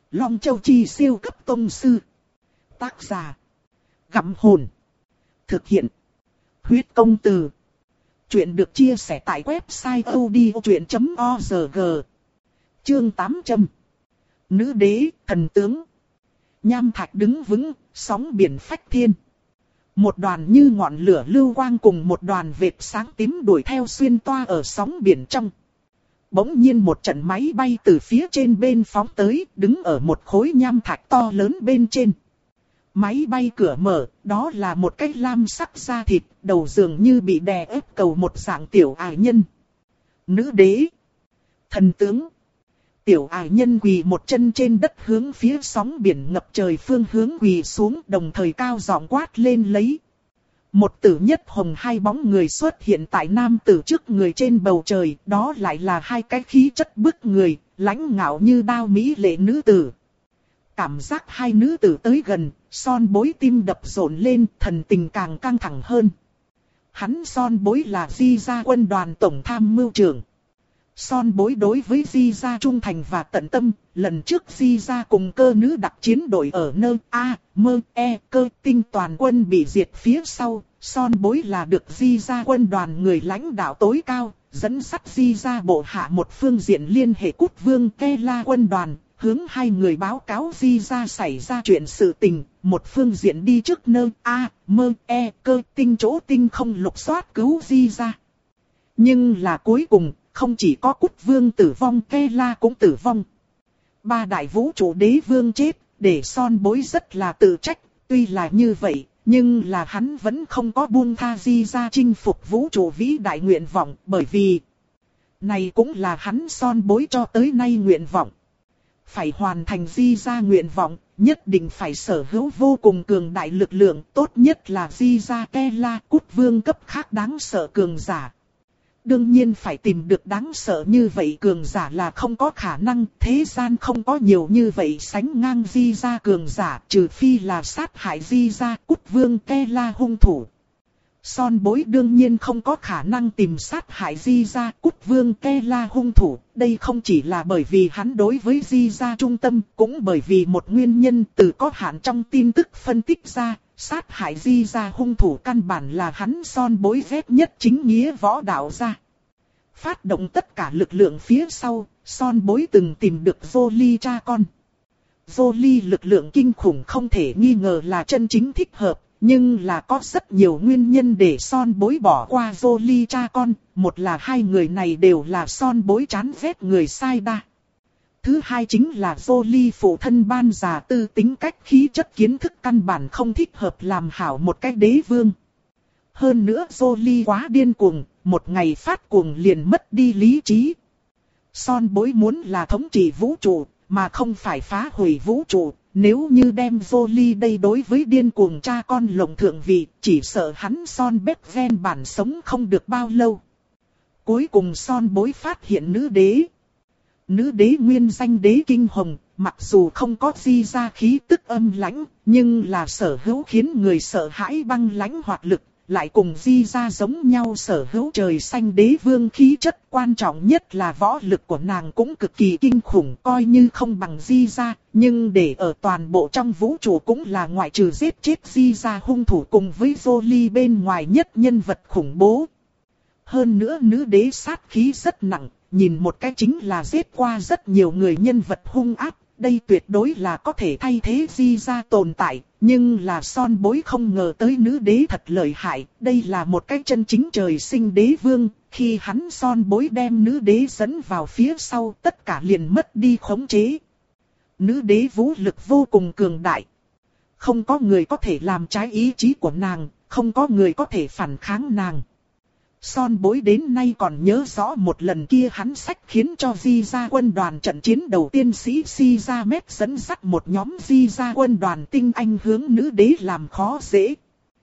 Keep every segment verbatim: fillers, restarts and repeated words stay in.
Long Châu Chi siêu cấp tông sư. Tác giả. Gặm hồn. Thực hiện. Huyết công từ. Chuyện được chia sẻ tại website audiochuyện chấm org. Chương tám trăm. Nữ đế, thần tướng. Nham thạch đứng vững, sóng biển phách thiên. Một đoàn như ngọn lửa lưu quang cùng một đoàn vệt sáng tím đuổi theo xuyên toa ở sóng biển trong. Bỗng nhiên một trận máy bay từ phía trên bên phóng tới, đứng ở một khối nham thạch to lớn bên trên. Máy bay cửa mở, đó là một cái lam sắc da thịt, đầu dường như bị đè ép cầu một dạng tiểu ải nhân. Nữ đế, thần tướng. Tiểu ải nhân quỳ một chân trên đất hướng phía sóng biển ngập trời phương hướng quỳ xuống, đồng thời cao giọng quát lên lấy. Một tử nhất hồng hai bóng người xuất hiện tại nam tử trước người trên bầu trời, đó lại là hai cái khí chất bức người, lãnh ngạo như đao mỹ lệ nữ tử. Cảm giác hai nữ tử tới gần, son bối tim đập rộn lên, thần tình càng căng thẳng hơn. Hắn son bối là Di Gia quân đoàn tổng tham mưu trưởng. Son bối đối với Di Gia trung thành và tận tâm, lần trước Di Gia cùng cơ nữ đặc chiến đội ở nơi A, Mơ, E, cơ tinh toàn quân bị diệt phía sau, son bối là được Di Gia quân đoàn người lãnh đạo tối cao, dẫn dắt Di Gia bộ hạ một phương diện liên hệ Cút Vương Ke La quân đoàn, hướng hai người báo cáo Di Gia xảy ra chuyện sự tình, một phương diện đi trước nơi A, Mơ, E, cơ tinh chỗ tinh không lục soát cứu Di Gia. Nhưng là cuối cùng, không chỉ có Cút Vương tử vong, Ke La cũng tử vong. Ba đại vũ trụ đế vương chết, để son bối rất là tự trách, tuy là như vậy, nhưng là hắn vẫn không có buông tha Di Gia chinh phục vũ trụ vĩ đại nguyện vọng, bởi vì này cũng là hắn son bối cho tới nay nguyện vọng. Phải hoàn thành Di Gia nguyện vọng, nhất định phải sở hữu vô cùng cường đại lực lượng, tốt nhất là Di Gia Ke La Cút Vương cấp khác đáng sợ cường giả. Đương nhiên phải tìm được đáng sợ như vậy cường giả là không có khả năng, thế gian không có nhiều như vậy sánh ngang Di Gia cường giả, trừ phi là sát hại Di Gia Cút Vương Ke La hung thủ. Son bối đương nhiên không có khả năng tìm sát hại Di Gia Cút Vương Ke La hung thủ, đây không chỉ là bởi vì hắn đối với Di Gia trung tâm, cũng bởi vì một nguyên nhân từ có hạn trong tin tức phân tích ra, sát hại Di Gia hung thủ căn bản là hắn son bối ghét nhất chính nghĩa võ đạo gia. Phát động tất cả lực lượng phía sau, son bối từng tìm được Jolie cha con. Jolie lực lượng kinh khủng không thể nghi ngờ là chân chính thích hợp. Nhưng là có rất nhiều nguyên nhân để son bối bỏ qua Jolie cha con, một là hai người này đều là son bối chán ghét người sai đa. Thứ hai chính là Jolie phụ thân ban già tư tính cách khí chất kiến thức căn bản không thích hợp làm hảo một cái đế vương. Hơn nữa Jolie quá điên cuồng, một ngày phát cuồng liền mất đi lý trí. Son bối muốn là thống trị vũ trụ, mà không phải phá hủy vũ trụ. Nếu như đem Jolie đây đối với điên cuồng cha con lộng thượng vị, chỉ sợ hắn son bét ven bản sống không được bao lâu. Cuối cùng son bối phát hiện nữ đế. Nữ đế nguyên danh đế kinh hồng, mặc dù không có Di Gia khí tức âm lãnh, nhưng là sở hữu khiến người sợ hãi băng lãnh hoạt lực, lại cùng Di Gia giống nhau sở hữu trời xanh đế vương khí chất. Quan trọng nhất là võ lực của nàng cũng cực kỳ kinh khủng, coi như không bằng Di Gia, nhưng để ở toàn bộ trong vũ trụ cũng là ngoại trừ giết chết Di Gia hung thủ cùng với Jolie bên ngoài nhất nhân vật khủng bố. Hơn nữa nữ đế sát khí rất nặng, nhìn một cái chính là giết qua rất nhiều người nhân vật hung ác. Đây tuyệt đối là có thể thay thế Di Gia tồn tại, nhưng là son bối không ngờ tới nữ đế thật lợi hại, đây là một cái chân chính trời sinh đế vương, khi hắn son bối đem nữ đế dẫn vào phía sau tất cả liền mất đi khống chế. Nữ đế vũ lực vô cùng cường đại, không có người có thể làm trái ý chí của nàng, không có người có thể phản kháng nàng. Son bối đến nay còn nhớ rõ một lần kia hắn sách khiến cho Di Gia quân đoàn trận chiến đầu tiên sĩ Si Gia Mét dẫn dắt một nhóm Di Gia quân đoàn tinh anh hướng nữ đế làm khó dễ.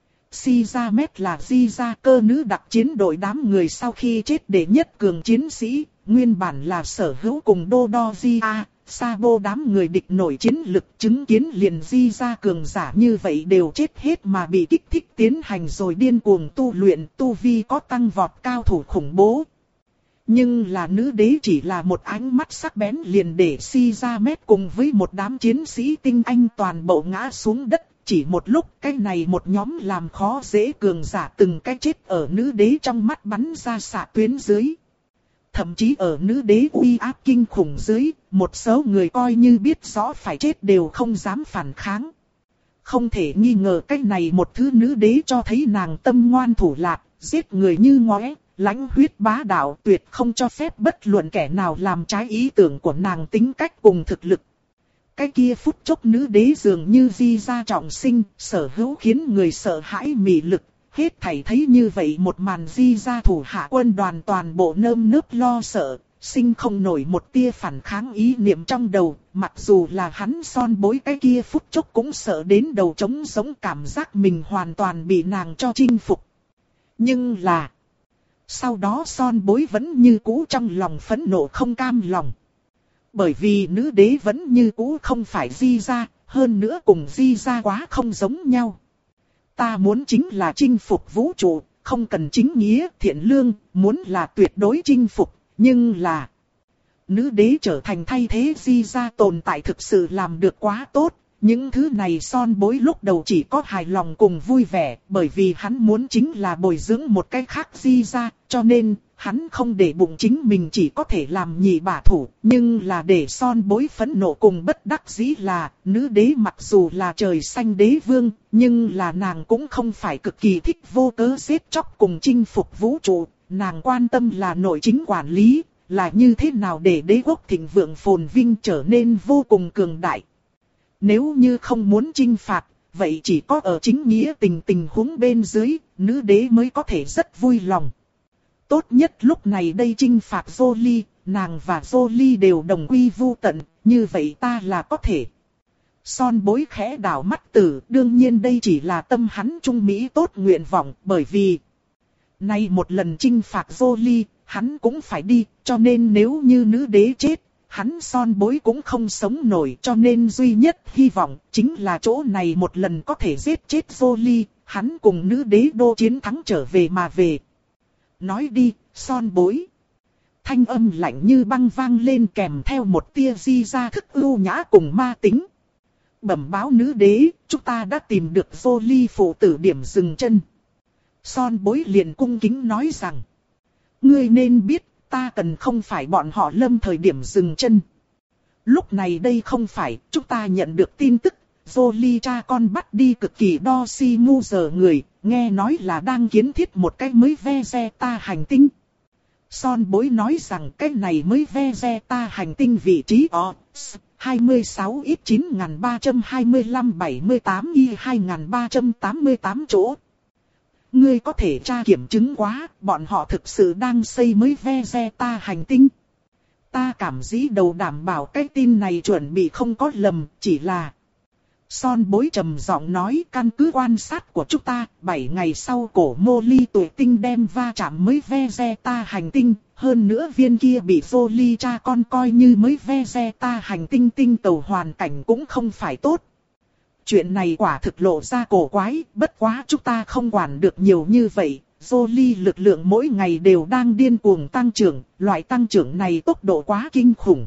Si Gia Mét là Di Gia cơ nữ đặc chiến đội đám người sau khi chết đệ nhất cường chiến sĩ, nguyên bản là sở hữu cùng Đô Đo Di A, Sabo đám người địch nổi chiến lực, chứng kiến liền Di Gia cường giả như vậy đều chết hết mà bị kích thích tiến hành rồi điên cuồng tu luyện, tu vi có tăng vọt cao thủ khủng bố. Nhưng là nữ đế chỉ là một ánh mắt sắc bén liền để Si Ra Mét cùng với một đám chiến sĩ tinh anh toàn bộ ngã xuống đất. Chỉ một lúc cái này một nhóm làm khó dễ cường giả từng cái chết ở nữ đế trong mắt bắn ra xạ tuyến dưới. Thậm chí ở nữ đế uy áp kinh khủng dưới, một số người coi như biết rõ phải chết đều không dám phản kháng. Không thể nghi ngờ cái này một thứ nữ đế cho thấy nàng tâm ngoan thủ lạt, giết người như ngóe, lãnh huyết bá đạo, tuyệt không cho phép bất luận kẻ nào làm trái ý tưởng của nàng tính cách cùng thực lực. Cái kia phút chốc nữ đế dường như di ra trọng sinh, sở hữu khiến người sợ hãi mị lực. Hết thảy thấy như vậy một màn di ra thủ hạ quân đoàn toàn bộ nơm nớp lo sợ, sinh không nổi một tia phản kháng ý niệm trong đầu, mặc dù là hắn son bối cái kia phút chốc cũng sợ đến đầu trống giống cảm giác mình hoàn toàn bị nàng cho chinh phục. Nhưng là, sau đó son bối vẫn như cũ trong lòng phẫn nộ không cam lòng. Bởi vì nữ đế vẫn như cũ không phải di ra, hơn nữa cùng di ra quá không giống nhau. Ta muốn chính là chinh phục vũ trụ, không cần chính nghĩa, thiện lương, muốn là tuyệt đối chinh phục, nhưng là... Nữ đế trở thành thay thế di ra tồn tại thực sự làm được quá tốt, những thứ này son bối lúc đầu chỉ có hài lòng cùng vui vẻ, bởi vì hắn muốn chính là bồi dưỡng một cái khác di ra, cho nên... Hắn không để bụng chính mình chỉ có thể làm nhị bả thủ, nhưng là để son bối phẫn nộ cùng bất đắc dĩ là, nữ đế mặc dù là trời xanh đế vương, nhưng là nàng cũng không phải cực kỳ thích vô cớ giết chóc cùng chinh phục vũ trụ, nàng quan tâm là nội chính quản lý, là như thế nào để đế quốc thịnh vượng phồn vinh trở nên vô cùng cường đại. Nếu như không muốn chinh phạt, vậy chỉ có ở chính nghĩa tình tình huống bên dưới, nữ đế mới có thể rất vui lòng. Tốt nhất lúc này đây chinh phạt Jolie, nàng và Jolie đều đồng quy vu tận, như vậy ta là có thể. Son bối khẽ đảo mắt tử, đương nhiên đây chỉ là tâm hắn trung mỹ tốt nguyện vọng, bởi vì... Nay một lần chinh phạt Jolie, hắn cũng phải đi, cho nên nếu như nữ đế chết, hắn son bối cũng không sống nổi, cho nên duy nhất hy vọng chính là chỗ này một lần có thể giết chết Jolie, hắn cùng nữ đế đô chiến thắng trở về mà về. Nói đi, son bối. Thanh âm lạnh như băng vang lên kèm theo một tia di ra thức ưu nhã cùng ma tính. Bẩm báo nữ đế, chúng ta đã tìm được Jolie phụ tử điểm dừng chân. Son bối liền cung kính nói rằng. Ngươi nên biết, ta cần không phải bọn họ lâm thời điểm dừng chân. Lúc này đây không phải, chúng ta nhận được tin tức. Jolie cha con bắt đi cực kỳ đo si mu giờ người, nghe nói là đang kiến thiết một cái mới Vegeta hành tinh. Son bối nói rằng cái này mới Vegeta hành tinh vị trí O hai mươi sáu x chín nghìn ba trăm hai mươi lăm bảy mươi tám y hai nghìn ba trăm tám mươi tám chỗ. Ngươi có thể tra kiểm chứng quá, bọn họ thực sự đang xây mới Vegeta hành tinh. Ta cảm dĩ đầu đảm bảo cái tin này chuẩn bị không có lầm, chỉ là... Son bối trầm giọng nói căn cứ quan sát của chúng ta, bảy ngày sau cổ mô ly tuổi tinh đem va chạm mới Vegeta hành tinh, hơn nữa viên kia bị Jolie cha con coi như mới Vegeta hành tinh tinh tàu hoàn cảnh cũng không phải tốt. Chuyện này quả thực lộ ra cổ quái, bất quá chúng ta không quản được nhiều như vậy, Jolie lực lượng mỗi ngày đều đang điên cuồng tăng trưởng, loại tăng trưởng này tốc độ quá kinh khủng.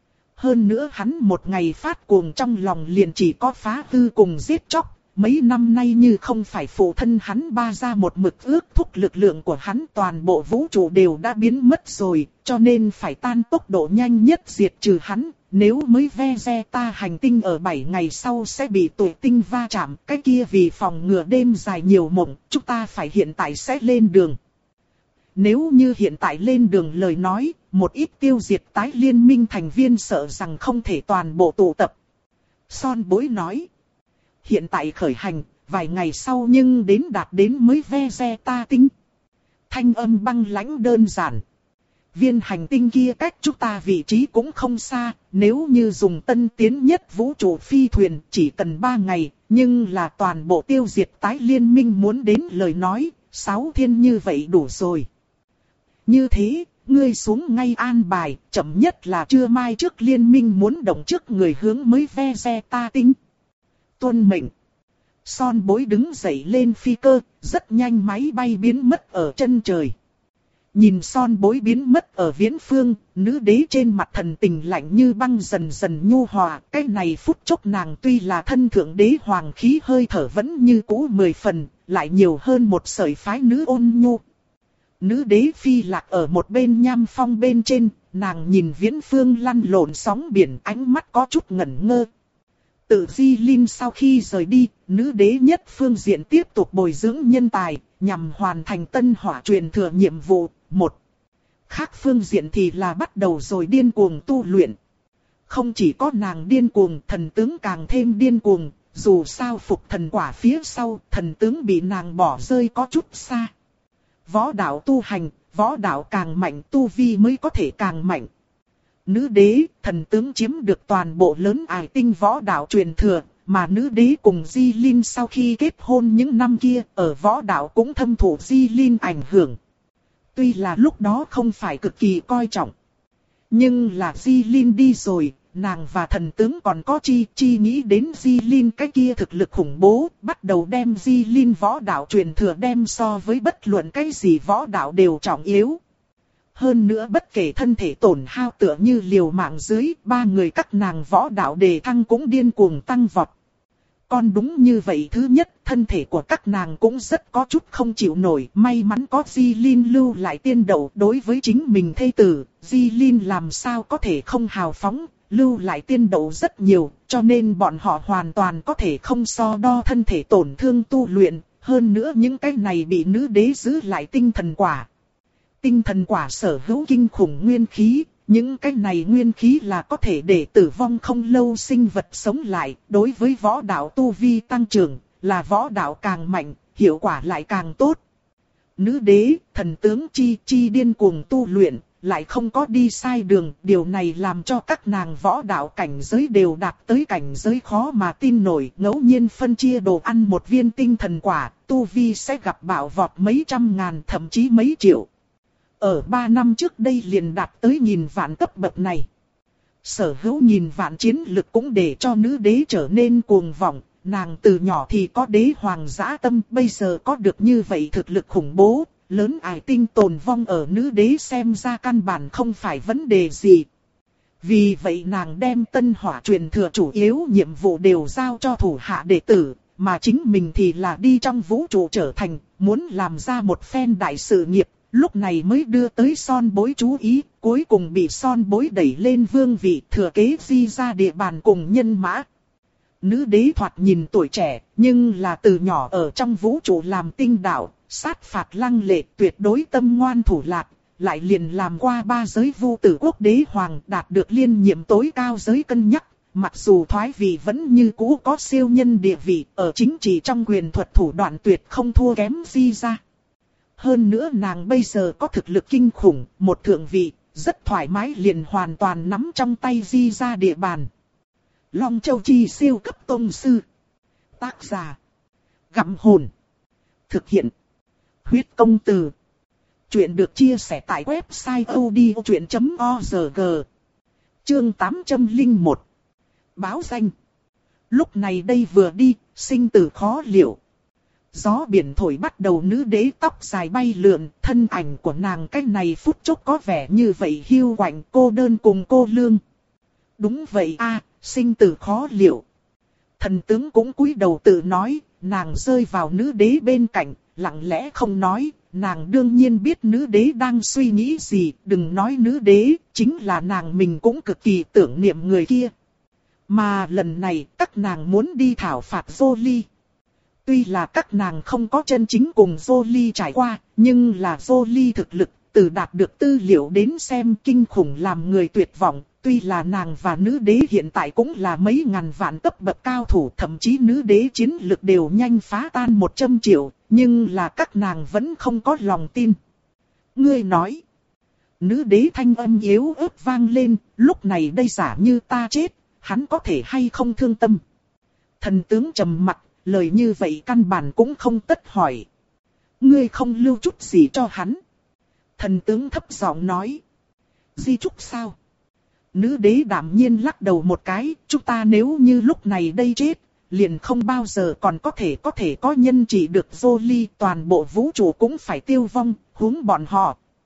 Hơn nữa hắn một ngày phát cuồng trong lòng liền chỉ có phá hư cùng giết chóc. Mấy năm nay như không phải phụ thân hắn ba ra một mực ước thúc lực lượng của hắn toàn bộ vũ trụ đều đã biến mất rồi. Cho nên phải tan tốc độ nhanh nhất diệt trừ hắn. Nếu mới Vegeta hành tinh ở bảy ngày sau sẽ bị tuổi tinh va chạm. Cái kia vì phòng ngừa đêm dài nhiều mộng, chúng ta phải hiện tại sẽ lên đường. Nếu như hiện tại lên đường lời nói, một ít tiêu diệt tái liên minh thành viên sợ rằng không thể toàn bộ tụ tập. Son bối nói. Hiện tại khởi hành, vài ngày sau nhưng đến đạt đến mới Vegeta tinh. Thanh âm băng lãnh đơn giản. Viên hành tinh kia cách chúng ta vị trí cũng không xa, nếu như dùng tân tiến nhất vũ trụ phi thuyền chỉ cần ba ngày, nhưng là toàn bộ tiêu diệt tái liên minh muốn đến lời nói, sáu thiên như vậy đủ rồi. Như thế, ngươi xuống ngay an bài, chậm nhất là trưa mai trước liên minh muốn động trước người hướng mới Vegeta tinh. Tuân mệnh. Son bối đứng dậy lên phi cơ, rất nhanh máy bay biến mất ở chân trời. Nhìn son bối biến mất ở viễn phương, nữ đế trên mặt thần tình lạnh như băng dần dần nhu hòa. Cái này phút chốc nàng tuy là thân thượng đế hoàng khí hơi thở vẫn như cũ mười phần, lại nhiều hơn một sợi phái nữ ôn nhu. Nữ đế phi lạc ở một bên nham phong bên trên, nàng nhìn viễn phương lăn lộn sóng biển, ánh mắt có chút ngẩn ngơ. Tự Di Linh sau khi rời đi, nữ đế nhất phương diện tiếp tục bồi dưỡng nhân tài, nhằm hoàn thành tân hỏa truyền thừa nhiệm vụ. Một khác phương diện thì là bắt đầu rồi điên cuồng tu luyện. Không chỉ có nàng điên cuồng, thần tướng càng thêm điên cuồng. Dù sao phục thần quả phía sau, thần tướng bị nàng bỏ rơi có chút xa. Võ đạo tu hành, võ đạo càng mạnh tu vi mới có thể càng mạnh. Nữ đế, thần tướng chiếm được toàn bộ lớn ải tinh võ đạo truyền thừa, mà nữ đế cùng Di Linh sau khi kết hôn những năm kia, ở võ đạo cũng thâm thụ Di Linh ảnh hưởng. Tuy là lúc đó không phải cực kỳ coi trọng, nhưng là Di Linh đi rồi, nàng và thần tướng còn có chi chi nghĩ đến Di Linh cái kia thực lực khủng bố, bắt đầu đem Di Linh võ đạo truyền thừa đem so với bất luận cái gì võ đạo đều trọng yếu. Hơn nữa bất kể thân thể tổn hao tựa như liều mạng dưới, ba người các nàng võ đạo đề thăng cũng điên cuồng tăng vọt. Còn đúng như vậy, thứ nhất, thân thể của các nàng cũng rất có chút không chịu nổi, may mắn có Di Linh lưu lại tiên đậu. Đối với chính mình thê tử, Di Linh làm sao có thể không hào phóng, lưu lại tiên đậu rất nhiều, cho nên bọn họ hoàn toàn có thể không so đo thân thể tổn thương tu luyện. Hơn nữa những cái này bị nữ đế giữ lại tinh thần quả. Tinh thần quả sở hữu kinh khủng nguyên khí, những cái này nguyên khí là có thể để tử vong không lâu sinh vật sống lại. Đối với võ đạo tu vi tăng trưởng, là võ đạo càng mạnh, hiệu quả lại càng tốt. Nữ đế, thần tướng chi chi điên cuồng tu luyện, lại không có đi sai đường. Điều này làm cho các nàng võ đạo cảnh giới đều đạt tới cảnh giới khó mà tin nổi. Ngẫu nhiên phân chia đồ ăn một viên tinh thần quả, tu vi sẽ gặp bạo vọt mấy trăm ngàn thậm chí mấy triệu. Ở ba năm trước đây liền đạt tới nghìn vạn cấp bậc này. Sở hữu nghìn vạn chiến lực cũng để cho nữ đế trở nên cuồng vọng. Nàng từ nhỏ thì có đế hoàng dã tâm, bây giờ có được như vậy thực lực khủng bố. Lớn ải tinh tồn vong ở nữ đế xem ra căn bản không phải vấn đề gì. Vì vậy nàng đem tân hỏa truyền thừa chủ yếu nhiệm vụ đều giao cho thủ hạ đệ tử. Mà chính mình thì là đi trong vũ trụ trở thành, muốn làm ra một phen đại sự nghiệp. Lúc này mới đưa tới son bối chú ý, cuối cùng bị son bối đẩy lên vương vị thừa kế Di ra địa bàn cùng nhân mã. Nữ đế thoạt nhìn tuổi trẻ, nhưng là từ nhỏ ở trong vũ trụ làm tinh đạo, sát phạt lăng lệ, tuyệt đối tâm ngoan thủ lạc, lại liền làm qua ba giới vu tử quốc đế hoàng, đạt được liên nhiệm tối cao giới cân nhắc. Mặc dù thoái vị vẫn như cũ có siêu nhân địa vị, ở chính trị trong quyền thuật thủ đoạn tuyệt không thua kém Di ra. Hơn nữa nàng bây giờ có thực lực kinh khủng, một thượng vị, rất thoải mái liền hoàn toàn nắm trong tay Di ra địa bàn. Long Châu Chi siêu cấp tông sư. Tác giả. Gặm hồn. Thực hiện. Huyết công từ. Chuyện được chia sẻ tại website odchuyện chấm org. Chương tám trăm lẻ một. Báo danh. Lúc này đây vừa đi, sinh tử khó liệu. Gió biển thổi bắt đầu, nữ đế tóc dài bay lượn, thân ảnh của nàng cách này phút chốc có vẻ như vậy hiu quạnh, cô đơn cùng cô lương. Đúng vậy a, sinh tử khó liệu. Thần tướng cũng cúi đầu tự nói, nàng rơi vào nữ đế bên cạnh, lặng lẽ không nói, nàng đương nhiên biết nữ đế đang suy nghĩ gì, đừng nói nữ đế, chính là nàng mình cũng cực kỳ tưởng niệm người kia. Mà lần này các nàng muốn đi thảo phạt Jolie. Tuy là các nàng không có chân chính cùng Jolie trải qua, nhưng là Jolie thực lực, từ đạt được tư liệu đến xem kinh khủng làm người tuyệt vọng. Tuy là nàng và nữ đế hiện tại cũng là mấy ngàn vạn cấp bậc cao thủ, thậm chí nữ đế chiến lực đều nhanh phá tan một trăm triệu, nhưng là các nàng vẫn không có lòng tin. Ngươi nói, nữ đế thanh âm yếu ớt vang lên, lúc này đây giả như ta chết, hắn có thể hay không thương tâm. Thần tướng trầm mặt. Lời như vậy căn bản cũng không tất hỏi. Ngươi không lưu chút gì cho hắn. Thần tướng thấp giọng nói. Di chúc sao? Nữ đế đạm nhiên lắc đầu một cái. Chúng ta nếu như lúc này đây chết, liền không bao giờ còn có thể có thể có nhân trị được Jolie. Toàn bộ vũ trụ cũng phải tiêu vong, huống bọn họ.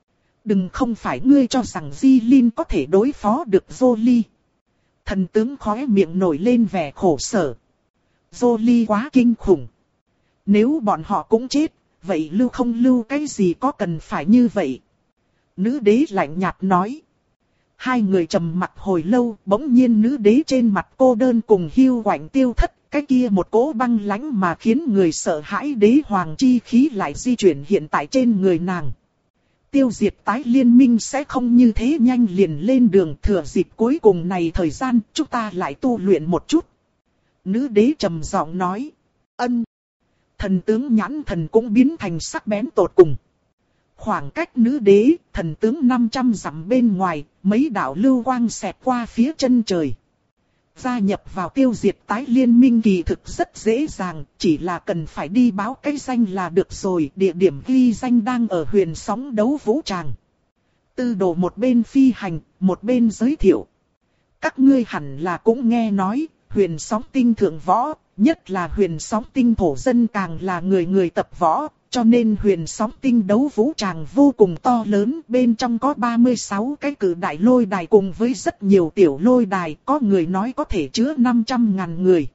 Đừng không phải ngươi cho rằng Di Linh có thể đối phó được Jolie. Thần tướng khóe miệng nổi lên vẻ khổ sở. Jolie quá kinh khủng. Nếu bọn họ cũng chết, vậy lưu không lưu cái gì có cần phải như vậy? Nữ đế lạnh nhạt nói. Hai người trầm mặc hồi lâu, bỗng nhiên nữ đế trên mặt cô đơn cùng hiu quạnh tiêu thất. Cái kia một cỗ băng lãnh mà khiến người sợ hãi đế hoàng chi khí lại di chuyển hiện tại trên người nàng. Tiêu diệt tái liên minh sẽ không như thế nhanh liền lên đường, thừa dịp cuối cùng này thời gian chúng ta lại tu luyện một chút. Nữ đế trầm giọng nói. Ân. Thần tướng nhãn thần cũng biến thành sắc bén tột cùng. Khoảng cách nữ đế, thần tướng năm trăm dặm bên ngoài, mấy đạo lưu quang xẹt qua phía chân trời. Gia nhập vào tiêu diệt tái liên minh kỳ thực rất dễ dàng, chỉ là cần phải đi báo cái danh là được rồi. Địa điểm ghi danh đang ở huyền sóng đấu vũ tràng. Tư đồ một bên phi hành, một bên giới thiệu. Các ngươi hẳn là cũng nghe nói, huyền sóng tinh thượng võ, nhất là huyền sóng tinh thổ dân càng là người người tập võ. Cho nên huyền sóng tinh đấu vũ tràng vô cùng to lớn, bên trong có ba mươi sáu cái cử đại lôi đài cùng với rất nhiều tiểu lôi đài, có người nói có thể chứa năm trăm ngàn người.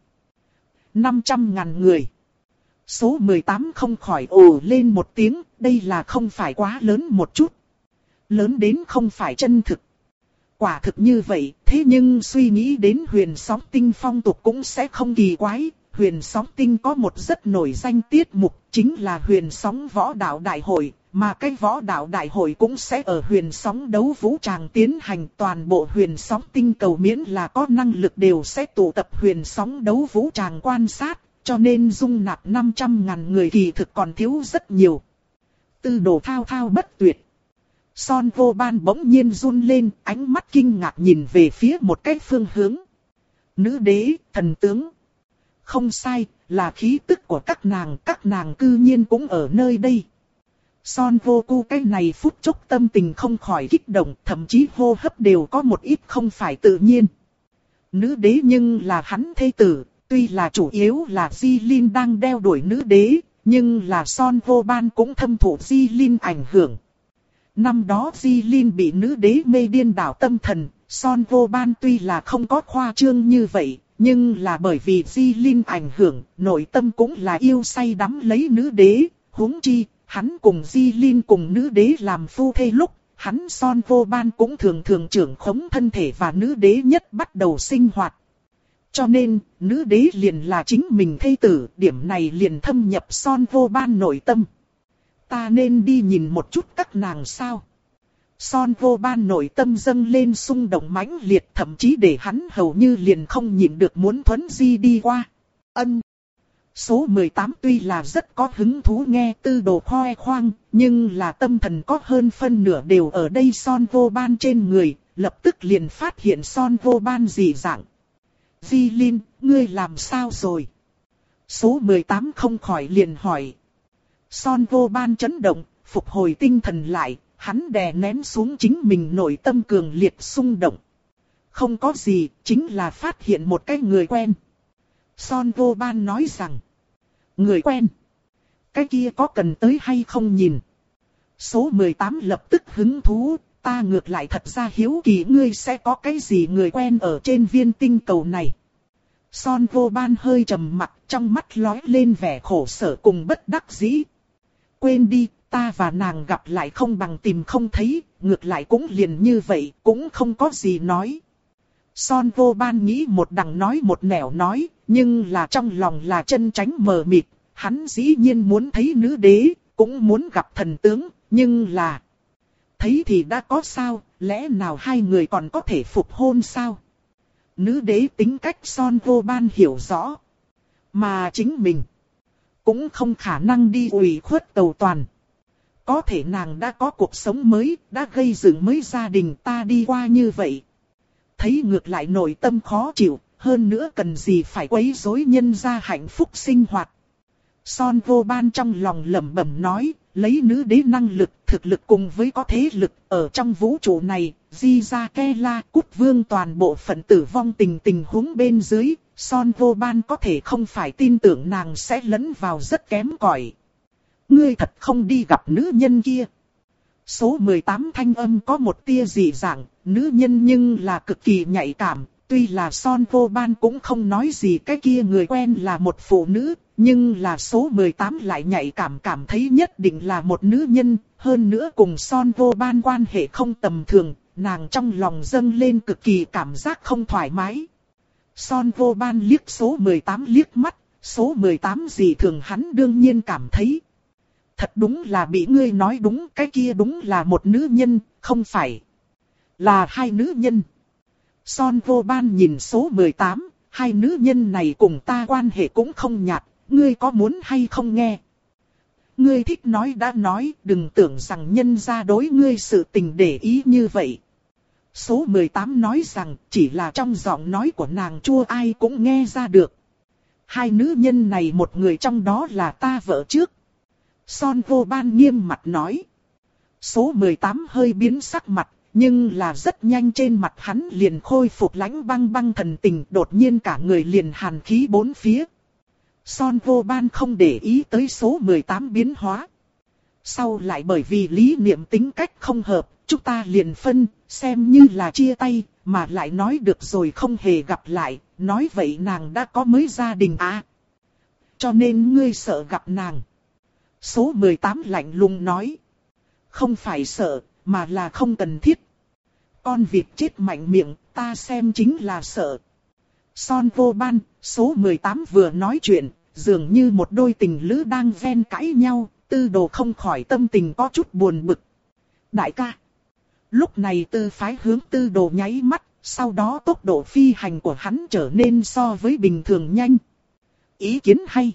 năm trăm ngàn người. Số mười tám không khỏi ồ lên một tiếng, đây là không phải quá lớn một chút. Lớn đến không phải chân thực. Quả thực như vậy, thế nhưng suy nghĩ đến huyền sóng tinh phong tục cũng sẽ không kỳ quái. Huyền sóng tinh có một rất nổi danh tiết mục, chính là huyền sóng võ đạo đại hội, mà cái võ đạo đại hội cũng sẽ ở huyền sóng đấu vũ tràng tiến hành. Toàn bộ huyền sóng tinh cầu miễn là có năng lực đều sẽ tụ tập huyền sóng đấu vũ tràng quan sát, cho nên dung nạp năm trăm ngàn người kỳ thực còn thiếu rất nhiều. Tư đồ thao thao bất tuyệt. Son vô ban bỗng nhiên run lên, ánh mắt kinh ngạc nhìn về phía một cái phương hướng. Nữ đế, thần tướng. Không sai, là khí tức của các nàng, các nàng cư nhiên cũng ở nơi đây. Son vô cu cái này phút chốc tâm tình không khỏi kích động, thậm chí hô hấp đều có một ít không phải tự nhiên. Nữ đế nhưng là hắn thê tử, tuy là chủ yếu là Di Linh đang đeo đuổi nữ đế, nhưng là Son vô ban cũng thâm thụ Di Linh ảnh hưởng. Năm đó Di Linh bị nữ đế mê điên đảo tâm thần, Son vô ban tuy là không có khoa trương như vậy. Nhưng là bởi vì Di Linh ảnh hưởng, nội tâm cũng là yêu say đắm lấy nữ đế, huống chi, hắn cùng Di Linh cùng nữ đế làm phu thê lúc, hắn Son vô ban cũng thường thường trưởng khống thân thể và nữ đế nhất bắt đầu sinh hoạt. Cho nên, nữ đế liền là chính mình thê tử, điểm này liền thâm nhập Son vô ban nội tâm. Ta nên đi nhìn một chút các nàng sao? Son vô ban nội tâm dâng lên xung động mãnh liệt, thậm chí để hắn hầu như liền không nhịn được muốn thuấn di đi qua. Ân. Số mười tám tuy là rất có hứng thú nghe tư đồ khoe khoang, nhưng là tâm thần có hơn phân nửa đều ở đây Son vô ban trên người, lập tức liền phát hiện Son vô ban dị dạng. Di Linh, ngươi làm sao rồi? Số mười tám không khỏi liền hỏi. Son vô ban chấn động, phục hồi tinh thần lại. Hắn đè nén xuống chính mình nội tâm cường liệt xung động. Không có gì, chính là phát hiện một cái người quen. Son vô ban nói rằng. Người quen? Cái kia có cần tới hay không nhìn? Số mười tám lập tức hứng thú, ta ngược lại thật ra hiếu kỳ ngươi sẽ có cái gì người quen ở trên viên tinh cầu này. Son vô ban hơi trầm mặc, trong mắt lóe lên vẻ khổ sở cùng bất đắc dĩ. Quên đi. Ta và nàng gặp lại không bằng tìm không thấy, ngược lại cũng liền như vậy, cũng không có gì nói. Son vô ban nghĩ một đằng nói một nẻo nói, nhưng là trong lòng là chân tránh mờ mịt, hắn dĩ nhiên muốn thấy nữ đế, cũng muốn gặp thần tướng, nhưng là... Thấy thì đã có sao, lẽ nào hai người còn có thể phục hôn sao? Nữ đế tính cách Son vô ban hiểu rõ, mà chính mình cũng không khả năng đi ủy khuất cầu toàn. Có thể nàng đã có cuộc sống mới, đã gây dựng mới gia đình, ta đi qua như vậy. Thấy ngược lại nội tâm khó chịu, hơn nữa cần gì phải quấy rối nhân gia hạnh phúc sinh hoạt. Son vô ban trong lòng lẩm bẩm nói, lấy nữ đế năng lực, thực lực cùng với có thế lực, ở trong vũ trụ này, Di Gia Ke La Cút Vương toàn bộ phận tử vong tình tình huống bên dưới, Son vô ban có thể không phải tin tưởng nàng sẽ lẫn vào rất kém cỏi. Ngươi thật không đi gặp nữ nhân kia. Số mười tám thanh âm có một tia dị dạng, nữ nhân nhưng là cực kỳ nhạy cảm. Tuy là Son Vô Ban cũng không nói gì cái kia người quen là một phụ nữ, nhưng là số mười tám lại nhạy cảm cảm thấy nhất định là một nữ nhân, hơn nữa cùng Son Vô Ban quan hệ không tầm thường, nàng trong lòng dâng lên cực kỳ cảm giác không thoải mái. Son Vô Ban liếc số mười tám liếc mắt, số mười tám gì thường hắn đương nhiên cảm thấy. Thật đúng là bị ngươi nói đúng, cái kia đúng là một nữ nhân, không phải là hai nữ nhân. Son Vô Ban nhìn số mười tám, hai nữ nhân này cùng ta quan hệ cũng không nhạt, ngươi có muốn hay không nghe? Ngươi thích nói đã nói, đừng tưởng rằng nhân gia đối ngươi sự tình để ý như vậy. Số mười tám nói rằng chỉ là trong giọng nói của nàng chua ai cũng nghe ra được. Hai nữ nhân này một người trong đó là ta vợ trước. Son Vô Ban nghiêm mặt nói. Số mười tám hơi biến sắc mặt, nhưng là rất nhanh trên mặt hắn liền khôi phục lãnh băng băng thần tình, đột nhiên cả người liền hàn khí bốn phía. Son Vô Ban không để ý tới số mười tám biến hóa. Sau lại bởi vì lý niệm tính cách không hợp, chúng ta liền phân, xem như là chia tay, mà lại nói được rồi không hề gặp lại, nói vậy nàng đã có mới gia đình à. Cho nên ngươi sợ gặp nàng. Số mười tám lạnh lùng nói. Không phải sợ, mà là không cần thiết. Con vịt chết mạnh miệng, ta xem chính là sợ. Son Vô Ban, số mười tám vừa nói chuyện, dường như một đôi tình lữ đang ven cãi nhau, Tư Đồ không khỏi tâm tình có chút buồn bực. Đại ca. Lúc này Tư Phái hướng Tư Đồ nháy mắt, sau đó tốc độ phi hành của hắn trở nên so với bình thường nhanh. Ý kiến hay.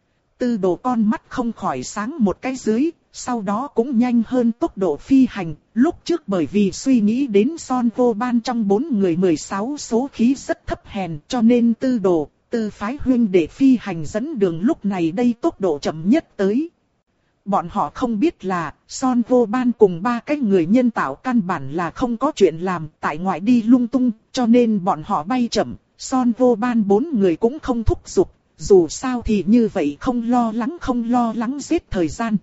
Tư Đồ con mắt không khỏi sáng một cái dưới, sau đó cũng nhanh hơn tốc độ phi hành. Lúc trước bởi vì suy nghĩ đến Son Vô Ban trong bốn người mười sáu số khí rất thấp hèn, cho nên Tư Đồ, Tư Phái huynh để phi hành dẫn đường lúc này đây tốc độ chậm nhất tới. Bọn họ không biết là Son Vô Ban cùng ba cái người nhân tạo căn bản là không có chuyện làm tại ngoại đi lung tung, cho nên bọn họ bay chậm. Son Vô Ban bốn người cũng không thúc giục, dù sao thì như vậy không lo lắng không lo lắng giết thời gian.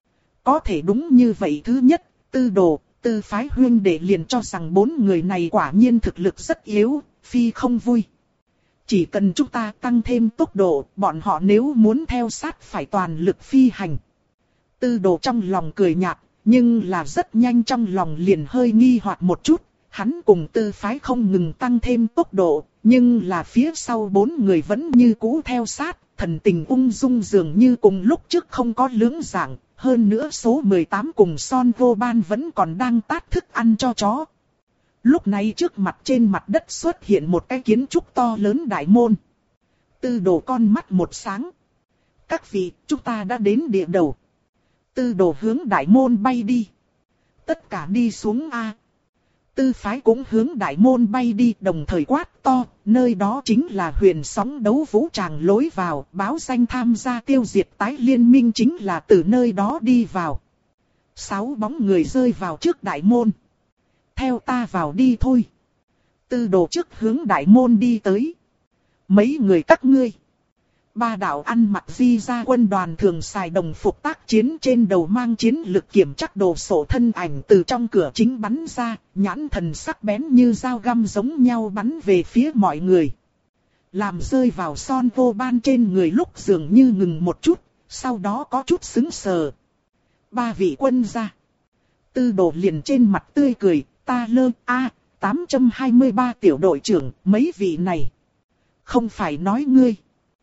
Có thể đúng như vậy, thứ nhất, Tư Đồ, Tư Phái huynh đệ liền cho rằng bốn người này quả nhiên thực lực rất yếu, phi không vui. Chỉ cần chúng ta tăng thêm tốc độ, bọn họ nếu muốn theo sát phải toàn lực phi hành. Tư Đồ trong lòng cười nhạt, nhưng là rất nhanh trong lòng liền hơi nghi hoặc một chút. Hắn cùng Tư Phái không ngừng tăng thêm tốc độ, nhưng là phía sau bốn người vẫn như cũ theo sát, thần tình ung dung dường như cùng lúc trước không có lưỡng dạng. Hơn nữa số mười tám cùng Son Vô Ban vẫn còn đang tát thức ăn cho chó. Lúc này trước mặt trên mặt đất xuất hiện một cái kiến trúc to lớn đại môn. Tư Đồ con mắt một sáng. Các vị, chúng ta đã đến địa đầu. Tư Đồ hướng đại môn bay đi. Tất cả đi xuống A. Tư Phái cũng hướng đại môn bay đi, đồng thời quát to, nơi đó chính là huyền sóng đấu vũ tràng lối vào, báo danh tham gia tiêu diệt tái liên minh chính là từ nơi đó đi vào. Sáu bóng người rơi vào trước đại môn. Theo ta vào đi thôi. Tư Đồ trước hướng đại môn đi tới. Mấy người các ngươi. Ba đạo ăn mặc di gia quân đoàn thường xài đồng phục tác chiến, trên đầu mang chiến lực kiểm chắc đồ sổ thân ảnh từ trong cửa chính bắn ra, nhãn thần sắc bén như dao găm giống nhau bắn về phía mọi người. Làm rơi vào Son Vô Ban trên người lúc dường như ngừng một chút, sau đó có chút sững sờ. Ba vị quân gia. Tư Đồ liền trên mặt tươi cười, ta lơ a tám trăm hai mươi ba tiểu đội trưởng, mấy vị này. Không phải nói ngươi.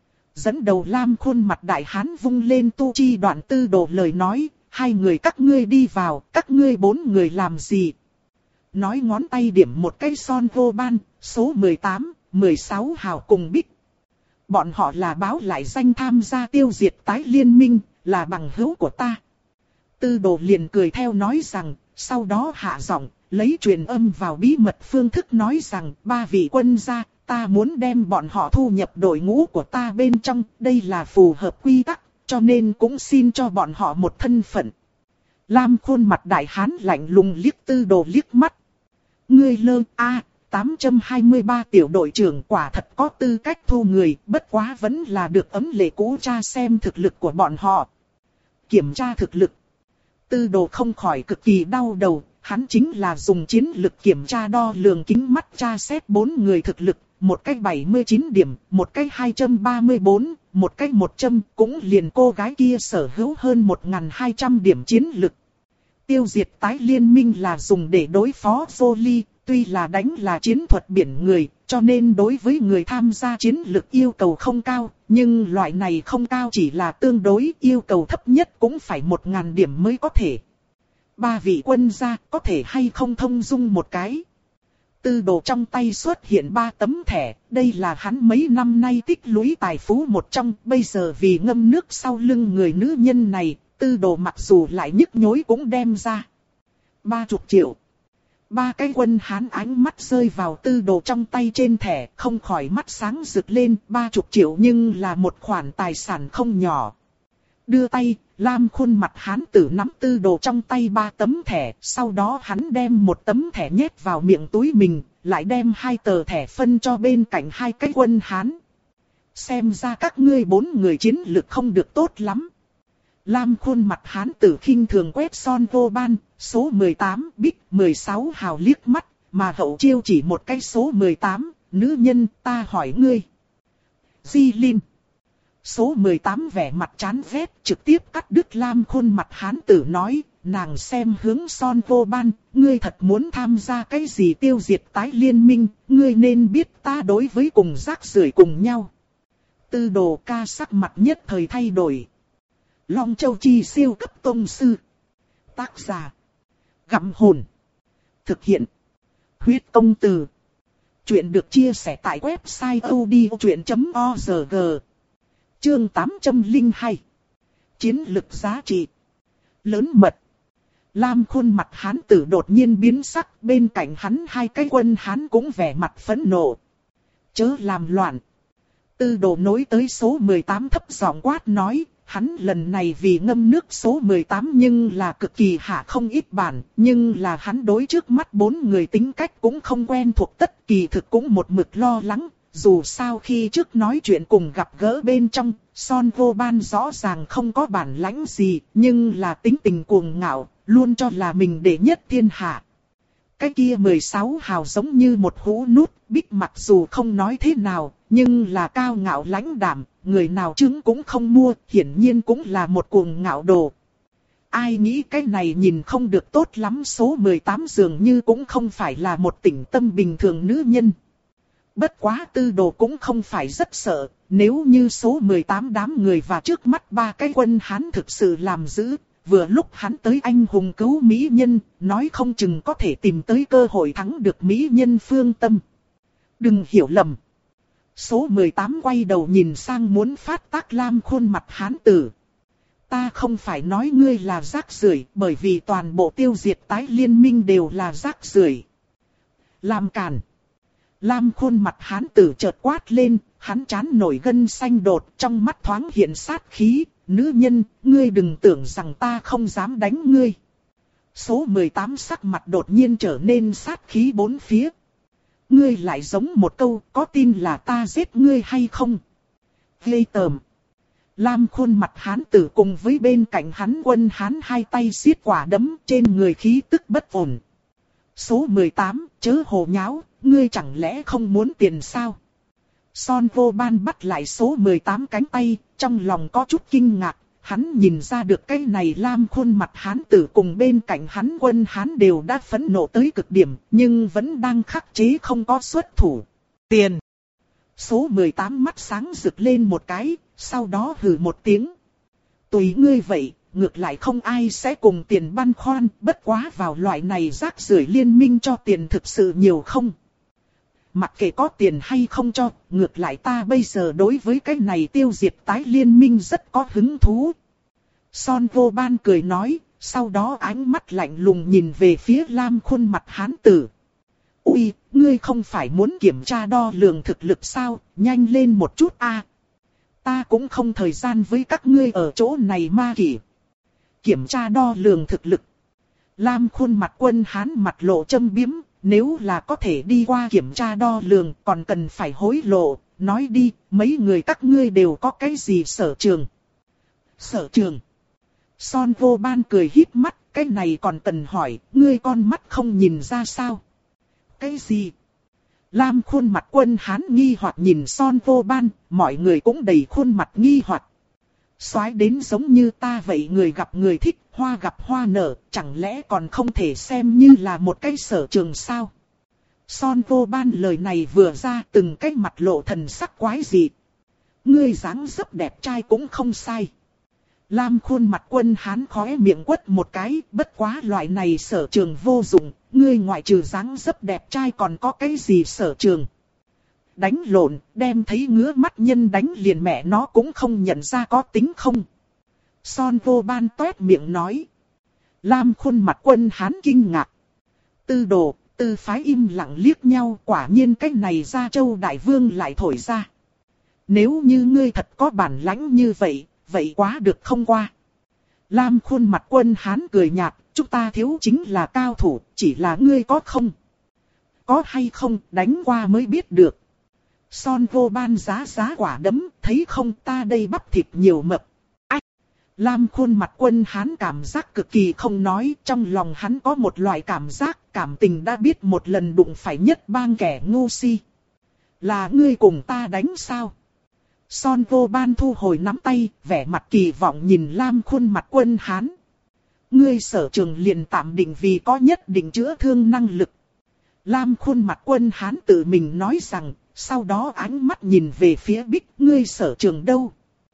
Dẫn đầu lam khuôn mặt đại hán vung lên tu chi đoạn. Tư Đồ lời nói, hai người các ngươi đi vào, các ngươi bốn người làm gì? Nói ngón tay điểm một cái Son Vô Ban, số mười tám, mười sáu hào cùng Bích. Bọn họ là báo lại danh tham gia tiêu diệt tái liên minh, là bằng hữu của ta. Tư Đồ liền cười theo nói rằng, sau đó hạ giọng, lấy truyền âm vào bí mật phương thức nói rằng, ba vị quân gia, ta muốn đem bọn họ thu nhập đội ngũ của ta bên trong, đây là phù hợp quy tắc, cho nên cũng xin cho bọn họ một thân phận. Lam khuôn mặt đại hán lạnh lùng liếc Tư Đồ liếc mắt. Ngươi lơ a tám trăm hai mươi ba tiểu đội trưởng quả thật có tư cách thu người, bất quá vẫn là được ấm lệ cũ tra xem thực lực của bọn họ. Kiểm tra thực lực. Tư Đồ không khỏi cực kỳ đau đầu, hắn chính là dùng chiến lực kiểm tra đo lường kính mắt tra xét bốn người thực lực, một cái bảy mươi chín điểm, một cái hai trăm ba mươi tư, một cái một trăm, cũng liền cô gái kia sở hữu hơn một nghìn hai trăm điểm chiến lực. Tiêu diệt tái liên minh là dùng để đối phó Jolie, tuy là đánh là chiến thuật biển người, cho nên đối với người tham gia chiến lực yêu cầu không cao, nhưng loại này không cao chỉ là tương đối, yêu cầu thấp nhất cũng phải một nghìn điểm mới có thể. Ba vị quân gia có thể hay không thông dung một cái. Tư Đồ trong tay xuất hiện ba tấm thẻ, đây là hắn mấy năm nay tích lũy tài phú một trong, bây giờ vì ngâm nước sau lưng người nữ nhân này, Tư Đồ mặc dù lại nhức nhối cũng đem ra. Ba chục triệu. Ba cái quân Hán ánh mắt rơi vào Tư Đồ trong tay trên thẻ, không khỏi mắt sáng rực lên, ba chục triệu nhưng là một khoản tài sản không nhỏ. Đưa tay, Lam khuôn mặt Hán tử nắm Tư Đồ trong tay ba tấm thẻ, sau đó hắn đem một tấm thẻ nhét vào miệng túi mình, lại đem hai tờ thẻ phân cho bên cạnh hai cái quân Hán. Xem ra các ngươi bốn người chiến lực không được tốt lắm. Lam khuôn mặt Hán tử khinh thường quét Son Vô Ban, số mười tám, Bích, mười sáu hào liếc mắt, mà hậu chiêu chỉ một cái số mười tám, nữ nhân, ta hỏi ngươi. Di Linh. Số mười tám vẻ mặt chán ghét, trực tiếp cắt đứt Lam khuôn mặt Hán tử nói, nàng xem hướng Son Vô Ban, ngươi thật muốn tham gia cái gì tiêu diệt tái liên minh, ngươi nên biết ta đối với cùng rác rưởi cùng nhau. Tư Đồ ca sắc mặt nhất thời thay đổi. Long Châu Chi siêu cấp tông sư. Tác giả. Gặm hồn. Thực hiện. Huyết công từ. Chuyện được chia sẻ tại website odchuyện chấm org. Chương tám trăm lẻ hai. Chiến lực giá trị. Lớn mật. Lam khuôn mặt Hán tử đột nhiên biến sắc, bên cạnh hắn hai cái quân Hán cũng vẻ mặt phẫn nộ. Chớ làm loạn. Tư Đồ nối tới số mười tám thấp giọng quát nói. Hắn lần này vì ngâm nước số mười tám nhưng là cực kỳ hạ không ít bản, nhưng là hắn đối trước mắt bốn người tính cách cũng không quen thuộc, tất kỳ thực cũng một mực lo lắng, dù sao khi trước nói chuyện cùng gặp gỡ bên trong, Son Vô Ban rõ ràng không có bản lãnh gì, nhưng là tính tình cuồng ngạo, luôn cho là mình đệ nhất thiên hạ. Cái kia mười sáu hào giống như một hũ nút, Bích mặc dù không nói thế nào, nhưng là cao ngạo lãnh đạm, người nào trứng cũng không mua, hiển nhiên cũng là một cuồng ngạo đồ. Ai nghĩ cái này nhìn không được tốt lắm, số mười tám dường như cũng không phải là một tĩnh tâm bình thường nữ nhân. Bất quá Tư Đồ cũng không phải rất sợ, nếu như số mười tám đám người và trước mắt ba cái quân Hán thực sự làm dữ, vừa lúc hắn tới anh hùng cứu mỹ nhân, nói không chừng có thể tìm tới cơ hội thắng được mỹ nhân phương tâm. Đừng hiểu lầm. Số mười tám quay đầu nhìn sang muốn phát tác Lam khuôn mặt Hán tử. Ta không phải nói ngươi là rác rưởi, bởi vì toàn bộ tiêu diệt tái liên minh đều là rác rưởi. Làm càn. Lam khuôn mặt Hán tử chợt quát lên, hắn trán nổi gân xanh đột, trong mắt thoáng hiện sát khí. Nữ nhân, ngươi đừng tưởng rằng ta không dám đánh ngươi. Số mười tám sắc mặt đột nhiên trở nên sát khí bốn phía. Ngươi lại giống một câu, có tin là ta giết ngươi hay không? Ghê tởm. Lam khuôn mặt Hán tử cùng với bên cạnh hắn quân Hán hai tay siết quả đấm, trên người khí tức bất ổn. Số mười tám, chớ hồ nháo, ngươi chẳng lẽ không muốn tiền sao? Son Vô Ban bắt lại số mười tám cánh tay, trong lòng có chút kinh ngạc, hắn nhìn ra được cái này Lam khuôn mặt Hán tử cùng bên cạnh hắn quân Hán đều đã phẫn nộ tới cực điểm, nhưng vẫn đang khắc chế không có xuất thủ. Tiền! Số mười tám mắt sáng rực lên một cái, sau đó hừ một tiếng. Tùy ngươi vậy, ngược lại không ai sẽ cùng tiền băn khoăn, bất quá vào loại này rác rưởi liên minh cho tiền thực sự nhiều không? Mặc kệ có tiền hay không cho, ngược lại ta bây giờ đối với cái này tiêu diệt tái liên minh rất có hứng thú. Son Vô Ban cười nói, sau đó ánh mắt lạnh lùng nhìn về phía Lam khuôn mặt Hán tử. Ui, ngươi không phải muốn kiểm tra đo lường thực lực sao, nhanh lên một chút a. Ta cũng không thời gian với các ngươi ở chỗ này ma kỷ. Kiểm tra đo lường thực lực. Lam khuôn mặt quân Hán mặt lộ châm biếm. Nếu là có thể đi qua kiểm tra đo lường còn cần phải hối lộ, nói đi, mấy người các ngươi đều có cái gì sở trường? Sở trường. Son Vô Ban cười híp mắt, cái này còn cần hỏi, ngươi con mắt không nhìn ra sao? Cái gì? Lam khuôn mặt Quân Hán nghi hoặc nhìn Son Vô Ban, mọi người cũng đầy khuôn mặt nghi hoặc. Soái đến giống như ta vậy, người gặp người thích, hoa gặp hoa nở, chẳng lẽ còn không thể xem như là một cái sở trường sao? Son Vô Ban lời này vừa ra, từng cái mặt lộ thần sắc quái dị. Ngươi dáng dấp đẹp trai cũng không sai. Lam khuôn mặt Quân Hán khóe miệng quất một cái, bất quá loại này sở trường vô dụng, ngươi ngoại trừ dáng dấp đẹp trai còn có cái gì sở trường? Đánh lộn, đem thấy ngứa mắt nhân đánh liền mẹ nó cũng không nhận ra có tính không. Son Vô Ban toét miệng nói. Lam khuôn mặt Quân Hán kinh ngạc. Tư Đồ, Tư Phái im lặng liếc nhau, quả nhiên cái này Gia Châu Đại Vương lại thổi ra. Nếu như ngươi thật có bản lãnh như vậy, vậy quá được không qua. Lam khuôn mặt Quân Hán cười nhạt, chúng ta thiếu chính là cao thủ, chỉ là ngươi có không? Có hay không, đánh qua mới biết được. Son Vô Ban giá giá quả đấm, thấy không, ta đây bắp thịt nhiều mập. Ách! Lam khuôn mặt Quân Hán cảm giác cực kỳ không nói, trong lòng hắn có một loại cảm giác, cảm tình đã biết một lần đụng phải nhất bang kẻ ngu si. Là ngươi cùng ta đánh sao? Son Vô Ban thu hồi nắm tay, vẻ mặt kỳ vọng nhìn Lam khuôn mặt Quân Hán. Ngươi sở trường liền tạm định vì có nhất định chữa thương năng lực. Lam khuôn mặt Quân Hán tự mình nói rằng, sau đó ánh mắt nhìn về phía Bích, ngươi sở trường đâu?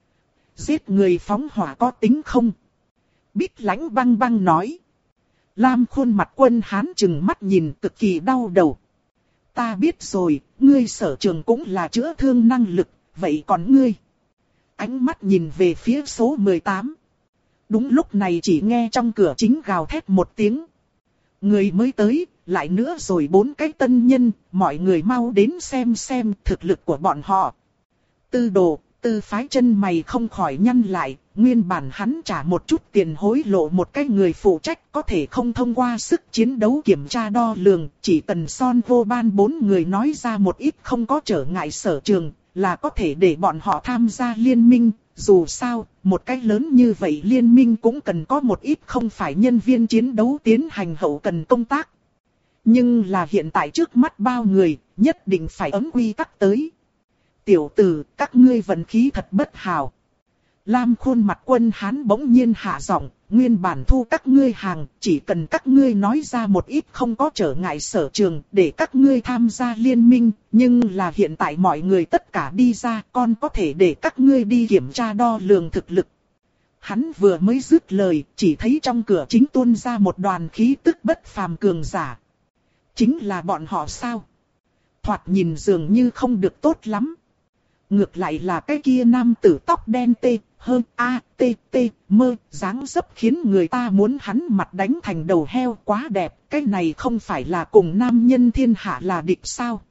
Giết người phóng hỏa có tính không? Bích lãnh băng băng nói. Lam khuôn mặt Quân Hán chừng mắt nhìn cực kỳ đau đầu. Ta biết rồi, ngươi sở trường cũng là chữa thương năng lực, vậy còn ngươi? Ánh mắt nhìn về phía số mười tám. Đúng lúc này chỉ nghe trong cửa chính gào thét một tiếng. Người mới tới, lại nữa rồi bốn cái tân nhân, mọi người mau đến xem xem thực lực của bọn họ. Tư Đồ, Tư Phái chân mày không khỏi nhăn lại, nguyên bản hắn trả một chút tiền hối lộ một cái người phụ trách có thể không thông qua sức chiến đấu kiểm tra đo lường, chỉ cần Son Vô Ban bốn người nói ra một ít không có trở ngại sở trường, là có thể để bọn họ tham gia liên minh. Dù sao, một cái lớn như vậy liên minh cũng cần có một ít không phải nhân viên chiến đấu tiến hành hậu cần công tác. Nhưng là hiện tại trước mắt bao người, nhất định phải ấm quy tắc tới. Tiểu tử, các ngươi vận khí thật bất hảo. Lam khuôn mặt Quân Hán bỗng nhiên hạ giọng, nguyên bản thu các ngươi hàng, chỉ cần các ngươi nói ra một ít không có trở ngại sở trường để các ngươi tham gia liên minh, nhưng là hiện tại mọi người tất cả đi ra, còn có thể để các ngươi đi kiểm tra đo lường thực lực. Hắn vừa mới dứt lời, chỉ thấy trong cửa chính tuôn ra một đoàn khí tức bất phàm cường giả. Chính là bọn họ sao? Thoạt nhìn dường như không được tốt lắm. Ngược lại là cái kia nam tử tóc đen tê, hơn a, tê, tê, mơ, dáng dấp khiến người ta muốn hắn mặt đánh thành đầu heo quá đẹp. Cái này không phải là cùng nam nhân thiên hạ là địch sao?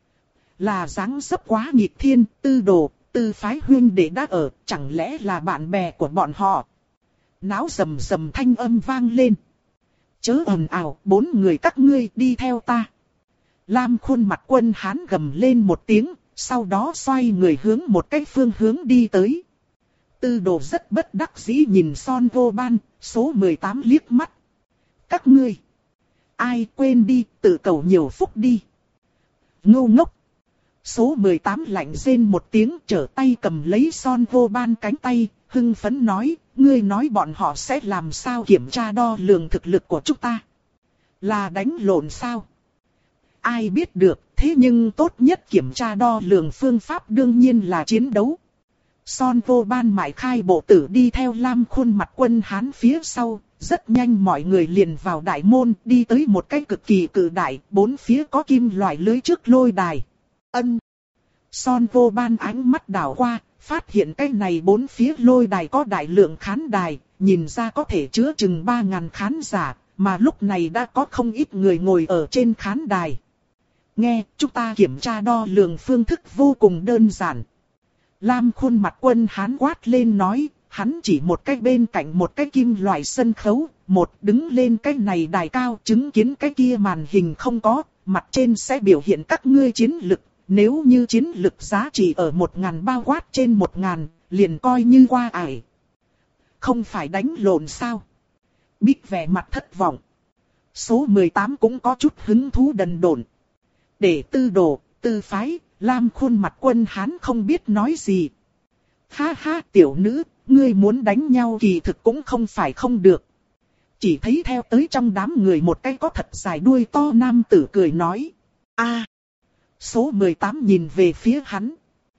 Là dáng dấp quá nghịch thiên, Tư Đồ, Tư Phái huynh đệ đã ở, chẳng lẽ là bạn bè của bọn họ? Náo rầm rầm thanh âm vang lên. Chớ ồn ào, bốn người các ngươi đi theo ta. Lam khuôn mặt Quân Hán gầm lên một tiếng, sau đó xoay người hướng một cái phương hướng đi tới. Tư Đồ rất bất đắc dĩ nhìn Son Vô Ban, số mười tám liếc mắt. Các ngươi, ai quên đi, tự cầu nhiều phúc đi. Ngô ngốc. Số mười tám lạnh rên một tiếng, trở tay cầm lấy Son Vô Ban cánh tay, hưng phấn nói, ngươi nói bọn họ sẽ làm sao kiểm tra đo lường thực lực của chúng ta? Là đánh lộn sao? Ai biết được, thế nhưng tốt nhất kiểm tra đo lường phương pháp đương nhiên là chiến đấu. Son Vô Ban mải khai bộ tử đi theo Lam khuôn mặt Quân Hán phía sau, rất nhanh mọi người liền vào đại môn, đi tới một cái cực kỳ cự đại, bốn phía có kim loại lưới trước lôi đài. Ân. Son Vô Ban ánh mắt đảo qua, phát hiện cái này bốn phía lôi đài có đại lượng khán đài, nhìn ra có thể chứa chừng ba ngàn khán giả, mà lúc này đã có không ít người ngồi ở trên khán đài. Nghe, chúng ta kiểm tra đo lường phương thức vô cùng đơn giản. Lam khuôn mặt Quân Hán quát lên nói, hắn chỉ một cái bên cạnh một cái kim loại sân khấu, một đứng lên cái này đài cao chứng kiến cái kia màn hình không có, mặt trên sẽ biểu hiện các ngươi chiến lực, nếu như chiến lực giá trị ở một ngàn bao quát trên một ngàn, liền coi như qua ải. Không phải đánh lộn sao? Bích vẻ mặt thất vọng. Số mười tám cũng có chút hứng thú đần độn. Để tư đồ, tư phái, Lam khuôn mặt Quân Hán không biết nói gì. Ha ha tiểu nữ, ngươi muốn đánh nhau kỳ thực cũng không phải không được. Chỉ thấy theo tới trong đám người một cái có thật dài đuôi to nam tử cười nói. A. Số mười tám nhìn về phía hắn.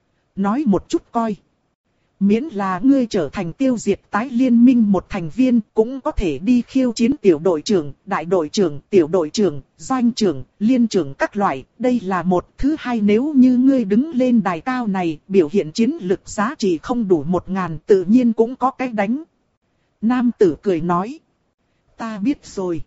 Nói một chút coi. Miễn là ngươi trở thành tiêu diệt tái liên minh một thành viên, cũng có thể đi khiêu chiến tiểu đội trưởng, đại đội trưởng, tiểu đội trưởng, doanh trưởng, liên trưởng các loại. Đây là một. Thứ hai, nếu như ngươi đứng lên đài cao này, biểu hiện chiến lực giá trị không đủ một ngàn, tự nhiên cũng có cái đánh. Nam tử cười nói. Ta biết rồi.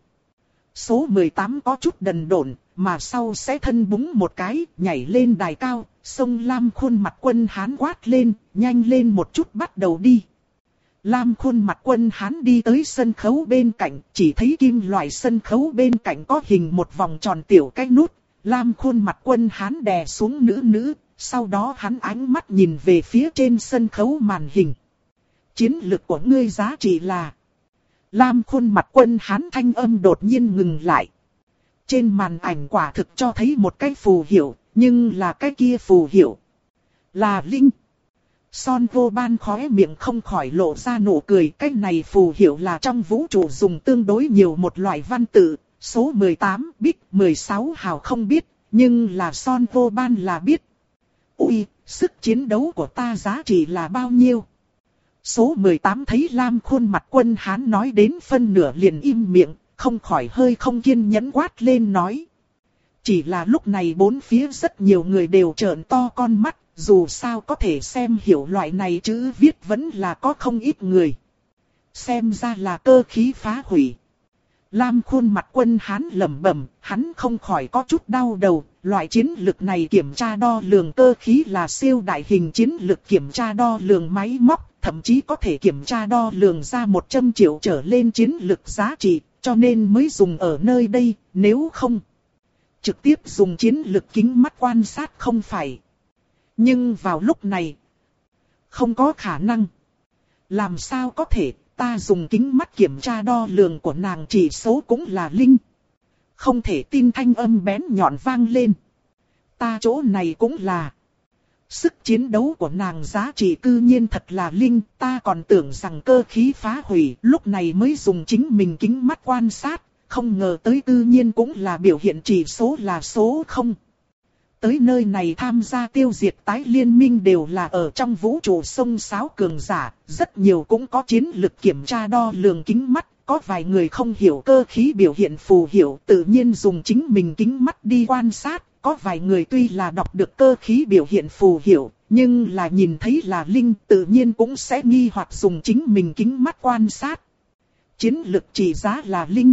Số mười tám có chút đần độn, mà sau sẽ thân búng một cái, nhảy lên đài cao, xông Lam khuôn mặt Quân Hán quát lên, nhanh lên một chút bắt đầu đi. Lam khuôn mặt Quân Hán đi tới sân khấu bên cạnh, chỉ thấy kim loại sân khấu bên cạnh có hình một vòng tròn tiểu cái nút. Lam khuôn mặt Quân Hán đè xuống nữ nữ, sau đó hắn ánh mắt nhìn về phía trên sân khấu màn hình. Chiến lực của ngươi giá trị là... Lam khuôn mặt Quân Hán thanh âm đột nhiên ngừng lại. Trên màn ảnh quả thực cho thấy một cái phù hiệu, nhưng là cái kia phù hiệu là linh. Son vô ban khóe miệng không khỏi lộ ra nụ cười. Cái này phù hiệu là trong vũ trụ dùng tương đối nhiều một loại văn tự. Số mười tám bích, mười sáu hào không biết, nhưng là Son vô ban là biết. Ui, sức chiến đấu của ta giá trị là bao nhiêu? Số mười tám thấy Lam khuôn mặt Quân Hán nói đến phân nửa liền im miệng, không khỏi hơi không kiên nhẫn quát lên nói. Chỉ là lúc này bốn phía rất nhiều người đều trợn to con mắt, dù sao có thể xem hiểu loại này chữ viết vẫn là có không ít người. Xem ra là cơ khí phá hủy. Lam khuôn mặt Quân Hán lẩm bẩm, hắn không khỏi có chút đau đầu. Loại chiến lực này kiểm tra đo lường cơ khí là siêu đại hình chiến lực kiểm tra đo lường máy móc, thậm chí có thể kiểm tra đo lường ra một trăm triệu trở lên chiến lực giá trị, cho nên mới dùng ở nơi đây, nếu không trực tiếp dùng chiến lực kính mắt quan sát không phải. Nhưng vào lúc này, không có khả năng. Làm sao có thể, ta dùng kính mắt kiểm tra đo lường của nàng chỉ số cũng là linh. Không thể tin thanh âm bén nhọn vang lên. Ta chỗ này cũng là. Sức chiến đấu của nàng giá trị cư nhiên thật là linh, ta còn tưởng rằng cơ khí phá hủy, lúc này mới dùng chính mình kính mắt quan sát, không ngờ tới cư nhiên cũng là biểu hiện chỉ số là số không. Tới nơi này tham gia tiêu diệt tái liên minh đều là ở trong vũ trụ sông sáo cường giả, rất nhiều cũng có chiến lực kiểm tra đo lường kính mắt, có vài người không hiểu cơ khí biểu hiện phù hiệu tự nhiên dùng chính mình kính mắt đi quan sát. Có vài người tuy là đọc được cơ khí biểu hiện phù hiệu, nhưng là nhìn thấy là linh tự nhiên cũng sẽ nghi hoặc dùng chính mình kính mắt quan sát. Chiến lực chỉ giá là linh.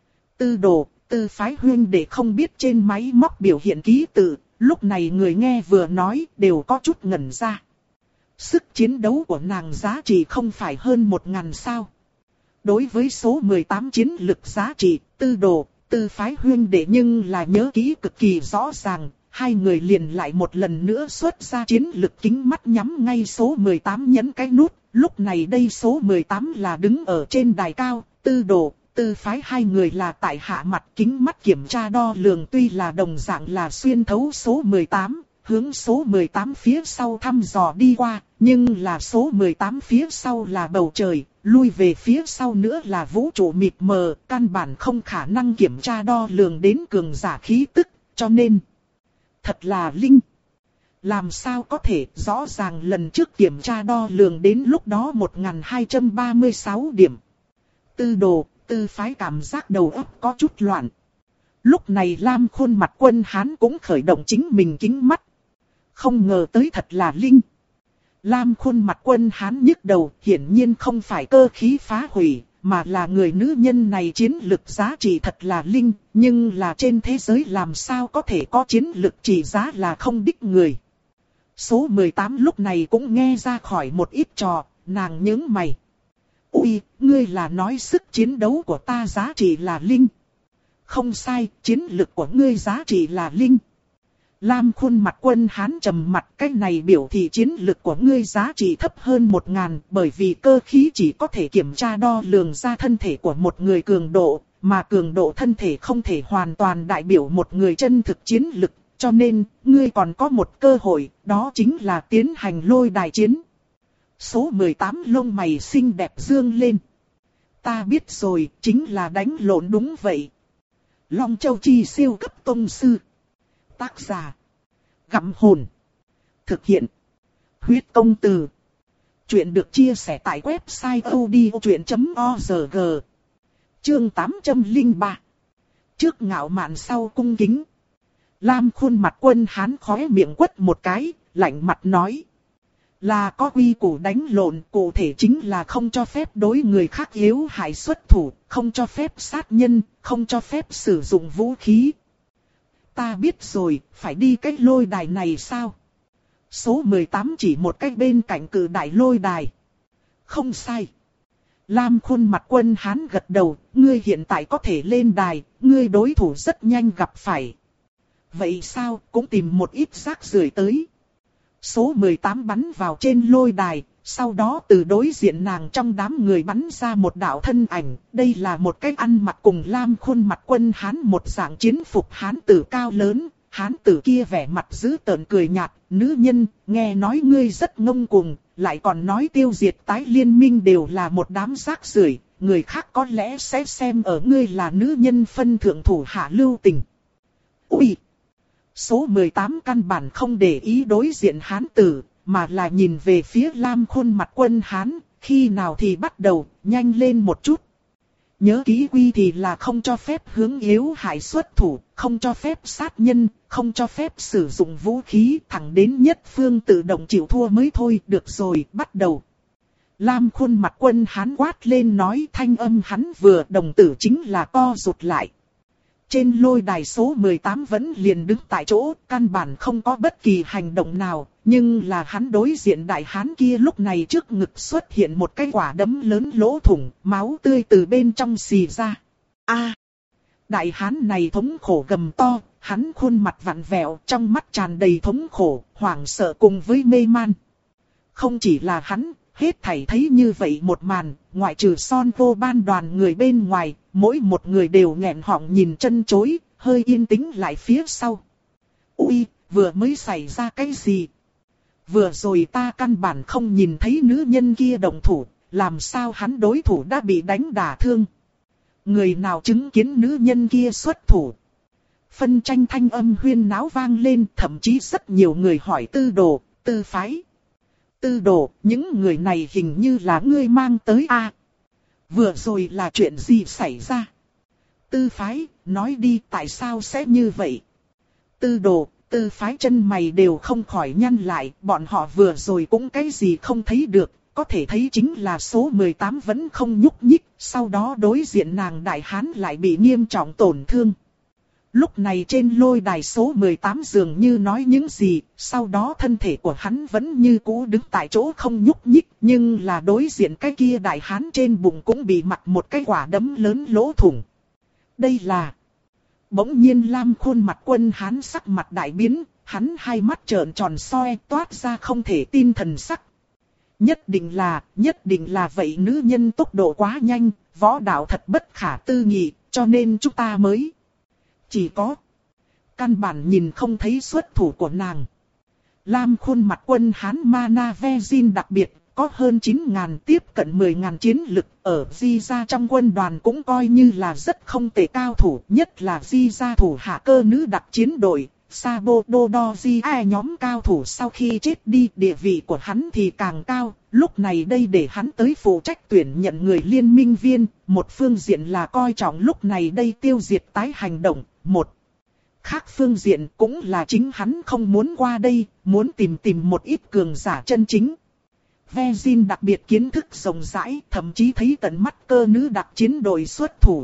Tư đồ, tư phái huyên để không biết trên máy móc biểu hiện ký tự, lúc này người nghe vừa nói đều có chút ngẩn ra. Sức chiến đấu của nàng giá trị không phải hơn một ngàn sao. Đối với số mười tám chiến lực giá trị, tư đồ, tư phái huyên đệ nhưng là nhớ kỹ cực kỳ rõ ràng, hai người liền lại một lần nữa xuất ra chiến lực kính mắt nhắm ngay số mười tám nhấn cái nút, lúc này đây số mười tám là đứng ở trên đài cao, tư đồ, tư phái hai người là tại hạ mặt kính mắt kiểm tra đo lường tuy là đồng dạng là xuyên thấu số mười tám, hướng số mười tám phía sau thăm dò đi qua, nhưng là số mười tám phía sau là bầu trời. Lui về phía sau nữa là vũ trụ mịt mờ, căn bản không khả năng kiểm tra đo lường đến cường giả khí tức, cho nên thật là linh. Làm sao có thể, rõ ràng lần trước kiểm tra đo lường đến lúc đó một nghìn hai trăm ba mươi sáu điểm. Tư đồ, tư phái cảm giác đầu óc có chút loạn. Lúc này Lam khuôn mặt Quân Hán cũng khởi động chính mình kính mắt. Không ngờ tới thật là linh. Lam khuôn mặt Quân Hán nhức đầu, hiển nhiên không phải cơ khí phá hủy, mà là người nữ nhân này chiến lực giá trị thật là linh, nhưng là trên thế giới làm sao có thể có chiến lực chỉ giá là không đích người. Số mười tám lúc này cũng nghe ra khỏi một ít trò, nàng nhướng mày. Ui, ngươi là nói sức chiến đấu của ta giá trị là linh. Không sai, chiến lực của ngươi giá trị là linh. Lam khuôn mặt Quân Hán trầm mặt, cái này biểu thị chiến lực của ngươi giá trị thấp hơn một ngàn, bởi vì cơ khí chỉ có thể kiểm tra đo lường ra thân thể của một người cường độ, mà cường độ thân thể không thể hoàn toàn đại biểu một người chân thực chiến lực, cho nên, ngươi còn có một cơ hội, đó chính là tiến hành lôi đài chiến. Số mười tám lông mày xinh đẹp dương lên. Ta biết rồi, chính là đánh lộn đúng vậy. Long Châu Chi siêu cấp tông sư. Tác giả. Gặm hồn. Thực hiện. Huyết công từ. Chuyện được chia sẻ tại website odchuyện chấm org. Chương tám trăm lẻ ba. Trước ngạo mạn sau cung kính. Lam khuôn mặt Quân Hán khóe miệng quất một cái, lạnh mặt nói. Là có quy củ đánh lộn, cụ thể chính là không cho phép đối người khác yếu hại xuất thủ, không cho phép sát nhân, không cho phép sử dụng vũ khí. Ta biết rồi, phải đi cái lôi đài này sao? Số mười tám chỉ một cái bên cạnh cử đại lôi đài. Không sai. Lam khuôn mặt Quân Hán gật đầu, ngươi hiện tại có thể lên đài, ngươi đối thủ rất nhanh gặp phải. Vậy sao, cũng tìm một ít rác rưởi tới. Số mười tám bắn vào trên lôi đài, sau đó từ đối diện nàng trong đám người bắn ra một đạo thân ảnh. Đây là một cái ăn mặc cùng Lam khuôn mặt Quân Hán một dạng chiến phục hán tử cao lớn. Hán tử kia vẻ mặt dữ tợn cười nhạt, nữ nhân, nghe nói ngươi rất ngông cuồng, lại còn nói tiêu diệt tái liên minh đều là một đám rác rưởi, người khác có lẽ sẽ xem ở ngươi là nữ nhân phân thượng thủ hạ lưu tình. Ui! Số mười tám căn bản không để ý đối diện hán tử, mà là nhìn về phía Lam khuôn mặt Quân Hán, khi nào thì bắt đầu, nhanh lên một chút. Nhớ kỹ quy thì là không cho phép hướng yếu hại xuất thủ, không cho phép sát nhân, không cho phép sử dụng vũ khí, thẳng đến nhất phương tự động chịu thua mới thôi, được rồi, bắt đầu. Lam khuôn mặt Quân Hán quát lên nói, thanh âm hắn vừa đồng tử chính là co rụt lại. Trên lôi đài số mười tám vẫn liền đứng tại chỗ, căn bản không có bất kỳ hành động nào, nhưng là hắn đối diện đại hán kia lúc này trước ngực xuất hiện một cái quả đấm lớn lỗ thủng, máu tươi từ bên trong xì ra. A! Đại hán này thống khổ gầm to, hắn khuôn mặt vặn vẹo, trong mắt tràn đầy thống khổ, hoảng sợ cùng với mê man. Không chỉ là hắn, hết thảy thấy như vậy một màn, ngoại trừ son vô ban đoàn người bên ngoài, mỗi một người đều nghẹn họng nhìn chân chối, hơi yên tĩnh lại phía sau. Ui, vừa mới xảy ra cái gì? Vừa rồi ta căn bản không nhìn thấy nữ nhân kia động thủ, làm sao hắn đối thủ đã bị đánh đả thương? Người nào chứng kiến nữ nhân kia xuất thủ? Phân tranh thanh âm huyên náo vang lên, thậm chí rất nhiều người hỏi Tư Đồ, Tư Phái. Tư Đồ, những người này hình như là ngươi mang tới a? À, vừa rồi là chuyện gì xảy ra? Tư Phái, nói đi tại sao sẽ như vậy? Tư Đồ, Tư Phái chân mày đều không khỏi nhăn lại, bọn họ vừa rồi cũng cái gì không thấy được, có thể thấy chính là số mười tám vẫn không nhúc nhích, sau đó đối diện nàng đại hán lại bị nghiêm trọng tổn thương. Lúc này trên lôi đài số mười tám dường như nói những gì, sau đó thân thể của hắn vẫn như cũ đứng tại chỗ không nhúc nhích, nhưng là đối diện cái kia đại hán trên bụng cũng bị mặt một cái quả đấm lớn lỗ thủng. Đây là... Bỗng nhiên Lam khuôn mặt Quân Hán sắc mặt đại biến, hắn hai mắt trợn tròn soi toát ra không thể tin thần sắc. Nhất định là, nhất định là vậy, nữ nhân tốc độ quá nhanh, võ đạo thật bất khả tư nghị, cho nên chúng ta mới... Chỉ có căn bản nhìn không thấy xuất thủ của nàng. Lam khuôn mặt Quân Hán Mana Vezin đặc biệt, có hơn chín nghìn tiếp cận mười nghìn chiến lực, ở Di gia trong quân đoàn cũng coi như là rất không tệ cao thủ, nhất là Di gia thủ hạ cơ nữ đặc chiến đội, Sabo Dodoji ai nhóm cao thủ sau khi chết đi, địa vị của hắn thì càng cao, lúc này đây để hắn tới phụ trách tuyển nhận người liên minh viên, một phương diện là coi trọng lúc này đây tiêu diệt tái hành động, một khác phương diện cũng là chính hắn không muốn qua đây, muốn tìm tìm một ít cường giả chân chính. Vezin đặc biệt kiến thức rộng rãi, thậm chí thấy tận mắt cơ nữ đặc chiến đội xuất thủ.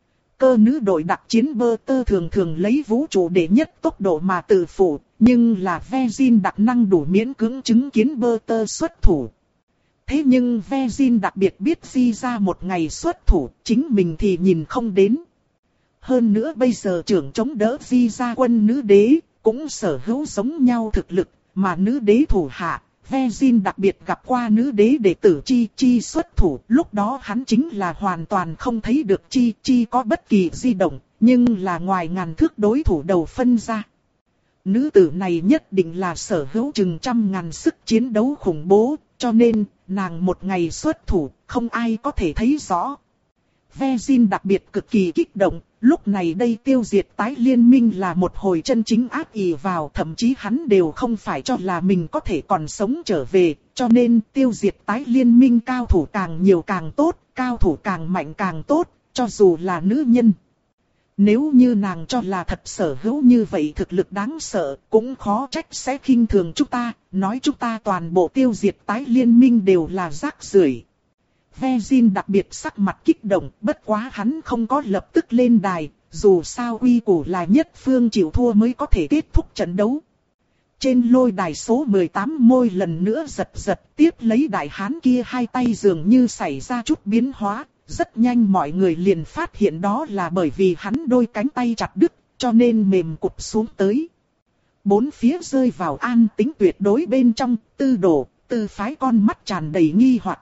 Cơ nữ đội đặc chiến bơ tơ thường thường lấy vũ trụ đệ nhất tốc độ mà tự phụ, nhưng là Vezin đặc năng đủ miễn cưỡng chứng kiến bơ tơ xuất thủ. Thế nhưng Vezin đặc biệt biết Di ra một ngày xuất thủ, chính mình thì nhìn không đến. Hơn nữa bây giờ trưởng chống đỡ Di ra quân nữ đế, cũng sở hữu giống nhau thực lực, mà nữ đế thủ hạ, Vezin đặc biệt gặp qua nữ đế đệ tử Chi Chi xuất thủ, lúc đó hắn chính là hoàn toàn không thấy được Chi Chi có bất kỳ di động, nhưng là ngoài ngàn thước đối thủ đầu phân ra. Nữ tử này nhất định là sở hữu chừng trăm ngàn sức chiến đấu khủng bố, cho nên, nàng một ngày xuất thủ, không ai có thể thấy rõ. Vezin đặc biệt cực kỳ kích động, lúc này đây tiêu diệt tái liên minh là một hồi chân chính ác ỷ vào, thậm chí hắn đều không phải cho là mình có thể còn sống trở về, cho nên tiêu diệt tái liên minh cao thủ càng nhiều càng tốt, cao thủ càng mạnh càng tốt, cho dù là nữ nhân. Nếu như nàng cho là thật sở hữu như vậy thực lực đáng sợ, cũng khó trách sẽ khinh thường chúng ta, nói chúng ta toàn bộ tiêu diệt tái liên minh đều là rác rưởi. Vezin đặc biệt sắc mặt kích động, bất quá hắn không có lập tức lên đài, dù sao quy củ là nhất phương chịu thua mới có thể kết thúc trận đấu. Trên lôi đài số mười tám môi lần nữa giật giật, tiếp lấy đại hán kia hai tay dường như xảy ra chút biến hóa, rất nhanh mọi người liền phát hiện đó là bởi vì hắn đôi cánh tay chặt đứt, cho nên mềm cụp xuống tới. Bốn phía rơi vào an tĩnh tuyệt đối bên trong, Tư Đồ, Tư Phái con mắt tràn đầy nghi hoặc.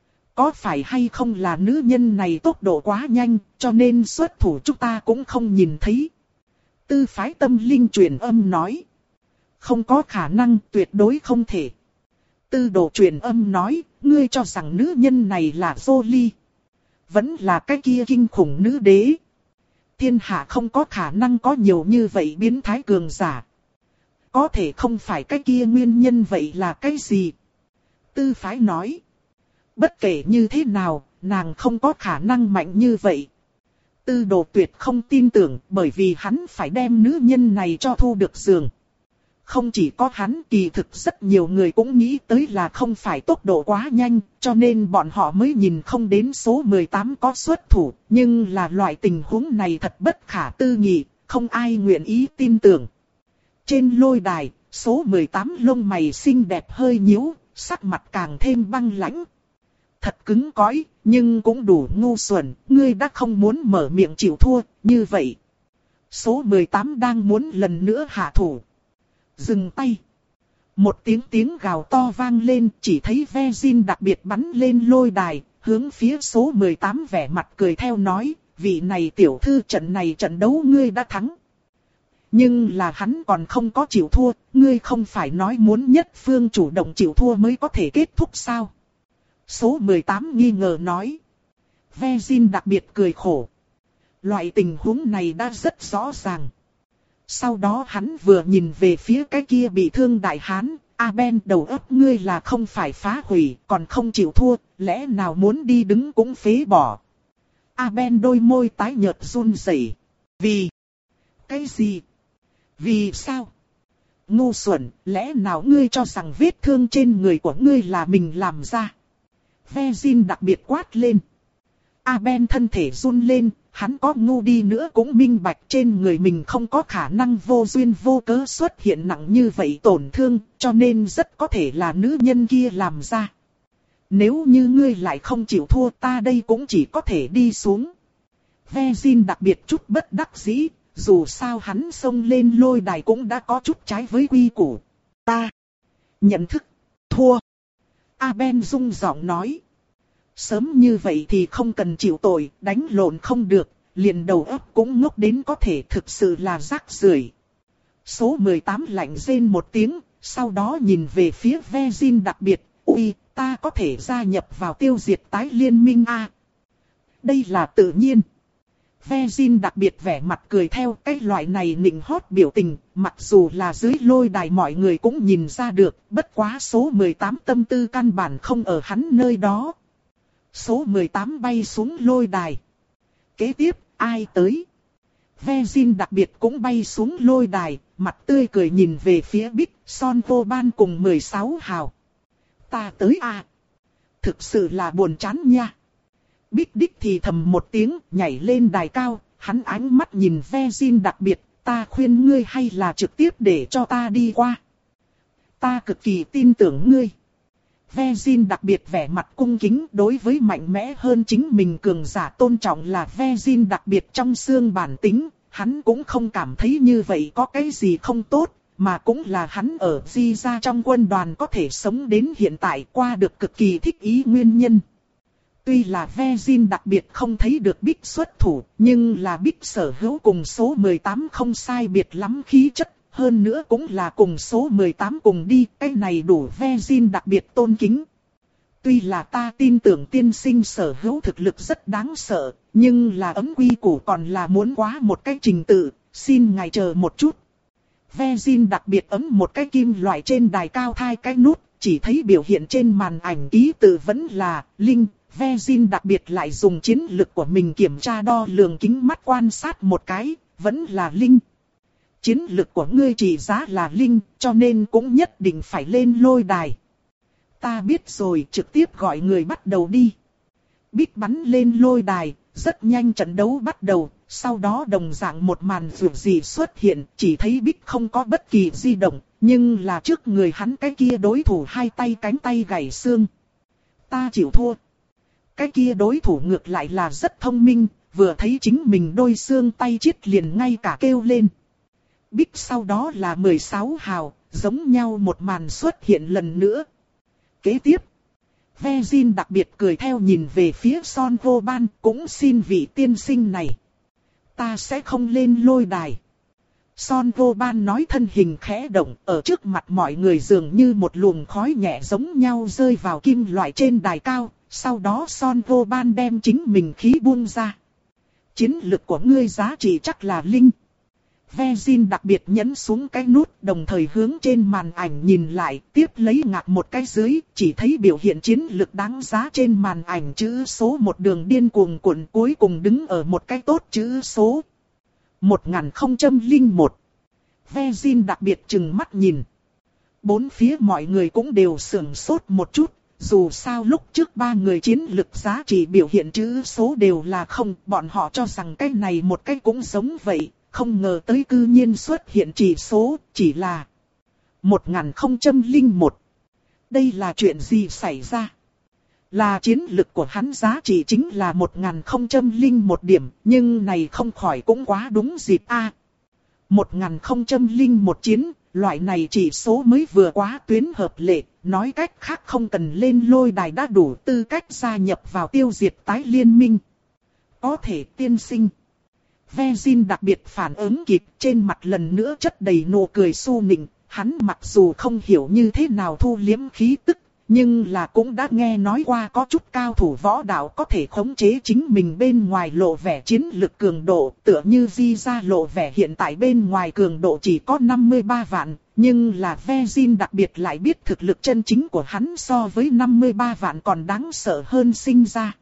Có phải hay không là nữ nhân này tốc độ quá nhanh, cho nên xuất thủ chúng ta cũng không nhìn thấy. Tư Phái tâm linh truyền âm nói. Không có khả năng, tuyệt đối không thể. Tư Đồ truyền âm nói, ngươi cho rằng nữ nhân này là Jolie. Vẫn là cái kia kinh khủng nữ đế. Thiên hạ không có khả năng có nhiều như vậy biến thái cường giả. Có thể không phải cái kia nguyên nhân, vậy là cái gì? Tư Phái nói. Bất kể như thế nào, nàng không có khả năng mạnh như vậy. Tư Đồ tuyệt không tin tưởng, bởi vì hắn phải đem nữ nhân này cho thu được giường. Không chỉ có hắn, kỳ thực rất nhiều người cũng nghĩ tới là không phải tốc độ quá nhanh, cho nên bọn họ mới nhìn không đến số mười tám có xuất thủ, nhưng là loại tình huống này thật bất khả tư nghị, không ai nguyện ý tin tưởng. Trên lôi đài, số mười tám lông mày xinh đẹp hơi nhíu, sắc mặt càng thêm băng lãnh. Thật cứng cỏi, nhưng cũng đủ ngu xuẩn, ngươi đã không muốn mở miệng chịu thua, như vậy. Số mười tám đang muốn lần nữa hạ thủ. Dừng tay. Một tiếng tiếng gào to vang lên, chỉ thấy Vezin đặc biệt bắn lên lôi đài, hướng phía số mười tám vẻ mặt cười theo nói, vị này tiểu thư trận này trận đấu ngươi đã thắng. Nhưng là hắn còn không có chịu thua, ngươi không phải nói muốn nhất phương chủ động chịu thua mới có thể kết thúc sao? Số mười tám nghi ngờ nói. Vezin đặc biệt cười khổ. Loại tình huống này đã rất rõ ràng. Sau đó hắn vừa nhìn về phía cái kia bị thương đại hán, Aben đầu óc ngươi là không phải phá hủy, còn không chịu thua, lẽ nào muốn đi đứng cũng phế bỏ. Aben đôi môi tái nhợt run rẩy. Vì? Cái gì? Vì sao? Ngu xuẩn, lẽ nào ngươi cho rằng vết thương trên người của ngươi là mình làm ra? Vezin đặc biệt quát lên. Aben thân thể run lên, hắn có ngu đi nữa cũng minh bạch trên người mình không có khả năng vô duyên vô cớ xuất hiện nặng như vậy tổn thương, cho nên rất có thể là nữ nhân kia làm ra. Nếu như ngươi lại không chịu thua, ta đây cũng chỉ có thể đi xuống. Vezin đặc biệt chút bất đắc dĩ, dù sao hắn xông lên lôi đài cũng đã có chút trái với quy củ. Ta nhận thức, thua. Aben rung giọng nói. Sớm như vậy thì không cần chịu tội, đánh lộn không được, liền đầu óc cũng ngốc đến có thể thực sự là rác rưởi. Số mười tám lạnh rên một tiếng, sau đó nhìn về phía Vezin đặc biệt, ui, ta có thể gia nhập vào tiêu diệt tái liên minh a. Đây là tự nhiên. Vezin đặc biệt vẻ mặt cười theo cái loại này nịnh hót biểu tình, mặc dù là dưới lôi đài mọi người cũng nhìn ra được, bất quá số mười tám tâm tư căn bản không ở hắn nơi đó. Số mười tám bay xuống lôi đài. Kế tiếp, ai tới? Vezin đặc biệt cũng bay xuống lôi đài, mặt tươi cười nhìn về phía Bích, Son Vô Ban cùng mười sáu hào. Ta tới à? Thực sự là buồn chán nha. Bích Đích thì thầm một tiếng, nhảy lên đài cao, hắn ánh mắt nhìn Vezin đặc biệt, ta khuyên ngươi hay là trực tiếp để cho ta đi qua. Ta cực kỳ tin tưởng ngươi. Vezin đặc biệt vẻ mặt cung kính, đối với mạnh mẽ hơn chính mình cường giả tôn trọng là Vezin đặc biệt trong xương bản tính, hắn cũng không cảm thấy như vậy có cái gì không tốt, mà cũng là hắn ở Di gia trong quân đoàn có thể sống đến hiện tại qua được cực kỳ thích ý nguyên nhân. Tuy là Vezin đặc biệt không thấy được Bích xuất thủ, nhưng là Bích sở hữu cùng số mười tám không sai biệt lắm khí chất, hơn nữa cũng là cùng số mười tám cùng đi, cái này đủ Vezin đặc biệt tôn kính. Tuy là ta tin tưởng tiên sinh sở hữu thực lực rất đáng sợ, nhưng là ấm quy củ còn là muốn quá một cái trình tự, xin ngài chờ một chút. Vezin đặc biệt ấm một cái kim loại trên đài cao hai cái nút, chỉ thấy biểu hiện trên màn ảnh ký tự vẫn là Linh. Vezin đặc biệt lại dùng chiến lực của mình kiểm tra đo lường kính mắt quan sát một cái, vẫn là Linh. Chiến lực của ngươi chỉ giá là Linh, cho nên cũng nhất định phải lên lôi đài. Ta biết rồi, trực tiếp gọi người bắt đầu đi. Bích bắn lên lôi đài, rất nhanh trận đấu bắt đầu, sau đó đồng dạng một màn rủi gì xuất hiện, chỉ thấy Bích không có bất kỳ di động, nhưng là trước người hắn cái kia đối thủ hai tay cánh tay gãy xương. Ta chịu thua. Cái kia đối thủ ngược lại là rất thông minh, vừa thấy chính mình đôi xương tay chết liền ngay cả kêu lên. Bích sau đó là mười sáu hào, giống nhau một màn xuất hiện lần nữa. Kế tiếp, Vezin đặc biệt cười theo nhìn về phía Son Vô Ban, cũng xin vị tiên sinh này. Ta sẽ không lên lôi đài. Son Vô Ban nói thân hình khẽ động, ở trước mặt mọi người dường như một luồng khói nhẹ giống nhau rơi vào kim loại trên đài cao. Sau đó Son Vô Ban đem chính mình khí buông ra. Chiến lực của ngươi giá trị chắc là Linh. Vezin đặc biệt nhấn xuống cái nút, đồng thời hướng trên màn ảnh nhìn lại, tiếp lấy ngạc một cái dưới, chỉ thấy biểu hiện chiến lực đáng giá trên màn ảnh chữ số một đường điên cuồng cuộn, cuối cùng đứng ở một cái tốt chữ số một nghìn không trăm lẻ một. Vezin đặc biệt trừng mắt nhìn. Bốn phía mọi người cũng đều sửng sốt một chút. Dù sao lúc trước ba người chiến lực giá trị biểu hiện chữ số đều là không, bọn họ cho rằng cái này một cái cũng giống vậy, không ngờ tới cư nhiên xuất hiện chỉ số, chỉ là một nghìn không trăm lẻ một. Đây là chuyện gì xảy ra? Là chiến lực của hắn giá trị chính là một nghìn không trăm lẻ một điểm, nhưng này không khỏi cũng quá đúng dịp a. một nghìn không trăm lẻ một chiến, loại này chỉ số mới vừa quá tuyến hợp lệ, nói cách khác không cần lên lôi đài đã đủ tư cách gia nhập vào tiêu diệt tái liên minh. Có thể tiên sinh. Vezin đặc biệt phản ứng kịp, trên mặt lần nữa chất đầy nụ cười su nịnh, hắn mặc dù không hiểu như thế nào thu liếm khí tức, nhưng là cũng đã nghe nói qua có chút cao thủ võ đạo có thể khống chế chính mình bên ngoài lộ vẻ chiến lực cường độ, tựa như Di gia lộ vẻ hiện tại bên ngoài cường độ chỉ có năm mươi ba vạn, nhưng là Vezin đặc biệt lại biết thực lực chân chính của hắn so với năm mươi ba vạn còn đáng sợ hơn sinh ra.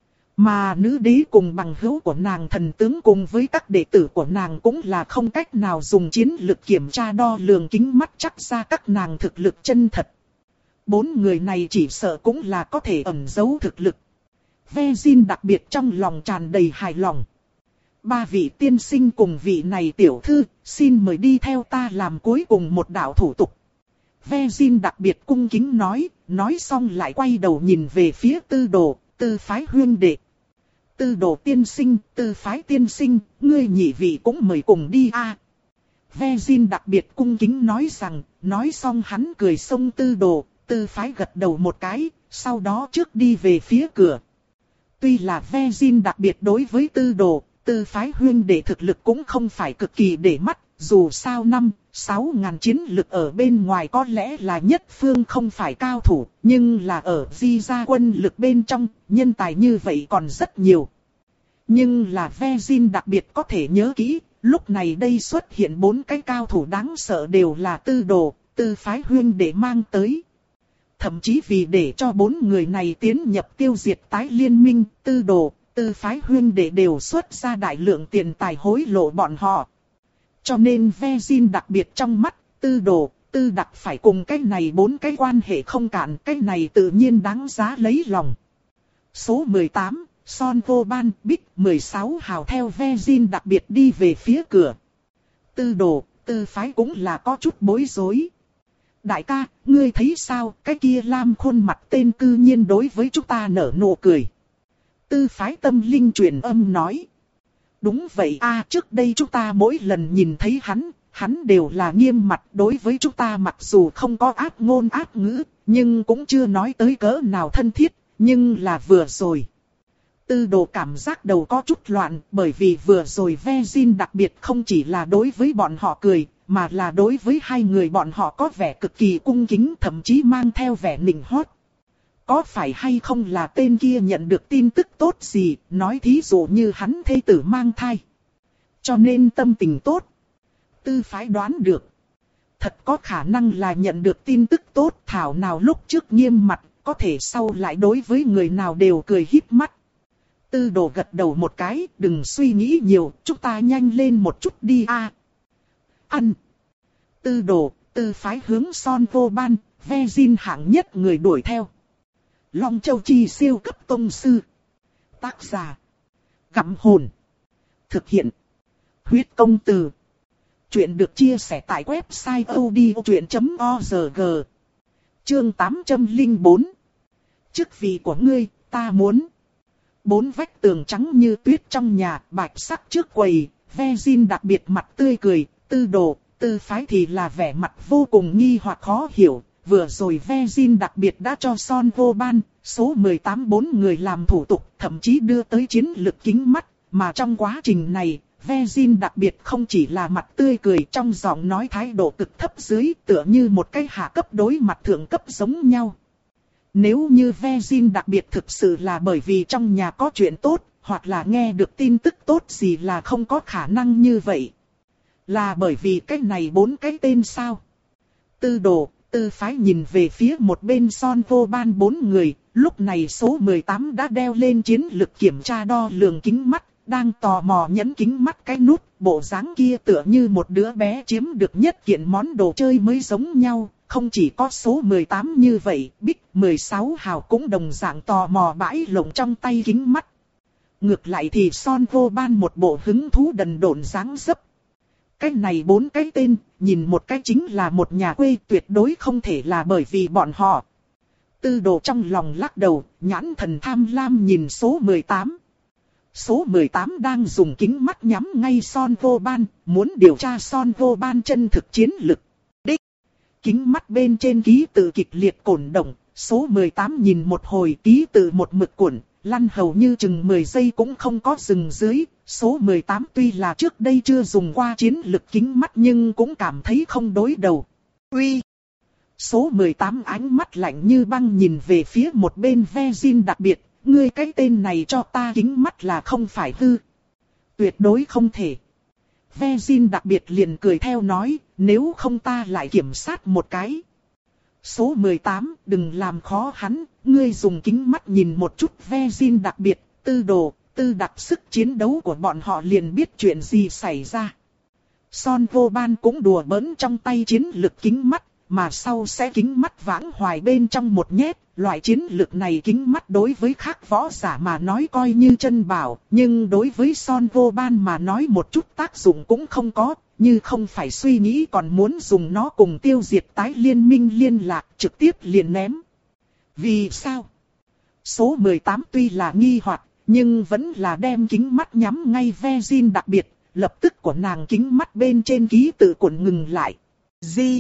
Mà nữ đế cùng bằng hữu của nàng thần tướng cùng với các đệ tử của nàng cũng là không cách nào dùng chiến lực kiểm tra đo lường kính mắt chắc ra các nàng thực lực chân thật. Bốn người này chỉ sợ cũng là có thể ẩn giấu thực lực. Vezin đặc biệt trong lòng tràn đầy hài lòng. Ba vị tiên sinh cùng vị này tiểu thư, xin mời đi theo ta làm cuối cùng một đạo thủ tục. Vezin đặc biệt cung kính nói, nói xong lại quay đầu nhìn về phía Tư Đồ, Tư phái huyên đệ. Tư Đồ tiên sinh, Tư phái tiên sinh, ngươi nhị vị cũng mời cùng đi a. À. Vezin đặc biệt cung kính nói rằng, nói xong hắn cười xông Tư Đồ, Tư phái gật đầu một cái, sau đó trước đi về phía cửa. Tuy là Vezin đặc biệt đối với Tư Đồ, Tư phái huyên đệ thực lực cũng không phải cực kỳ để mắt, dù sao năm, sáu ngàn chiến lực ở bên ngoài có lẽ là nhất phương không phải cao thủ, nhưng là ở Di gia quân lực bên trong, nhân tài như vậy còn rất nhiều. Nhưng là Vezin đặc biệt có thể nhớ kỹ, lúc này đây xuất hiện bốn cái cao thủ đáng sợ đều là Tư Đồ, Tư phái huyên đệ mang tới. Thậm chí vì để cho bốn người này tiến nhập tiêu diệt tái liên minh, Tư Đồ, Tư phái huyên đệ đều xuất ra đại lượng tiền tài hối lộ bọn họ. Cho nên Vezin đặc biệt trong mắt, Tư Đồ, Tư Đặc phải cùng cái này bốn cái quan hệ không cạn, cái này tự nhiên đáng giá lấy lòng. Số mười tám, Son Vô Ban, Bích mười sáu hào theo Vezin đặc biệt đi về phía cửa. Tư Đồ, Tư phái cũng là có chút bối rối. Đại ca, ngươi thấy sao, cái kia lam khuôn mặt tên cư nhiên đối với chúng ta nở nụ cười. Tư phái tâm linh truyền âm nói. Đúng vậy a, trước đây chúng ta mỗi lần nhìn thấy hắn, hắn đều là nghiêm mặt đối với chúng ta, mặc dù không có ác ngôn ác ngữ, nhưng cũng chưa nói tới cỡ nào thân thiết, nhưng là vừa rồi. Tư đồ cảm giác đầu có chút loạn, bởi vì vừa rồi Vezin đặc biệt không chỉ là đối với bọn họ cười, mà là đối với hai người bọn họ có vẻ cực kỳ cung kính, thậm chí mang theo vẻ nịnh hót. Có phải hay không là tên kia nhận được tin tức tốt gì, nói thí dụ như hắn thê tử mang thai, cho nên tâm tình tốt. Tư phái đoán được. Thật có khả năng là nhận được tin tức tốt, thảo nào lúc trước nghiêm mặt, có thể sau lại đối với người nào đều cười híp mắt. Tư đồ gật đầu một cái, đừng suy nghĩ nhiều, chúng ta nhanh lên một chút đi a. Ăn. Tư đồ, tư phái hướng Son Vô Ban, Vezin hạng nhất người đuổi theo. Long Châu Chi siêu cấp tông sư. Tác giả. Gặm hồn. Thực hiện. Huyết công từ. Chuyện được chia sẻ tại website odchuyện chấm org. Chương tám trăm lẻ bốn. Chức vị của ngươi, ta muốn. Bốn vách tường trắng như tuyết trong nhà, bạch sắc trước quầy, Vezin đặc biệt mặt tươi cười, tư đồ, tư phái thì là vẻ mặt vô cùng nghi hoặc khó hiểu. Vừa rồi Vezin đặc biệt đã cho Son Vô Ban, số mười tám bốn người làm thủ tục, thậm chí đưa tới chiến lực kính mắt, mà trong quá trình này, Vezin đặc biệt không chỉ là mặt tươi cười, trong giọng nói thái độ cực thấp dưới, tựa như một cái hạ cấp đối mặt thượng cấp giống nhau. Nếu như Vezin đặc biệt thực sự là bởi vì trong nhà có chuyện tốt, hoặc là nghe được tin tức tốt gì, là không có khả năng như vậy. Là bởi vì cái này bốn cái tên sao? Tư đồ, tư phái nhìn về phía một bên Son Vô Ban bốn người, lúc này số mười tám đã đeo lên chiến lực kiểm tra đo lường kính mắt, đang tò mò nhấn kính mắt cái nút, bộ dáng kia tựa như một đứa bé chiếm được nhất kiện món đồ chơi mới giống nhau. Không chỉ có số mười tám như vậy, Bích mười sáu hào cũng đồng dạng tò mò bãi lồng trong tay kính mắt. Ngược lại thì Son Vô Ban một bộ hứng thú đần độn dáng dấp. Cái này bốn cái tên, nhìn một cái chính là một nhà quê, tuyệt đối không thể là bởi vì bọn họ. Tư đồ trong lòng lắc đầu, nhãn thần tham lam nhìn số mười tám. Số mười tám đang dùng kính mắt nhắm ngay Son Vô Ban, muốn điều tra Son Vô Ban chân thực chiến lực. Đích! Kính mắt bên trên ký tự kịch liệt cổn động, số mười tám nhìn một hồi ký tự một mực cuộn, lăn hầu như chừng mười giây cũng không có dừng dưới. Số mười tám tuy là trước đây chưa dùng qua chiến lực kính mắt nhưng cũng cảm thấy không đối đầu. Uy! Số mười tám ánh mắt lạnh như băng nhìn về phía một bên Vezin đặc biệt, ngươi cái tên này cho ta kính mắt là không phải hư. Tuyệt đối không thể. Vezin đặc biệt liền cười theo nói, nếu không ta lại kiểm sát một cái. Số mười tám, đừng làm khó hắn, ngươi dùng kính mắt nhìn một chút. Vezin đặc biệt, tư đồ, tư đặc sức chiến đấu của bọn họ liền biết chuyện gì xảy ra. Son Vô Ban cũng đùa bỡn trong tay chiến lực kính mắt, mà sau sẽ kính mắt vãng hoài bên trong một nhét. Loại chiến lực này kính mắt đối với khác võ giả mà nói coi như chân bảo, nhưng đối với Son Vô Ban mà nói một chút tác dụng cũng không có, như không phải suy nghĩ còn muốn dùng nó cùng tiêu diệt tái liên minh liên lạc, trực tiếp liền ném. Vì sao? Số mười tám tuy là nghi hoặc, nhưng vẫn là đem kính mắt nhắm ngay Vezin đặc biệt, lập tức của nàng kính mắt bên trên ký tự cuộn ngừng lại. Gì?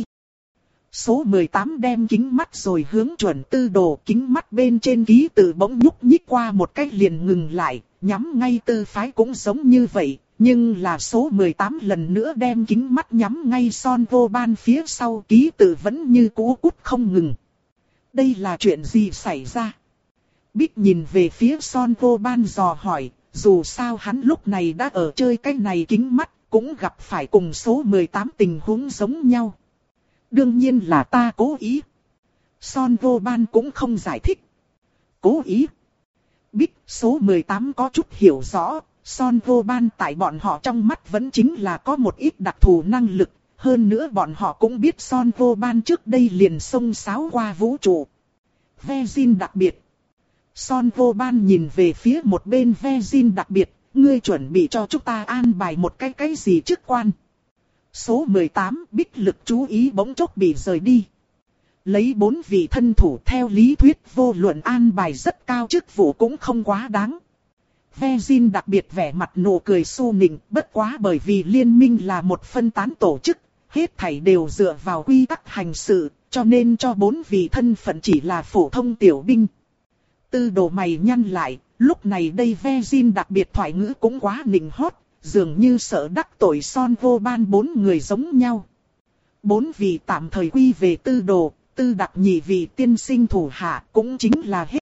Số mười tám đem kính mắt rồi hướng chuẩn tư đồ, kính mắt bên trên ký tự bỗng nhúc nhích qua một cách liền ngừng lại, nhắm ngay tư phái cũng giống như vậy, nhưng là số mười tám lần nữa đem kính mắt nhắm ngay Son Vô Ban phía sau, ký tự vẫn như cũ cút không ngừng. Đây là chuyện gì xảy ra? Bích nhìn về phía Son Vô Ban dò hỏi, dù sao hắn lúc này đã ở chơi cái này kính mắt, cũng gặp phải cùng số mười tám tình huống giống nhau. Đương nhiên là ta cố ý. Son Vô Ban cũng không giải thích. Cố ý. Bích, số mười tám có chút hiểu rõ, Son Vô Ban tại bọn họ trong mắt vẫn chính là có một ít đặc thù năng lực. Hơn nữa bọn họ cũng biết Son Vô Ban trước đây liền xông xáo qua vũ trụ. Vezin đặc biệt. Son Vô Ban nhìn về phía một bên Vezin đặc biệt, ngươi chuẩn bị cho chúng ta an bài một cái cái gì chức quan. Số mười tám, Bích lực chú ý bỗng chốc bị rời đi. Lấy bốn vị thân thủ theo lý thuyết vô luận an bài rất cao chức vụ cũng không quá đáng. Vezin đặc biệt vẻ mặt nụ cười su nịnh, bất quá bởi vì liên minh là một phân tán tổ chức, hết thảy đều dựa vào quy tắc hành sự, cho nên cho bốn vị thân phận chỉ là phổ thông tiểu binh. Tư đồ mày nhăn lại, lúc này đây Vezin đặc biệt thoại ngữ cũng quá nịnh hót, dường như sợ đắc tội Son Vô Ban bốn người giống nhau. Bốn vị tạm thời quy về tư đồ, tư đặc nhị vị tiên sinh thủ hạ cũng chính là hết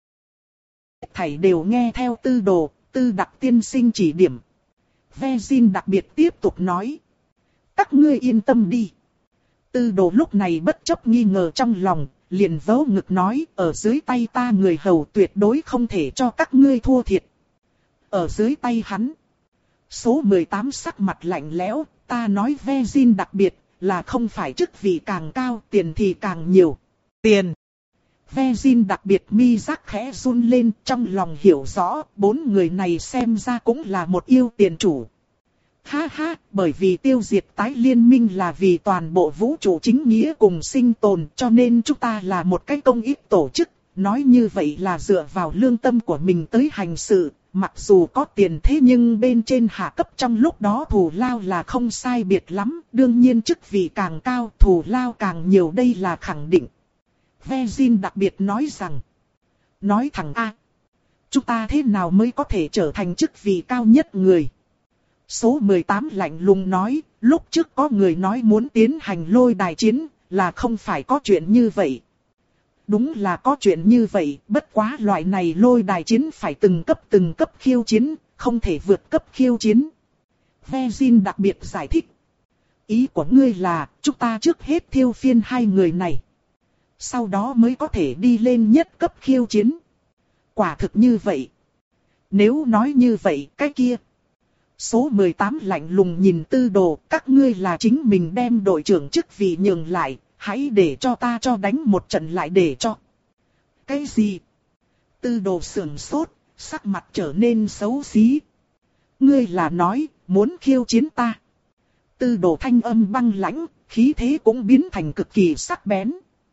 thảy đều nghe theo tư đồ, tư đặc tiên sinh chỉ điểm. Vezin đặc biệt tiếp tục nói. Các ngươi yên tâm đi. Tư đồ lúc này bất chấp nghi ngờ trong lòng, liền vớ ngực nói, ở dưới tay ta người hầu tuyệt đối không thể cho các ngươi thua thiệt. Ở dưới tay hắn. Số mười tám sắc mặt lạnh lẽo, ta nói Vezin đặc biệt, là không phải chức vị càng cao, tiền thì càng nhiều. Tiền. Vezin đặc biệt mi giác khẽ run lên, trong lòng hiểu rõ, bốn người này xem ra cũng là một yêu tiền chủ. Ha ha, bởi vì tiêu diệt tái liên minh là vì toàn bộ vũ trụ chính nghĩa cùng sinh tồn, cho nên chúng ta là một cái công ích tổ chức, nói như vậy là dựa vào lương tâm của mình tới hành sự, mặc dù có tiền thế nhưng bên trên hạ cấp trong lúc đó thù lao là không sai biệt lắm, đương nhiên chức vị càng cao thù lao càng nhiều, đây là khẳng định. Vezin đặc biệt nói rằng, nói thẳng A, chúng ta thế nào mới có thể trở thành chức vị cao nhất người? Số mười tám lạnh lùng nói, lúc trước có người nói muốn tiến hành lôi đài chiến, là không phải có chuyện như vậy. Đúng là có chuyện như vậy, bất quá loại này lôi đài chiến phải từng cấp từng cấp khiêu chiến, không thể vượt cấp khiêu chiến. Vezin đặc biệt giải thích. Ý của ngươi là, chúng ta trước hết thiêu phiên hai người này. Sau đó mới có thể đi lên nhất cấp khiêu chiến. Quả thực như vậy. Nếu nói như vậy, cái kia. Số mười tám lạnh lùng nhìn tư đồ, các ngươi là chính mình đem đội trưởng chức vị nhường lại, hãy để cho ta cho đánh một trận lại để cho. Cái gì? Tư đồ sườn sốt, sắc mặt trở nên xấu xí. Ngươi là nói, muốn khiêu chiến ta. Tư đồ thanh âm băng lãnh, khí thế cũng biến thành cực kỳ sắc bén.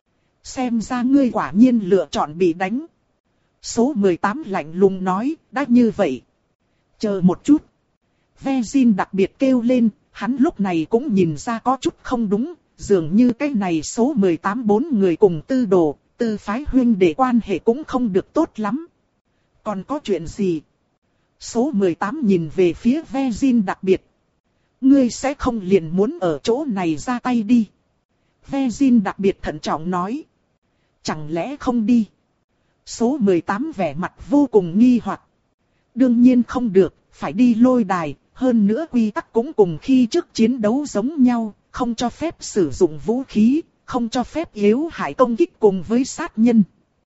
Xem ra ngươi quả nhiên lựa chọn bị đánh. Số mười tám lạnh lùng nói, đã như vậy. Chờ một chút. Vezin đặc biệt kêu lên, hắn lúc này cũng nhìn ra có chút không đúng, dường như cái này số mười tám bốn người cùng tư đồ, tư phái huynh đệ quan hệ cũng không được tốt lắm. Còn có chuyện gì? Số mười tám nhìn về phía Vezin đặc biệt. Ngươi sẽ không liền muốn ở chỗ này ra tay đi. Vezin đặc biệt thận trọng nói. Chẳng lẽ không đi? Số mười tám vẻ mặt vô cùng nghi hoặc. Đương nhiên không được, phải đi lôi đài, hơn nữa quy tắc cũng cùng khi trước chiến đấu giống nhau, không cho phép sử dụng vũ khí, không cho phép yếu hại công kích cùng với sát nhân.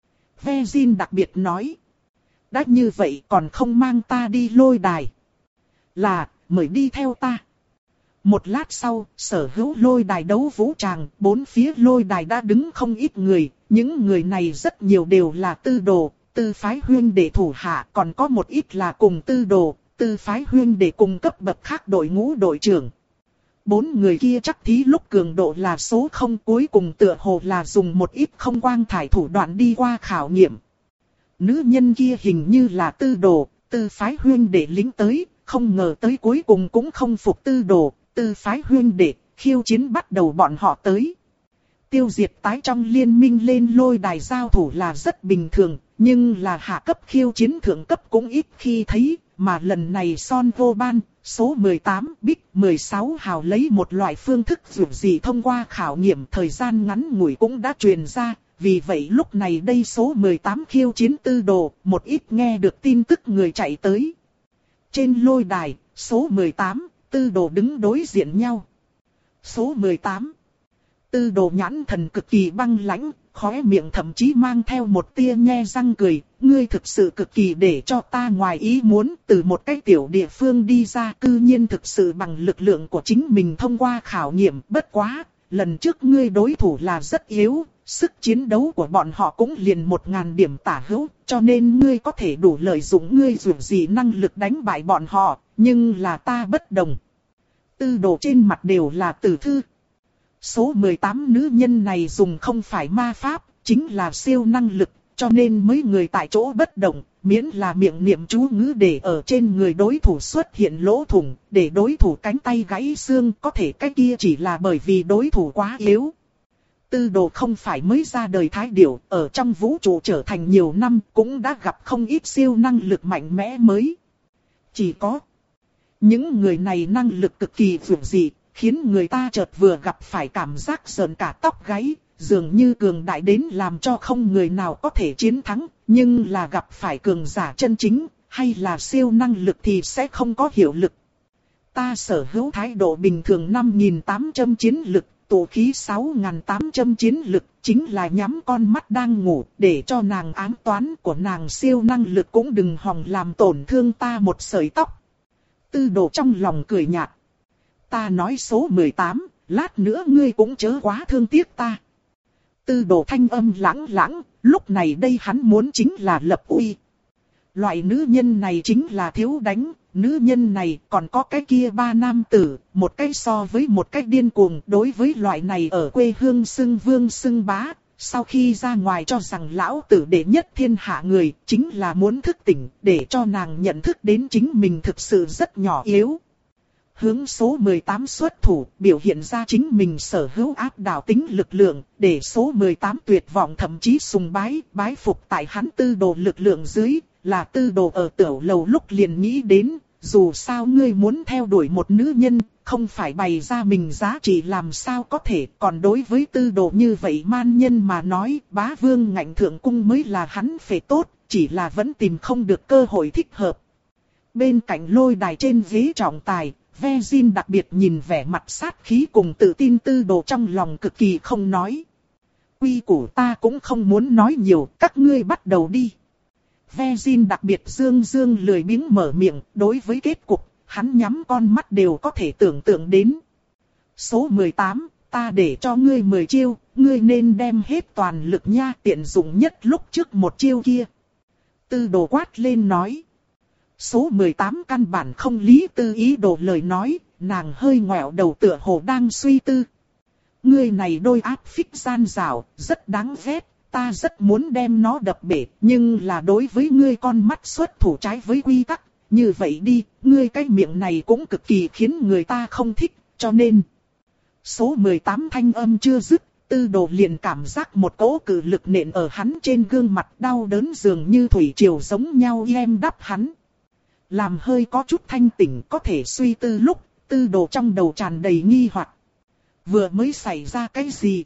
Vezin đặc biệt nói. Đã như vậy còn không mang ta đi lôi đài. Là, mời đi theo ta. Một lát sau, sở hữu lôi đài đấu vũ tràng, bốn phía lôi đài đã đứng không ít người, những người này rất nhiều đều là tư đồ, tư phái huyên đệ thủ hạ, còn có một ít là cùng tư đồ, tư phái huyên đệ cùng cấp bậc khác đội ngũ đội trưởng. Bốn người kia chắc thí lúc cường độ là số không, cuối cùng tựa hồ là dùng một ít không quang thải thủ đoạn đi qua khảo nghiệm. Nữ nhân kia hình như là tư đồ, tư phái huyên đệ lính tới, không ngờ tới cuối cùng cũng không phục tư đồ, tư phái huyên đệ, khiêu chiến bắt đầu bọn họ tới. Tiêu diệt tái trong liên minh lên lôi đài giao thủ là rất bình thường, nhưng là hạ cấp khiêu chiến thượng cấp cũng ít khi thấy, mà lần này Son Vô Ban, số mười tám, Bích mười sáu hào lấy một loại phương thức dù gì thông qua khảo nghiệm thời gian ngắn ngủi cũng đã truyền ra, vì vậy lúc này đây số mười tám khiêu chiến tư đồ, một ít nghe được tin tức người chạy tới. Trên lôi đài, số mười tám, tư đồ đứng đối diện nhau. Số mười tám. Tư đồ nhãn thần cực kỳ băng lãnh, khóe miệng thậm chí mang theo một tia nhe răng cười. Ngươi thực sự cực kỳ để cho ta ngoài ý muốn, từ một cái tiểu địa phương đi ra, cư nhiên thực sự bằng lực lượng của chính mình thông qua khảo nghiệm. Bất quá, lần trước ngươi đối thủ là rất yếu, sức chiến đấu của bọn họ cũng liền một ngàn điểm tả hữu, cho nên ngươi có thể đủ lợi dụng ngươi dù gì năng lực đánh bại bọn họ, nhưng là ta bất đồng. Tư đồ trên mặt đều là tử thư. Số mười tám nữ nhân này dùng không phải ma pháp, chính là siêu năng lực, cho nên mấy người tại chỗ bất động, miễn là miệng niệm chú ngữ để ở trên người đối thủ xuất hiện lỗ thủng, để đối thủ cánh tay gãy xương, có thể cái kia chỉ là bởi vì đối thủ quá yếu. Tư đồ không phải mới ra đời thái điểu, ở trong vũ trụ trở thành nhiều năm, cũng đã gặp không ít siêu năng lực mạnh mẽ mới. Chỉ có những người này năng lực cực kỳ vượt dị, khiến người ta chợt vừa gặp phải cảm giác sởn cả tóc gáy, dường như cường đại đến làm cho không người nào có thể chiến thắng, nhưng là gặp phải cường giả chân chính, hay là siêu năng lực thì sẽ không có hiệu lực. Ta sở hữu thái độ bình thường năm nghìn tám trăm chiến lực, tụ khí sáu nghìn tám trăm chiến lực, chính là nhắm con mắt đang ngủ, để cho nàng ám toán của nàng siêu năng lực cũng đừng hòng làm tổn thương ta một sợi tóc. Tư đồ trong lòng cười nhạt. Ta nói số mười tám, lát nữa ngươi cũng chớ quá thương tiếc ta. Tư đồ thanh âm lãng lãng, lúc này đây hắn muốn chính là lập uy. Loại nữ nhân này chính là thiếu đánh, nữ nhân này còn có cái kia ba nam tử, một cái so với một cái điên cuồng. Đối với loại này ở quê hương xưng vương xưng bá, sau khi ra ngoài cho rằng lão tử đệ nhất thiên hạ người, chính là muốn thức tỉnh, để cho nàng nhận thức đến chính mình thực sự rất nhỏ yếu. Hướng số mười tám xuất thủ, biểu hiện ra chính mình sở hữu áp đảo tính lực lượng, để số mười tám tuyệt vọng thậm chí sùng bái, bái phục tại hắn tư đồ lực lượng dưới, là tư đồ ở tiểu lầu lúc liền nghĩ đến, dù sao ngươi muốn theo đuổi một nữ nhân, không phải bày ra mình giá trị làm sao có thể, còn đối với tư đồ như vậy man nhân mà nói, bá vương ngạnh thượng cung mới là hắn phải tốt, chỉ là vẫn tìm không được cơ hội thích hợp. Bên cạnh lôi đài trên ghế trọng tài, Vezin đặc biệt nhìn vẻ mặt sát khí cùng tự tin tư đồ trong lòng cực kỳ không nói. Quy củ ta cũng không muốn nói nhiều, các ngươi bắt đầu đi. Vezin đặc biệt dương dương lười biếng mở miệng, đối với kết cục, hắn nhắm con mắt đều có thể tưởng tượng đến. Số mười tám, ta để cho ngươi mười chiêu, ngươi nên đem hết toàn lực nha, tiện dụng nhất lúc trước một chiêu kia. Tư đồ quát lên nói. Số mười tám căn bản không lý tư ý đồ lời nói, nàng hơi ngoẹo đầu tựa hồ đang suy tư. Ngươi này đôi áp phích gian rào, rất đáng ghét, ta rất muốn đem nó đập bể, nhưng là đối với ngươi con mắt xuất thủ trái với quy tắc, như vậy đi, ngươi cái miệng này cũng cực kỳ khiến người ta không thích, cho nên. Số mười tám thanh âm chưa dứt, tư đồ liền cảm giác một cỗ cự lực nện ở hắn trên gương mặt đau đớn dường như thủy triều giống nhau em đắp hắn. Làm hơi có chút thanh tỉnh có thể suy tư lúc, tư đồ trong đầu tràn đầy nghi hoặc. Vừa mới xảy ra cái gì?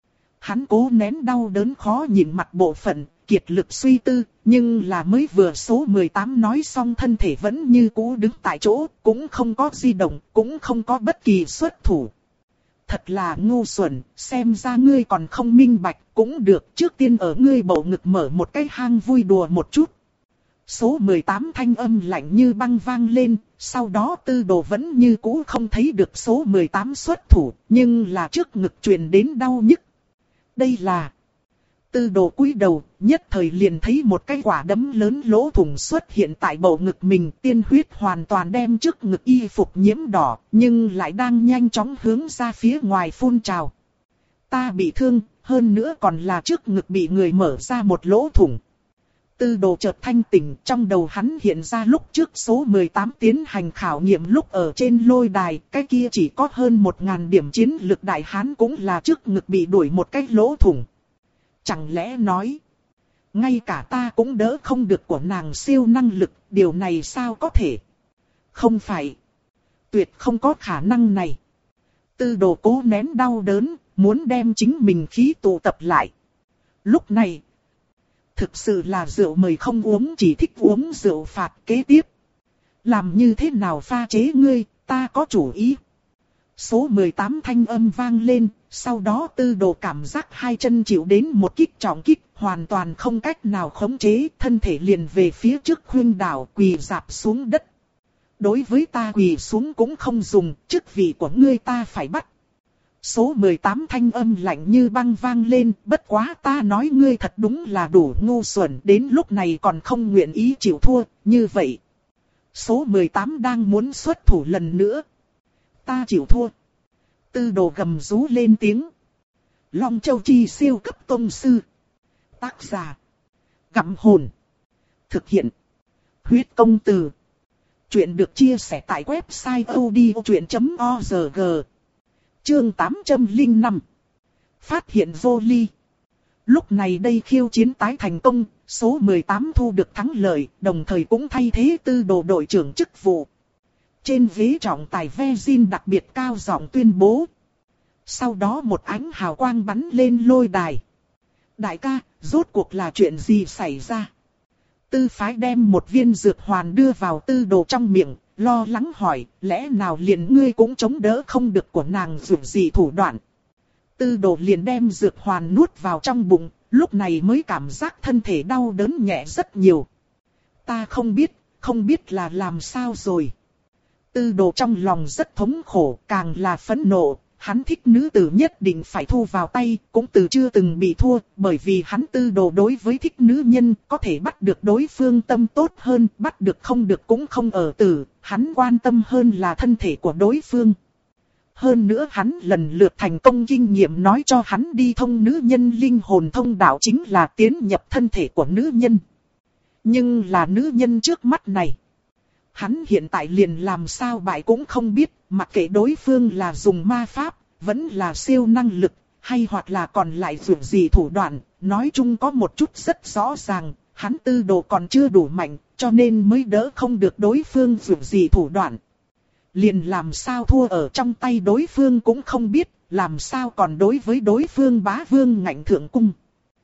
Hắn cố nén đau đớn khó nhìn mặt bộ phận, kiệt lực suy tư, nhưng là mới vừa số mười tám nói xong thân thể vẫn như cũ đứng tại chỗ, cũng không có di động, cũng không có bất kỳ xuất thủ. Thật là ngu xuẩn, xem ra ngươi còn không minh bạch, cũng được, trước tiên ở ngươi bầu ngực mở một cái hang vui đùa một chút. Số mười tám thanh âm lạnh như băng vang lên, sau đó tư đồ vẫn như cũ không thấy được số mười tám xuất thủ, nhưng là trước ngực truyền đến đau nhức. Đây là... Tư đồ cúi đầu, nhất thời liền thấy một cái quả đấm lớn lỗ thủng xuất hiện tại bầu ngực mình, tiên huyết hoàn toàn đem trước ngực y phục nhiễm đỏ, nhưng lại đang nhanh chóng hướng ra phía ngoài phun trào. Ta bị thương, hơn nữa còn là trước ngực bị người mở ra một lỗ thủng. Tư đồ chợt thanh tỉnh, trong đầu hắn hiện ra lúc trước số mười tám tiến hành khảo nghiệm lúc ở trên lôi đài, cái kia chỉ có hơn một nghìn điểm chiến lực đại hán cũng là trước ngực bị đuổi một cái lỗ thủng. Chẳng lẽ nói, ngay cả ta cũng đỡ không được của nàng siêu năng lực, điều này sao có thể? Không phải, tuyệt không có khả năng này. Tư đồ cố nén đau đớn, muốn đem chính mình khí tụ tập lại. Lúc này, thực sự là rượu mời không uống, chỉ thích uống rượu phạt. Kế tiếp, làm như thế nào pha chế ngươi, ta có chủ ý. Số mười tám thanh âm vang lên, sau đó tư đồ cảm giác hai chân chịu đến một kích trọng kích, hoàn toàn không cách nào khống chế, thân thể liền về phía trước khuynh đảo, quỳ rạp xuống đất. Đối với ta quỳ xuống cũng không dùng, chức vị của ngươi ta phải bắt. Số mười tám thanh âm lạnh như băng vang lên, bất quá ta nói ngươi thật đúng là đủ ngu xuẩn, đến lúc này còn không nguyện ý chịu thua, như vậy. Số mười tám đang muốn xuất thủ lần nữa. Ta chịu thua. Tư đồ gầm rú lên tiếng. Long Châu Chi siêu cấp tông sư. Tác giả. Gặm hồn. Thực hiện. Huyết công từ. Chuyện được chia sẻ tại website odchuyện chấm org. Chương tám trăm lẻ năm. Phát hiện vô ly. Lúc này đây khiêu chiến tái thành công, số mười tám thu được thắng lợi, đồng thời cũng thay thế tư đồ đội trưởng chức vụ. Trên ghế trọng tài Vezin đặc biệt cao giọng tuyên bố. Sau đó một ánh hào quang bắn lên lôi đài. Đại ca, rốt cuộc là chuyện gì xảy ra? Tư phái đem một viên dược hoàn đưa vào tư đồ trong miệng, lo lắng hỏi, lẽ nào liền ngươi cũng chống đỡ không được của nàng dù gì thủ đoạn. Tư đồ liền đem dược hoàn nuốt vào trong bụng, lúc này mới cảm giác thân thể đau đớn nhẹ rất nhiều. Ta không biết, không biết là làm sao rồi. Tư đồ trong lòng rất thống khổ, càng là phẫn nộ. Hắn thích nữ tử nhất định phải thu vào tay, cũng từ chưa từng bị thua, bởi vì hắn tư đồ đối với thích nữ nhân, có thể bắt được đối phương tâm tốt hơn, bắt được không được cũng không ở tử, hắn quan tâm hơn là thân thể của đối phương. Hơn nữa hắn lần lượt thành công kinh nghiệm nói cho hắn đi thông nữ nhân linh hồn thông đạo chính là tiến nhập thân thể của nữ nhân. Nhưng là nữ nhân trước mắt này. Hắn hiện tại liền làm sao bại cũng không biết, mặc kệ đối phương là dùng ma pháp, vẫn là siêu năng lực, hay hoặc là còn lại dù gì thủ đoạn, nói chung có một chút rất rõ ràng, hắn tư đồ còn chưa đủ mạnh, cho nên mới đỡ không được đối phương dù gì thủ đoạn. Liền làm sao thua ở trong tay đối phương cũng không biết, làm sao còn đối với đối phương bá vương ngạnh thượng cung.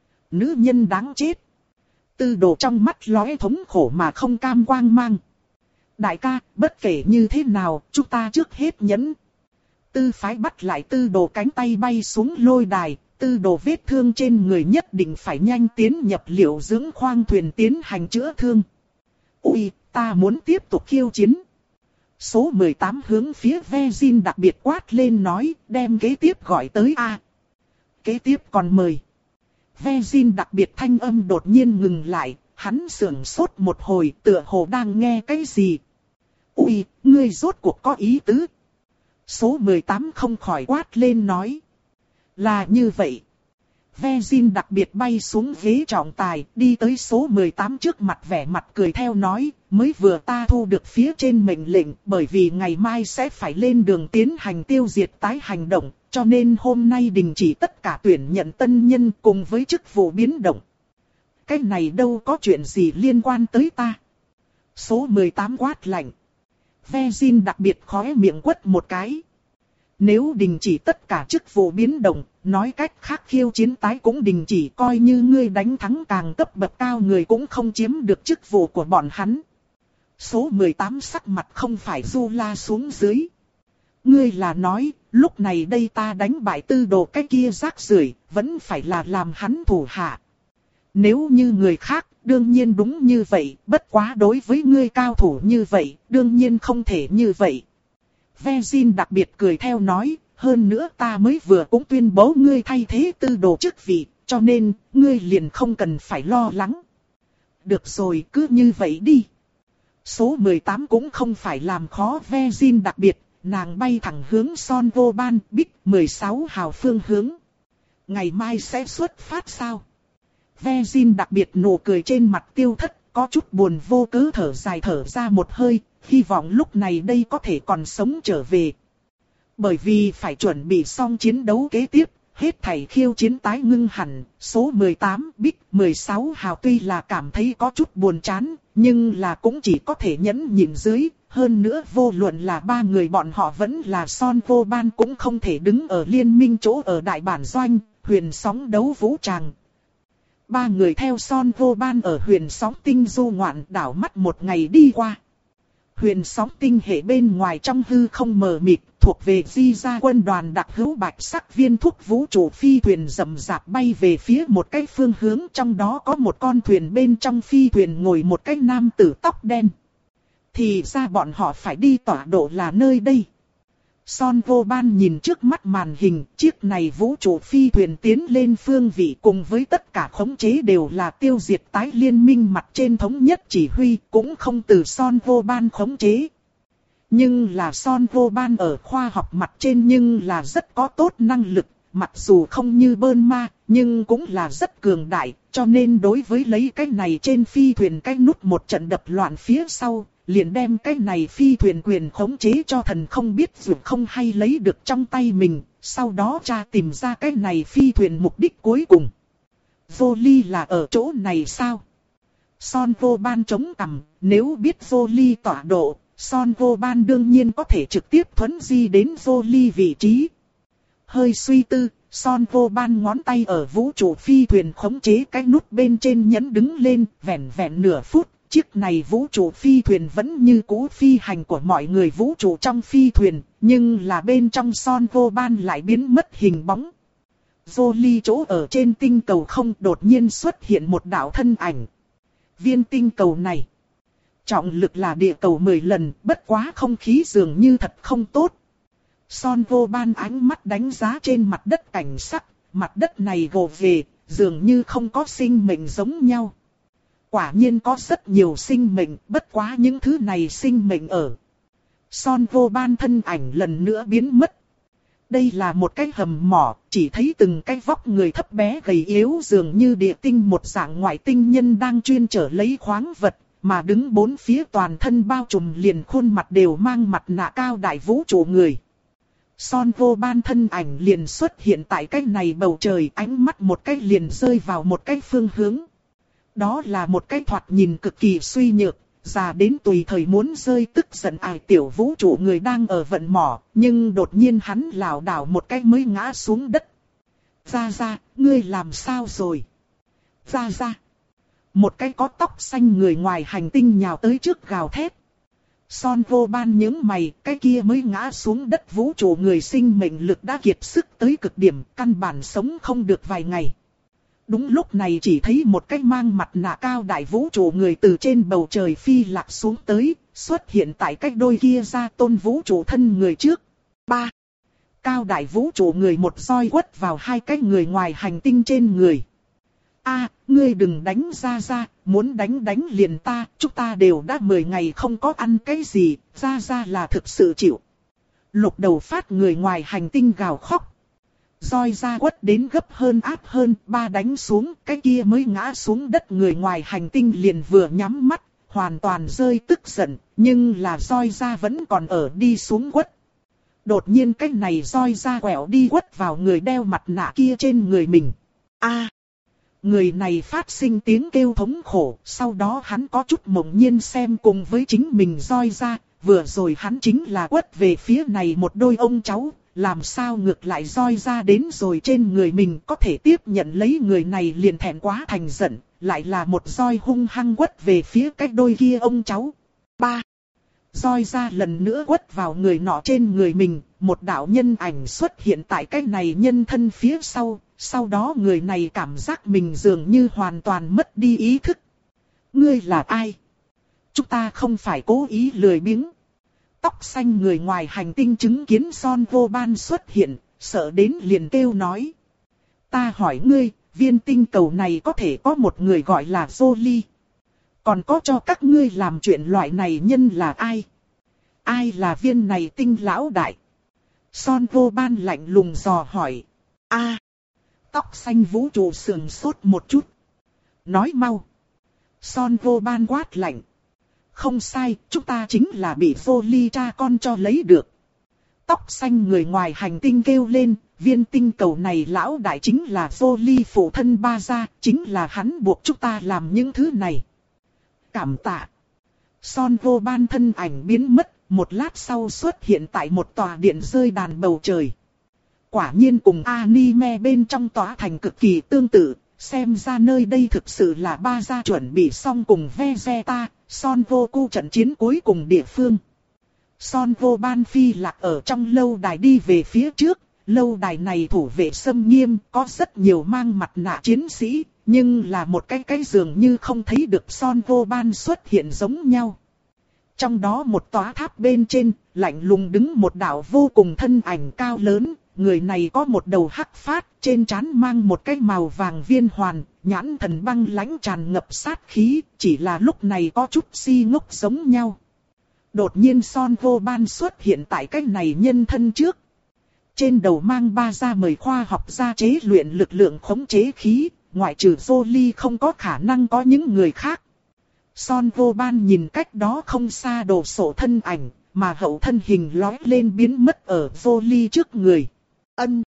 Nữ nhân đáng chết. Tư đồ trong mắt lóe thống khổ mà không cam quang mang. Đại ca, bất kể như thế nào, chúng ta trước hết nhẫn. Tư phái bắt lại tư đồ cánh tay bay xuống lôi đài, tư đồ vết thương trên người nhất định phải nhanh tiến nhập liệu dưỡng khoang thuyền tiến hành chữa thương. Ui, ta muốn tiếp tục khiêu chiến. Số mười tám hướng phía Vezin đặc biệt quát lên nói, đem kế tiếp gọi tới A. Kế tiếp còn mời. Vezin đặc biệt thanh âm đột nhiên ngừng lại, hắn sưởng sốt một hồi tựa hồ đang nghe cái gì. Ui, ngươi rốt cuộc có ý tứ. Số mười tám không khỏi quát lên nói. Là như vậy. Vezin đặc biệt bay xuống ghế trọng tài, đi tới số mười tám trước mặt vẻ mặt cười theo nói, mới vừa ta thu được phía trên mệnh lệnh, bởi vì ngày mai sẽ phải lên đường tiến hành tiêu diệt tái hành động, cho nên hôm nay đình chỉ tất cả tuyển nhận tân nhân cùng với chức vụ biến động. Cái này đâu có chuyện gì liên quan tới ta. Số mười tám quát lạnh. Vezin đặc biệt khóe miệng quất một cái. Nếu đình chỉ tất cả chức vụ biến động, nói cách khác khiêu chiến tái cũng đình chỉ, coi như ngươi đánh thắng càng cấp bậc cao người cũng không chiếm được chức vụ của bọn hắn. Số mười tám sắc mặt không phải du la xuống dưới. Ngươi là nói, lúc này đây ta đánh bại tư đồ cái kia rác rưởi, vẫn phải là làm hắn thủ hạ. Nếu như người khác, đương nhiên đúng như vậy, bất quá đối với ngươi cao thủ như vậy, đương nhiên không thể như vậy. Vezin đặc biệt cười theo nói, hơn nữa ta mới vừa cũng tuyên bố ngươi thay thế tư đồ chức vị, cho nên, ngươi liền không cần phải lo lắng. Được rồi, cứ như vậy đi. Số mười tám cũng không phải làm khó Vezin đặc biệt, nàng bay thẳng hướng Son Vô Ban, Bích mười sáu hào phương hướng. Ngày mai sẽ xuất phát sao? Vezin đặc biệt nụ cười trên mặt tiêu thất, có chút buồn vô cớ thở dài thở ra một hơi, hy vọng lúc này đây có thể còn sống trở về. Bởi vì phải chuẩn bị xong chiến đấu kế tiếp, hết thảy khiêu chiến tái ngưng hẳn, số mười tám, Bích mười sáu hào tuy là cảm thấy có chút buồn chán, nhưng là cũng chỉ có thể nhẫn nhịn dưới, hơn nữa vô luận là ba người bọn họ vẫn là Son Vô Ban cũng không thể đứng ở liên minh chỗ ở đại bản doanh, huyền sóng đấu vũ tràng. Ba người theo Son Vô Ban ở huyền sóng tinh du ngoạn đảo mắt một ngày đi qua. Huyền sóng tinh hệ bên ngoài trong hư không mờ mịt, thuộc về di gia quân đoàn đặc hữu bạch sắc viên thuốc vũ trụ phi thuyền rầm rạp bay về phía một cái phương hướng, trong đó có một con thuyền, bên trong phi thuyền ngồi một cái nam tử tóc đen. Thì ra bọn họ phải đi tọa độ là nơi đây. Son Vô Ban nhìn trước mắt màn hình, chiếc này vũ trụ phi thuyền tiến lên phương vị cùng với tất cả khống chế đều là tiêu diệt tái liên minh mặt trên thống nhất chỉ huy, cũng không từ Son Vô Ban khống chế. Nhưng là Son Vô Ban ở khoa học mặt trên nhưng là rất có tốt năng lực, mặc dù không như Bơn Ma, nhưng cũng là rất cường đại, cho nên đối với lấy cái này trên phi thuyền cái nút một trận đập loạn phía sau, liền đem cái này phi thuyền quyền khống chế cho thần không biết dù không hay lấy được trong tay mình, sau đó tra tìm ra cái này phi thuyền mục đích cuối cùng. Vô Ly là ở chỗ này sao? Son Vô Ban chống cằm, nếu biết Vô Ly tọa độ, Son Vô Ban đương nhiên có thể trực tiếp thuấn di đến Vô Ly vị trí. Hơi suy tư, Son Vô Ban ngón tay ở vũ trụ phi thuyền khống chế cái nút bên trên nhấn đứng lên, vẹn vẹn nửa phút, chiếc này vũ trụ phi thuyền vẫn như cũ phi hành của mọi người vũ trụ trong phi thuyền, nhưng là bên trong Son Vô Ban lại biến mất hình bóng. Vô Ly chỗ ở trên tinh cầu không đột nhiên xuất hiện một đạo thân ảnh. Viên tinh cầu này, trọng lực là địa cầu mười lần, bất quá không khí dường như thật không tốt. Son Vô Ban ánh mắt đánh giá trên mặt đất cảnh sắc, mặt đất này gồ về, dường như không có sinh mệnh giống nhau. Quả nhiên có rất nhiều sinh mệnh, bất quá những thứ này sinh mệnh ở. Son Vô Ban thân ảnh lần nữa biến mất. Đây là một cái hầm mỏ, chỉ thấy từng cái vóc người thấp bé gầy yếu dường như địa tinh một dạng ngoại tinh nhân đang chuyên trở lấy khoáng vật, mà đứng bốn phía toàn thân bao trùm liền khuôn mặt đều mang mặt nạ cao đại vũ trụ người. Son Vô Ban thân ảnh liền xuất hiện tại cái này bầu trời, ánh mắt một cái liền rơi vào một cái phương hướng. Đó là một cái thoạt nhìn cực kỳ suy nhược, già đến tùy thời muốn rơi tức giận ai tiểu vũ trụ người đang ở vận mỏ, nhưng đột nhiên hắn lảo đảo một cái mới ngã xuống đất. Ra ra, ngươi làm sao rồi? Ra ra. Một cái có tóc xanh người ngoài hành tinh nhào tới trước gào thét. Son Vô Ban nhướng mày, cái kia mới ngã xuống đất vũ trụ người sinh mệnh lực đã kiệt sức tới cực điểm, căn bản sống không được vài ngày. Đúng lúc này chỉ thấy một cái mang mặt nạ cao đại vũ trụ người từ trên bầu trời phi lạc xuống tới, xuất hiện tại cách đôi kia ra tôn vũ trụ thân người trước. Ba. Cao đại vũ trụ người một roi quất vào hai cái người ngoài hành tinh trên người. A, ngươi đừng đánh ra ra, muốn đánh đánh liền ta, chúng ta đều đã mười ngày không có ăn cái gì, ra ra là thực sự chịu. Lục đầu phát người ngoài hành tinh gào khóc. Roi ra quất đến gấp hơn áp hơn, ba đánh xuống, cái kia mới ngã xuống đất người ngoài hành tinh liền vừa nhắm mắt, hoàn toàn rơi tức giận, nhưng là roi ra vẫn còn ở đi xuống quất. Đột nhiên cái này roi ra quẹo đi quất vào người đeo mặt nạ kia trên người mình. A, người này phát sinh tiếng kêu thống khổ, sau đó hắn có chút mộng nhiên xem cùng với chính mình roi ra, vừa rồi hắn chính là quất về phía này một đôi ông cháu. Làm sao ngược lại roi ra đến rồi trên người mình có thể tiếp nhận lấy người này liền thẹn quá thành giận, lại là một roi hung hăng quất về phía cái đôi kia ông cháu. Ba. Roi ra lần nữa quất vào người nọ trên người mình, một đạo nhân ảnh xuất hiện tại cái này nhân thân phía sau, sau đó người này cảm giác mình dường như hoàn toàn mất đi ý thức. Ngươi là ai? Chúng ta không phải cố ý lười biếng. Tóc xanh người ngoài hành tinh chứng kiến Son Vô Ban xuất hiện, sợ đến liền kêu nói. Ta hỏi ngươi, viên tinh cầu này có thể có một người gọi là Jolie. Còn có cho các ngươi làm chuyện loại này nhân là ai? Ai là viên này tinh lão đại? Son Vô Ban lạnh lùng dò hỏi. A, tóc xanh vũ trụ sườn sốt một chút. Nói mau. Son Vô Ban quát lạnh. Không sai, chúng ta chính là bị Jolie cha con cho lấy được. Tóc xanh người ngoài hành tinh kêu lên, viên tinh cầu này lão đại chính là Jolie phụ thân ba gia, chính là hắn buộc chúng ta làm những thứ này. Cảm tạ. Son Vô Ban thân ảnh biến mất, một lát sau xuất hiện tại một tòa điện rơi đàn bầu trời. Quả nhiên cùng anime bên trong tòa thành cực kỳ tương tự, xem ra nơi đây thực sự là ba gia chuẩn bị xong cùng Vegeta, Son Goku trận chiến cuối cùng địa phương. Son Vô Ban phi lạc ở trong lâu đài đi về phía trước, lâu đài này thủ vệ xâm nghiêm, có rất nhiều mang mặt nạ chiến sĩ, nhưng là một cái cái dường như không thấy được Son Vô Ban xuất hiện giống nhau. Trong đó một tòa tháp bên trên, lạnh lùng đứng một đạo vô cùng thân ảnh cao lớn, người này có một đầu hắc phát, trên trán mang một cái màu vàng viên hoàn, nhãn thần băng lãnh tràn ngập sát khí, chỉ là lúc này có chút si ngốc giống nhau. Đột nhiên Son Vô Ban xuất hiện tại cái này nhân thân trước. trên đầu mang ba gia mời khoa học gia chế luyện lực lượng khống chế khí, ngoại trừ Jolie không có khả năng có những người khác. Son vô ban nhìn cách đó không xa đồ sộ thân ảnh, mà hậu thân hình lói lên biến mất ở Jolie trước người. Ân.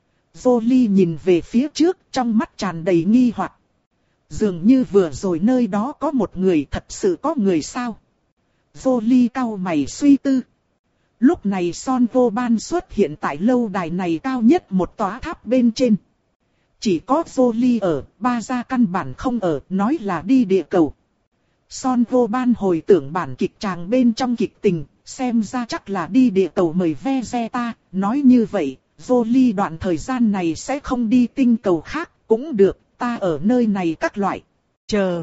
Jolie nhìn về phía trước, trong mắt tràn đầy nghi hoặc. Dường như vừa rồi nơi đó có một người, thật sự có người sao? Jolie cau mày suy tư. Lúc này Son vô ban xuất hiện tại lâu đài này cao nhất một tòa tháp bên trên. Chỉ có Jolie ở, ba gia căn bản không ở, nói là đi địa cầu. Son vô ban hồi tưởng bản kịch tràng bên trong kịch tình, xem ra chắc là đi địa cầu mời Vegeta, nói như vậy, Jolie đoạn thời gian này sẽ không đi tinh cầu khác, cũng được, ta ở nơi này các loại. Chờ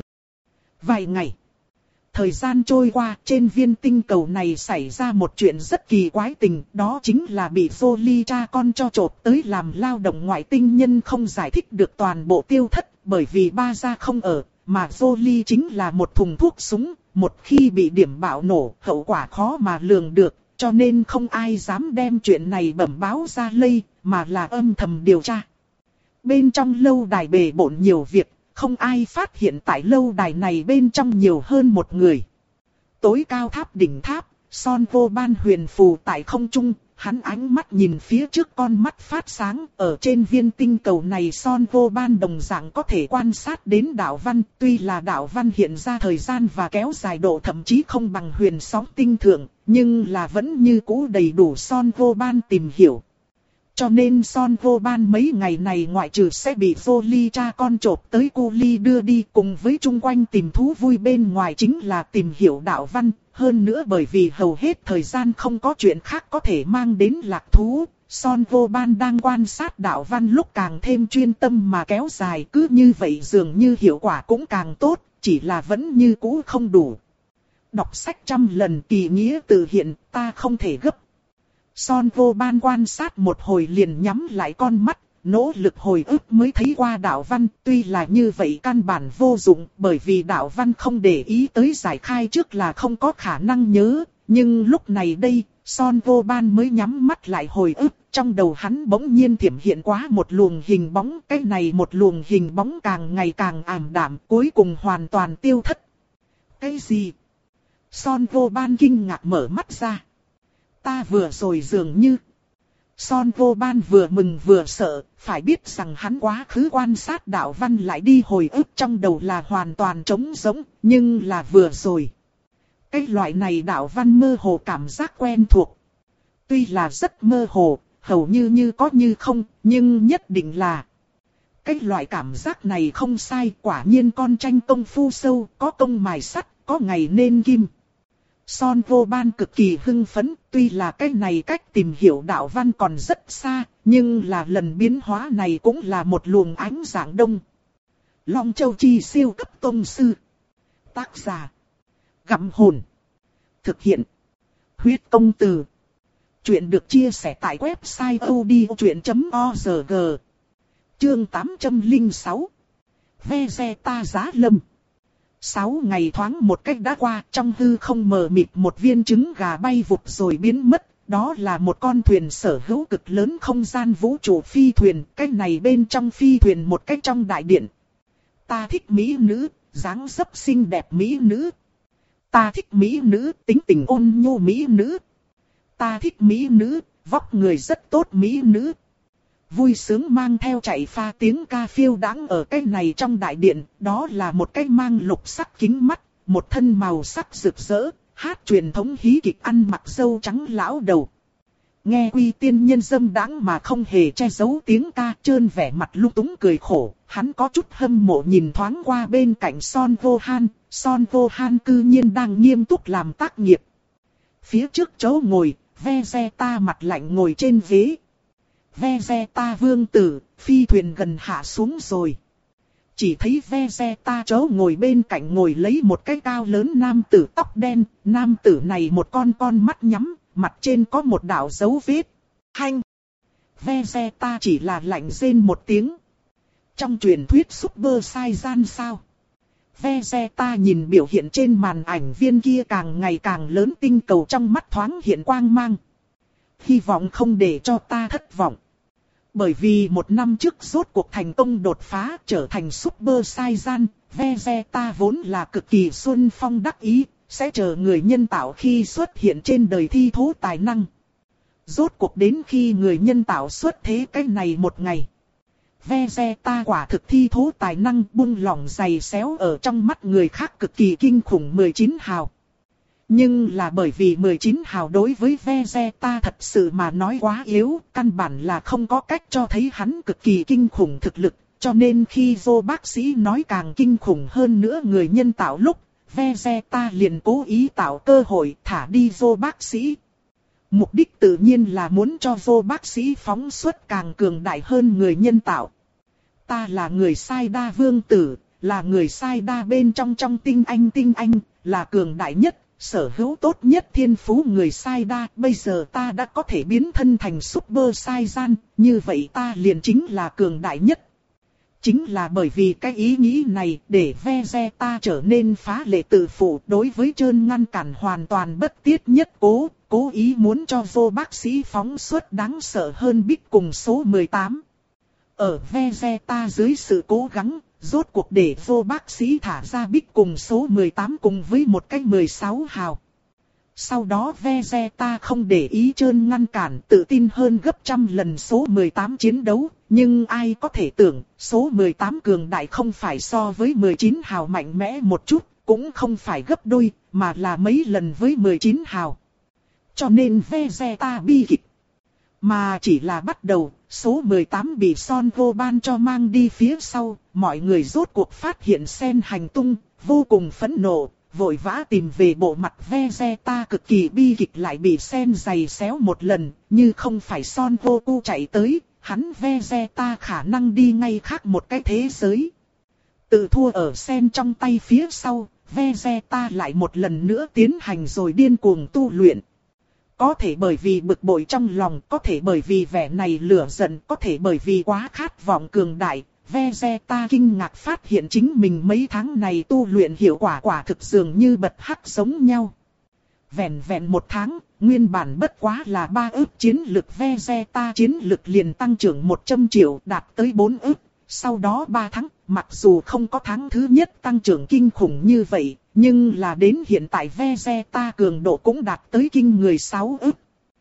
vài ngày. Thời gian trôi qua, trên viên tinh cầu này xảy ra một chuyện rất kỳ quái tình, đó chính là bị Jolie cha con cho chộp tới làm lao động ngoại tinh nhân không giải thích được toàn bộ tiêu thất, bởi vì ba gia không ở, mà Jolie chính là một thùng thuốc súng, một khi bị điểm bạo nổ, hậu quả khó mà lường được, cho nên không ai dám đem chuyện này bẩm báo ra lây, mà là âm thầm điều tra. Bên trong lâu đài bề bộn nhiều việc. Không ai phát hiện tại lâu đài này bên trong nhiều hơn một người. Tối cao tháp đỉnh tháp, Son vô ban huyền phù tại không trung, hắn ánh mắt nhìn phía trước con mắt phát sáng. Ở trên viên tinh cầu này Son vô ban đồng dạng có thể quan sát đến đạo văn. Tuy là đạo văn hiện ra thời gian và kéo dài độ thậm chí không bằng huyền sóng tinh thượng, nhưng là vẫn như cũ đầy đủ Son vô ban tìm hiểu. Cho nên Son vô ban mấy ngày này ngoại trừ sẽ bị Jolie cha con chộp tới Cu Ly đưa đi cùng với chung quanh tìm thú vui bên ngoài chính là tìm hiểu đạo văn. Hơn nữa bởi vì hầu hết thời gian không có chuyện khác có thể mang đến lạc thú, Son vô ban đang quan sát đạo văn lúc càng thêm chuyên tâm mà kéo dài, cứ như vậy dường như hiệu quả cũng càng tốt, chỉ là vẫn như cũ không đủ. Đọc sách trăm lần kỳ nghĩa tự hiện, ta không thể gấp. Son vô ban quan sát một hồi liền nhắm lại con mắt, nỗ lực hồi ức mới thấy qua đạo văn, tuy là như vậy căn bản vô dụng, bởi vì đạo văn không để ý tới giải khai trước là không có khả năng nhớ, nhưng lúc này đây, Son vô ban mới nhắm mắt lại hồi ức, trong đầu hắn bỗng nhiên thiểm hiện quá một luồng hình bóng, cái này một luồng hình bóng càng ngày càng ảm đạm, cuối cùng hoàn toàn tiêu thất. Cái gì? Son vô ban kinh ngạc mở mắt ra. Ta vừa rồi dường như... Son vô ban vừa mừng vừa sợ, phải biết rằng hắn quá khứ quan sát đạo văn lại đi hồi ức trong đầu là hoàn toàn trống rỗng, nhưng là vừa rồi. Cái loại này đạo văn mơ hồ cảm giác quen thuộc. Tuy là rất mơ hồ, hầu như như có như không, nhưng nhất định là... Cái loại cảm giác này không sai, quả nhiên con tranh công phu sâu, có công mài sắt, có ngày nên kim. Son vô ban cực kỳ hưng phấn, tuy là cái này cách tìm hiểu đạo văn còn rất xa, nhưng là lần biến hóa này cũng là một luồng ánh sáng đông. Long Châu Chi siêu cấp tông sư. Tác giả. Gặm hồn. Thực hiện. Huyết công từ. Chuyện được chia sẻ tại website odchuyện chấm org. Chương tám trăm lẻ sáu. Vegeta giá lâm. Sáu ngày thoáng một cách đã qua, trong hư không mờ mịt một viên trứng gà bay vụt rồi biến mất. Đó là một con thuyền sở hữu cực lớn không gian vũ trụ phi thuyền. Cái này bên trong phi thuyền một cách trong đại điện. Ta thích mỹ nữ, dáng dấp xinh đẹp mỹ nữ. Ta thích mỹ nữ, tính tình ôn nhu mỹ nữ. Ta thích mỹ nữ, vóc người rất tốt mỹ nữ. Vui sướng mang theo chạy pha tiếng ca phiêu đãng ở cái này trong đại điện, đó là một cái mang lục sắc kính mắt, một thân màu sắc rực rỡ, hát truyền thống hí kịch ăn mặc râu trắng lão đầu. Nghe Quy Tiên nhân dâm đãng mà không hề che giấu tiếng ca, trơn vẻ mặt lung túng cười khổ, hắn có chút hâm mộ nhìn thoáng qua bên cạnh Son Vô Han, Son Vô Han cư nhiên đang nghiêm túc làm tác nghiệp. Phía trước chỗ ngồi, Vegeta mặt lạnh ngồi trên ghế. Vegeta vương tử, phi thuyền gần hạ xuống rồi. Chỉ thấy Vegeta chỗ ngồi bên cạnh ngồi lấy một cái cao lớn nam tử tóc đen, nam tử này một con con mắt nhắm, mặt trên có một đạo dấu vết. Hanh! Vegeta chỉ là lạnh rên một tiếng. Trong truyền thuyết Super Saiyan sao? Vegeta nhìn biểu hiện trên màn ảnh viên kia càng ngày càng lớn tinh cầu trong mắt thoáng hiện quang mang. hy vọng không để cho ta thất vọng. Bởi vì một năm trước rốt cuộc thành công đột phá trở thành Super Saiyan, Vegeta vốn là cực kỳ xuân phong đắc ý, sẽ chờ người nhân tạo khi xuất hiện trên đời thi thố tài năng. Rốt cuộc đến khi người nhân tạo xuất thế cái này một ngày, Vegeta quả thực thi thố tài năng bung lỏng giày xéo ở trong mắt người khác cực kỳ kinh khủng mười chín hào. Nhưng là bởi vì mười chín hào đối với Vegeta thật sự mà nói quá yếu, căn bản là không có cách cho thấy hắn cực kỳ kinh khủng thực lực, cho nên khi Joe bác sĩ nói càng kinh khủng hơn nữa người nhân tạo lúc, Vegeta liền cố ý tạo cơ hội thả đi Joe bác sĩ. Mục đích tự nhiên là muốn cho Joe bác sĩ phóng xuất càng cường đại hơn người nhân tạo. Ta là người sai đa vương tử, là người sai đa bên trong trong tinh anh tinh anh, là cường đại nhất, sở hữu tốt nhất thiên phú người sai đa. Bây giờ ta đã có thể biến thân thành Super Saiyan, như vậy ta liền chính là cường đại nhất. Chính là bởi vì cái ý nghĩ này để Vegeta trở nên phá lệ tự phụ đối với trơn ngăn cản hoàn toàn bất tiết nhất cố, cố ý muốn cho Joe bác sĩ phóng xuất đáng sợ hơn Big cùng số mười tám. Ở Vegeta dưới sự cố gắng, rốt cuộc để Joe bác sĩ thả ra Big cùng số mười tám cùng với một cái mười sáu hào. Sau đó Vegeta không để ý trơn ngăn cản tự tin hơn gấp trăm lần số mười tám chiến đấu. Nhưng ai có thể tưởng số mười tám cường đại không phải so với mười chín hào mạnh mẽ một chút, cũng không phải gấp đôi, mà là mấy lần với mười chín hào. Cho nên Vegeta bi kịch. Mà chỉ là bắt đầu, số mười tám bị Son Gohan cho mang đi phía sau, mọi người rốt cuộc phát hiện Sen hành tung, vô cùng phẫn nộ, vội vã tìm về bộ mặt Vegeta cực kỳ bi kịch lại bị Sen giày xéo một lần, như không phải Son Goku chạy tới, hắn Vegeta khả năng đi ngay khác một cái thế giới. Tự thua ở Sen trong tay phía sau, Vegeta lại một lần nữa tiến hành rồi điên cuồng tu luyện. Có thể bởi vì bực bội trong lòng, có thể bởi vì vẻ này lửa giận, có thể bởi vì quá khát vọng cường đại, Vegeta kinh ngạc phát hiện chính mình mấy tháng này tu luyện hiệu quả quả thực dường như bật hắc giống nhau. Vẹn vẹn một tháng, nguyên bản bất quá là ba ức chiến lực Vegeta chiến lực liền tăng trưởng một trăm triệu đạt tới bốn ức. Sau đó ba tháng, mặc dù không có tháng thứ nhất tăng trưởng kinh khủng như vậy, nhưng là đến hiện tại Vegeta cường độ cũng đạt tới kinh người sáu ức.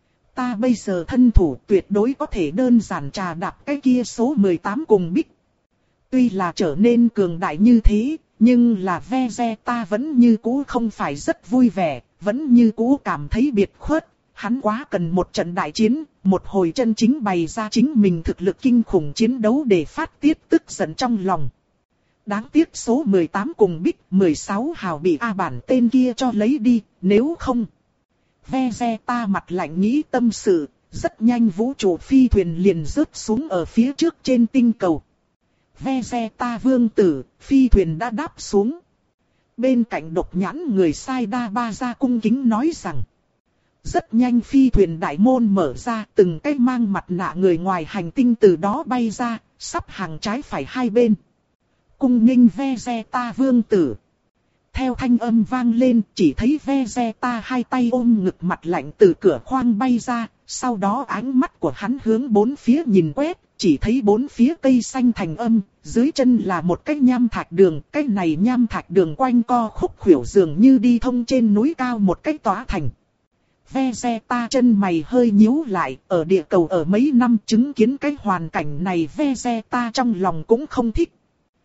Ta bây giờ thân thủ tuyệt đối có thể đơn giản trà đạp cái kia số mười tám cùng Big. Tuy là trở nên cường đại như thế, nhưng là Vegeta vẫn như cũ không phải rất vui vẻ, vẫn như cũ cảm thấy biệt khuất. Hắn quá cần một trận đại chiến, một hồi chân chính bày ra chính mình thực lực kinh khủng chiến đấu để phát tiết tức giận trong lòng. Đáng tiếc số mười tám cùng Big mười sáu hào bị A bản tên kia cho lấy đi, nếu không. Vegeta mặt lạnh nghĩ tâm sự, rất nhanh vũ trụ phi thuyền liền rớt xuống ở phía trước trên tinh cầu. Vegeta vương tử, phi thuyền đã đáp xuống. Bên cạnh độc nhãn người sai đa ba ra cung kính nói rằng. Rất nhanh phi thuyền đại môn mở ra, từng cái mang mặt nạ người ngoài hành tinh từ đó bay ra, sắp hàng trái phải hai bên. Cung nghênh Vegeta vương tử. Theo thanh âm vang lên, chỉ thấy Vegeta hai tay ôm ngực mặt lạnh từ cửa khoang bay ra, sau đó ánh mắt của hắn hướng bốn phía nhìn quét, chỉ thấy bốn phía cây xanh thành âm, dưới chân là một cái nham thạch đường, cái này nham thạch đường quanh co khúc khuỷu dường như đi thông trên núi cao một cái tỏa thành. Vegeta chân mày hơi nhíu lại, ở địa cầu ở mấy năm chứng kiến cái hoàn cảnh này Vegeta trong lòng cũng không thích.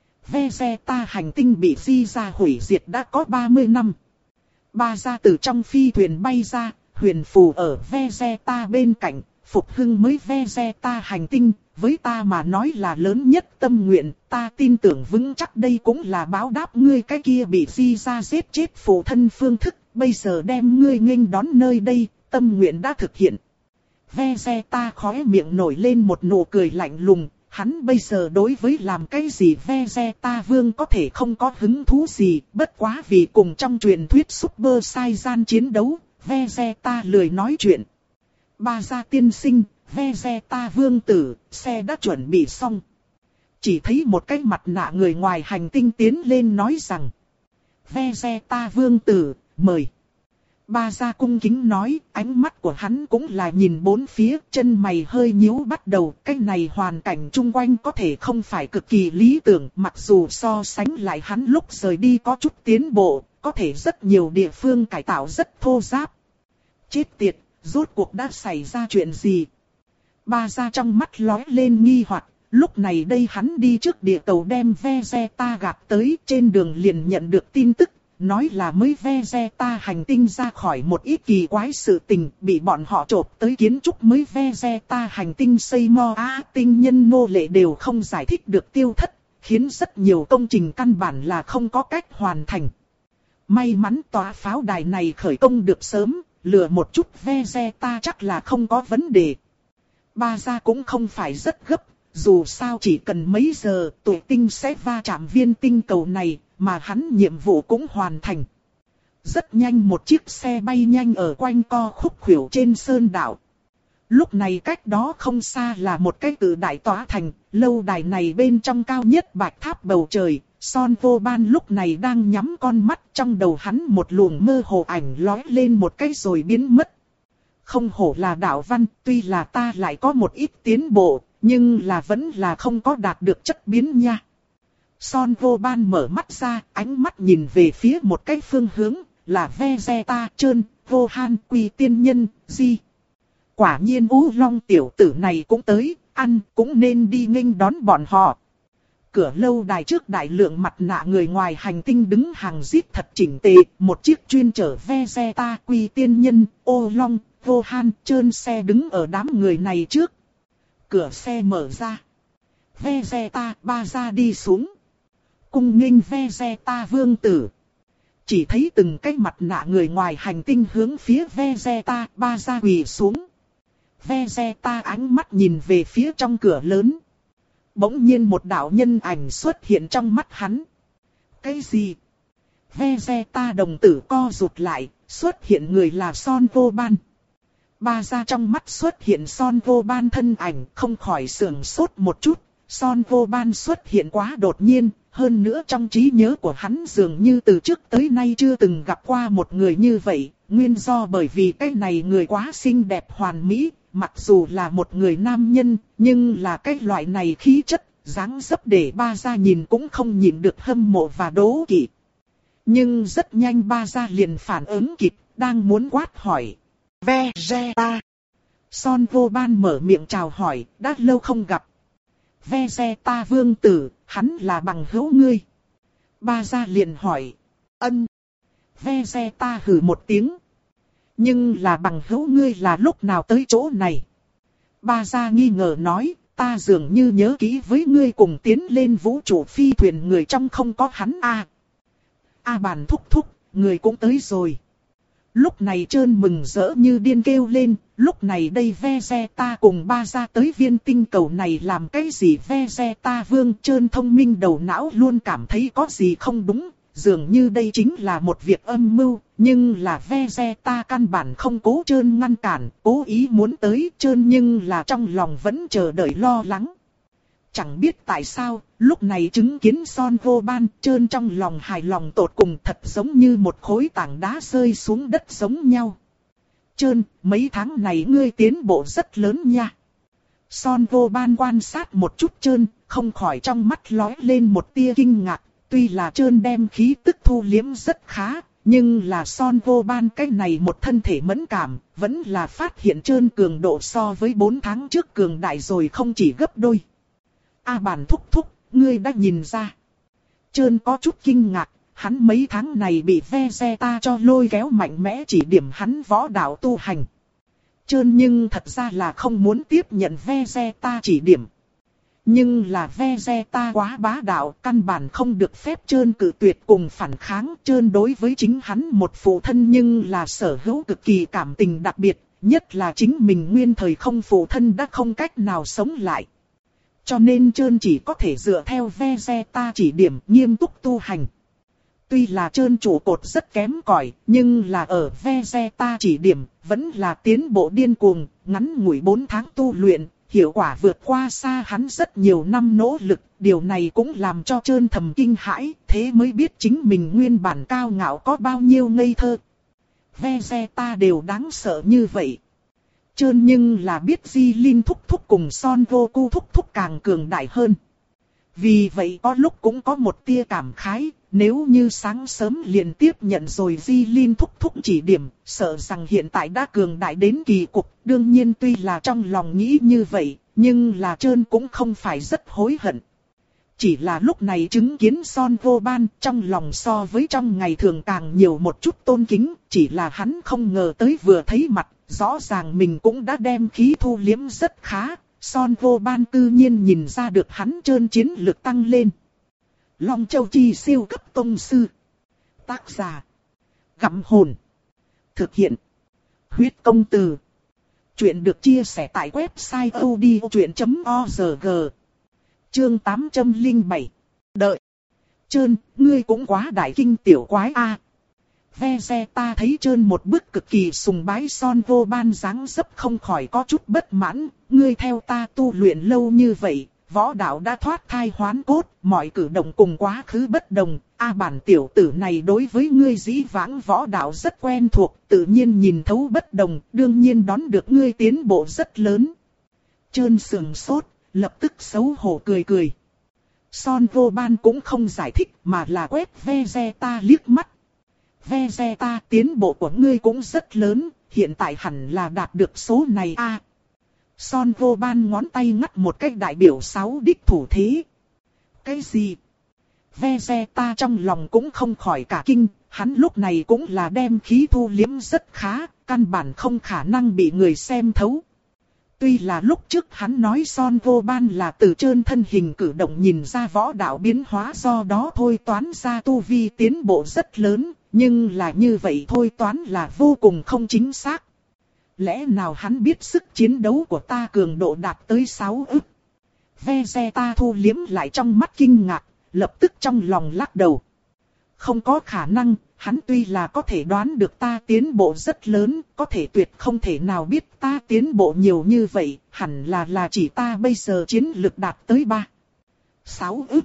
Vegeta hành tinh bị di ra hủy diệt đã có ba mươi năm. Ba gia từ trong phi thuyền bay ra, huyền phù ở Vegeta bên cạnh, phục hưng mới Vegeta hành tinh, với ta mà nói là lớn nhất tâm nguyện, ta tin tưởng vững chắc đây cũng là báo đáp ngươi cái kia bị di ra giết chết phụ thân phương thức, bây giờ đem ngươi nghênh đón nơi đây, tâm nguyện đã thực hiện. Vegeta khóe miệng nổi lên một nụ cười lạnh lùng. Hắn bây giờ đối với làm cái gì Vegeta vương có thể không có hứng thú gì, bất quá vì cùng trong truyền thuyết Super Saiyan chiến đấu, Vegeta lười nói chuyện. Ba gia tiên sinh, Vegeta vương tử, xe đã chuẩn bị xong. Chỉ thấy một cái mặt nạ người ngoài hành tinh tiến lên nói rằng. Vegeta vương tử, mời. Ba gia cung kính nói, ánh mắt của hắn cũng là nhìn bốn phía, chân mày hơi nhíu bắt đầu. Cái này hoàn cảnh chung quanh có thể không phải cực kỳ lý tưởng, mặc dù so sánh lại hắn lúc rời đi có chút tiến bộ, có thể rất nhiều địa phương cải tạo rất thô ráp. Chết tiệt, rốt cuộc đã xảy ra chuyện gì? Ba gia trong mắt lóe lên nghi hoặc. Lúc này đây hắn đi trước địa cầu đem Vegeta gạt tới, trên đường liền nhận được tin tức, nói là mới Vegeta hành tinh ra khỏi một ít kỳ quái sự tình, bị bọn họ chộp tới kiến trúc mới Vegeta hành tinh xây mo á tinh nhân nô lệ đều không giải thích được tiêu thất, khiến rất nhiều công trình căn bản là không có cách hoàn thành. May mắn tòa pháo đài này khởi công được sớm, lừa một chút Vegeta chắc là không có vấn đề. Ba gia cũng không phải rất gấp. Dù sao chỉ cần mấy giờ tuổi tinh sẽ va chạm viên tinh cầu này, mà hắn nhiệm vụ cũng hoàn thành. Rất nhanh một chiếc xe bay nhanh ở quanh co khúc khuỷu trên sơn đảo. Lúc này cách đó không xa là một cái cự đại tòa thành, lâu đài này bên trong cao nhất bạch tháp bầu trời. Son Vô Ban lúc này đang nhắm con mắt, trong đầu hắn một luồng mơ hồ ảnh lóe lên một cái rồi biến mất. Không hổ là đạo văn, tuy là ta lại có một ít tiến bộ, nhưng là vẫn là không có đạt được chất biến nha. Son Vô Ban mở mắt ra, ánh mắt nhìn về phía một cái phương hướng, là Vegeta, Trơn, Vô Han, Quy Tiên Nhân, Di. Quả nhiên U Long tiểu tử này cũng tới, ăn cũng nên đi nghênh đón bọn họ. Cửa lâu đài trước đại lượng mặt nạ người ngoài hành tinh đứng hàng giết thật chỉnh tề, một chiếc chuyên chở Vegeta, Quy Tiên Nhân, U Long, Vô Han, Trơn xe đứng ở đám người này trước. Cửa xe mở ra. Vegeta ba gia đi xuống. Cung nghênh Vegeta vương tử. Chỉ thấy từng cái mặt nạ người ngoài hành tinh hướng phía Vegeta ba gia quỳ xuống. Vegeta ánh mắt nhìn về phía trong cửa lớn. Bỗng nhiên một đạo nhân ảnh xuất hiện trong mắt hắn. Cái gì? Vegeta đồng tử co rụt lại, xuất hiện người là Son Vô Ban. Ba gia trong mắt xuất hiện Son Vô Ban thân ảnh, không khỏi sưởng sốt một chút. Son Vô Ban xuất hiện quá đột nhiên, hơn nữa trong trí nhớ của hắn dường như từ trước tới nay chưa từng gặp qua một người như vậy. Nguyên do bởi vì cái này người quá xinh đẹp hoàn mỹ, mặc dù là một người nam nhân, nhưng là cái loại này khí chất, dáng dấp để ba gia nhìn cũng không nhịn được hâm mộ và đố kỵ. Nhưng rất nhanh ba gia liền phản ứng kịp, đang muốn quát hỏi. Vegeta. Son Vô Ban mở miệng chào hỏi, đã lâu không gặp. Vegeta vương tử, hắn là bằng hữu ngươi. Ba gia liền hỏi. Ân. Vegeta hừ một tiếng. Nhưng là bằng hữu ngươi là lúc nào tới chỗ này? Ba gia nghi ngờ nói, ta dường như nhớ kỹ với ngươi cùng tiến lên vũ trụ phi thuyền người trong không có hắn a. À. A Bàn thúc thúc, người cũng tới rồi. Lúc này Trơn mừng rỡ như điên kêu lên, lúc này đây Vegeta cùng ba gia tới viên tinh cầu này làm cái gì? Vegeta vương Trơn thông minh đầu não luôn cảm thấy có gì không đúng, dường như đây chính là một việc âm mưu, nhưng là Vegeta căn bản không cố Trơn ngăn cản, cố ý muốn tới Trơn nhưng là trong lòng vẫn chờ đợi lo lắng. Chẳng biết tại sao, lúc này chứng kiến Son Vô Ban, Trơn trong lòng hài lòng tột cùng, thật giống như một khối tảng đá rơi xuống đất giống nhau. Trơn, mấy tháng này ngươi tiến bộ rất lớn nha. Son Vô Ban quan sát một chút Trơn, không khỏi trong mắt lóe lên một tia kinh ngạc. Tuy là Trơn đem khí tức thu liếm rất khá, nhưng là Son Vô Ban cái này một thân thể mẫn cảm, vẫn là phát hiện Trơn cường độ so với bốn tháng trước cường đại rồi không chỉ gấp đôi. A Bàn thúc thúc, ngươi đã nhìn ra. Trơn có chút kinh ngạc, hắn mấy tháng này bị Vegeta cho lôi kéo mạnh mẽ chỉ điểm hắn võ đạo tu hành. Trơn nhưng thật ra là không muốn tiếp nhận Vegeta chỉ điểm. Nhưng là Vegeta quá bá đạo, căn bản không được phép Trơn cự tuyệt cùng phản kháng. Trơn đối với chính hắn một phụ thân nhưng là sở hữu cực kỳ cảm tình đặc biệt, nhất là chính mình nguyên thời không phụ thân đã không cách nào sống lại. Cho nên Trơn chỉ có thể dựa theo Vegeta chỉ điểm nghiêm túc tu hành. Tuy là Trơn trụ cột rất kém cỏi, nhưng là ở Vegeta chỉ điểm, vẫn là tiến bộ điên cuồng, ngắn ngủi bốn tháng tu luyện, hiệu quả vượt qua xa hắn rất nhiều năm nỗ lực, điều này cũng làm cho Trơn thầm kinh hãi, thế mới biết chính mình nguyên bản cao ngạo có bao nhiêu ngây thơ. Vegeta đều đáng sợ như vậy. Trơn nhưng là biết Jilin thúc thúc cùng Son Goku thúc thúc càng cường đại hơn. Vì vậy có lúc cũng có một tia cảm khái, nếu như sáng sớm liền tiếp nhận rồi Jilin thúc thúc chỉ điểm, sợ rằng hiện tại đã cường đại đến kỳ cục. Đương nhiên tuy là trong lòng nghĩ như vậy, nhưng là Trơn cũng không phải rất hối hận. Chỉ là lúc này chứng kiến Son Goban trong lòng so với trong ngày thường càng nhiều một chút tôn kính, chỉ là hắn không ngờ tới vừa thấy mặt, rõ ràng mình cũng đã đem khí thu liếm rất khá. Son Goban tự nhiên nhìn ra được hắn Trơn chiến lực tăng lên. Long Châu Chi siêu cấp tông sư. Tác giả: Gặm Hồn. Thực hiện: Huyết Công Từ. Chuyện được chia sẻ tại website odchuyện chấm org. Chương tám trăm lẻ bảy. Đợi. Trơn, ngươi cũng quá đại kinh tiểu quái a. À. Vegeta thấy Trơn một bước cực kỳ sùng bái Son Goban dáng dấp không khỏi có chút bất mãn. Ngươi theo ta tu luyện lâu như vậy, võ đạo đã thoát thai hoán cốt, mọi cử động cùng quá khứ bất đồng. A bản tiểu tử này đối với ngươi dĩ vãng võ đạo rất quen thuộc, tự nhiên nhìn thấu bất đồng, đương nhiên đón được ngươi tiến bộ rất lớn. Trơn sườn sốt, lập tức xấu hổ cười cười. Son Goban cũng không giải thích mà là quét Vegeta liếc mắt. Vegeta, tiến bộ của ngươi cũng rất lớn, hiện tại hẳn là đạt được số này a. À, Son Goban ngón tay ngắt một cách đại biểu sáu đích thủ thế. Cái gì? Vegeta trong lòng cũng không khỏi cả kinh, hắn lúc này cũng là đem khí thu liếm rất khá, căn bản không khả năng bị người xem thấu. Tuy là lúc trước hắn nói Son Goban là từ Trơn thân hình cử động nhìn ra võ đạo biến hóa, do đó thôi toán ra tu vi tiến bộ rất lớn, nhưng là như vậy thôi toán là vô cùng không chính xác. Lẽ nào hắn biết sức chiến đấu của ta cường độ đạt tới sáu ức? Vegeta thu liếm lại trong mắt kinh ngạc, lập tức trong lòng lắc đầu. Không có khả năng, hắn tuy là có thể đoán được ta tiến bộ rất lớn, có thể tuyệt không thể nào biết ta tiến bộ nhiều như vậy, hẳn là là chỉ ta bây giờ chiến lực đạt tới ba, sáu ức.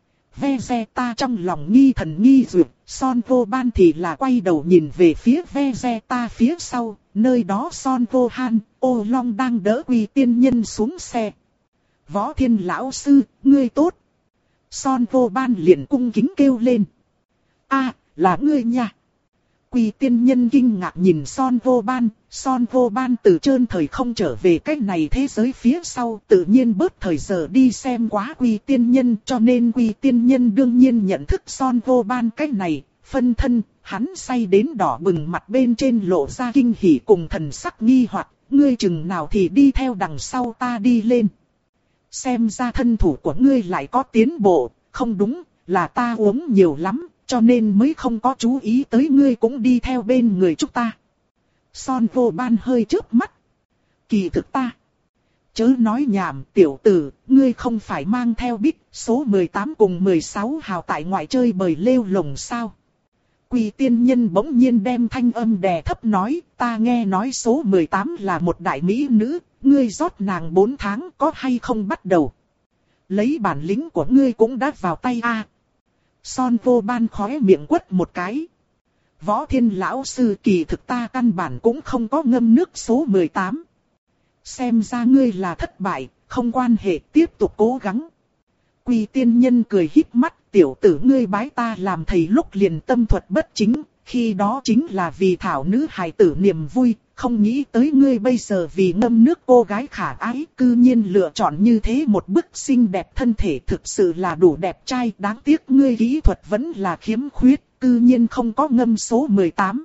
Vegeta trong lòng nghi thần nghi duyệt, Son Goban thì là quay đầu nhìn về phía Vegeta phía sau, nơi đó Son Gohan, Ô Long đang đỡ Quy Tiên Nhân xuống xe. Võ Thiên lão sư, ngươi tốt. Son Goban liền cung kính kêu lên. A, là ngươi nha. Quy Tiên Nhân kinh ngạc nhìn Son Goban, Son Goban từ Trơn thời không trở về cách này thế giới phía sau, tự nhiên bớt thời giờ đi xem quá Quy Tiên Nhân, cho nên Quy Tiên Nhân đương nhiên nhận thức Son Goban cách này, phân thân, hắn say đến đỏ bừng mặt bên trên lộ ra kinh hỉ cùng thần sắc nghi hoặc, ngươi chừng nào thì đi theo đằng sau ta đi lên. Xem ra thân thủ của ngươi lại có tiến bộ, không đúng, là ta uống nhiều lắm. Cho nên mới không có chú ý tới ngươi cũng đi theo bên người chúng ta. Son Goban hơi chớp mắt. Kỳ thực ta. Chớ nói nhảm tiểu tử, ngươi không phải mang theo bích số mười tám cùng mười sáu hào tại ngoại chơi bời lêu lồng sao? Quy Tiên Nhân bỗng nhiên đem thanh âm đè thấp nói, ta nghe nói số mười tám là một đại mỹ nữ, ngươi rót nàng bốn tháng có hay không bắt đầu? Lấy bản lĩnh của ngươi cũng đã vào tay a. À. Son Goban khóe miệng quất một cái. Võ Thiên lão sư, kỳ thực ta căn bản cũng không có ngâm nước số mười tám. Xem ra ngươi là thất bại, không quan hệ, tiếp tục cố gắng. Quy Tiên Nhân cười híp mắt, tiểu tử ngươi bái ta làm thầy lúc liền tâm thuật bất chính, khi đó chính là vì thảo nữ hài tử niềm vui, không nghĩ tới ngươi bây giờ vì ngâm nước cô gái khả ái, cư nhiên lựa chọn như thế một bức xinh đẹp thân thể, thực sự là đủ đẹp trai, đáng tiếc ngươi kỹ thuật vẫn là khiếm khuyết, cư nhiên không có ngâm số mười tám.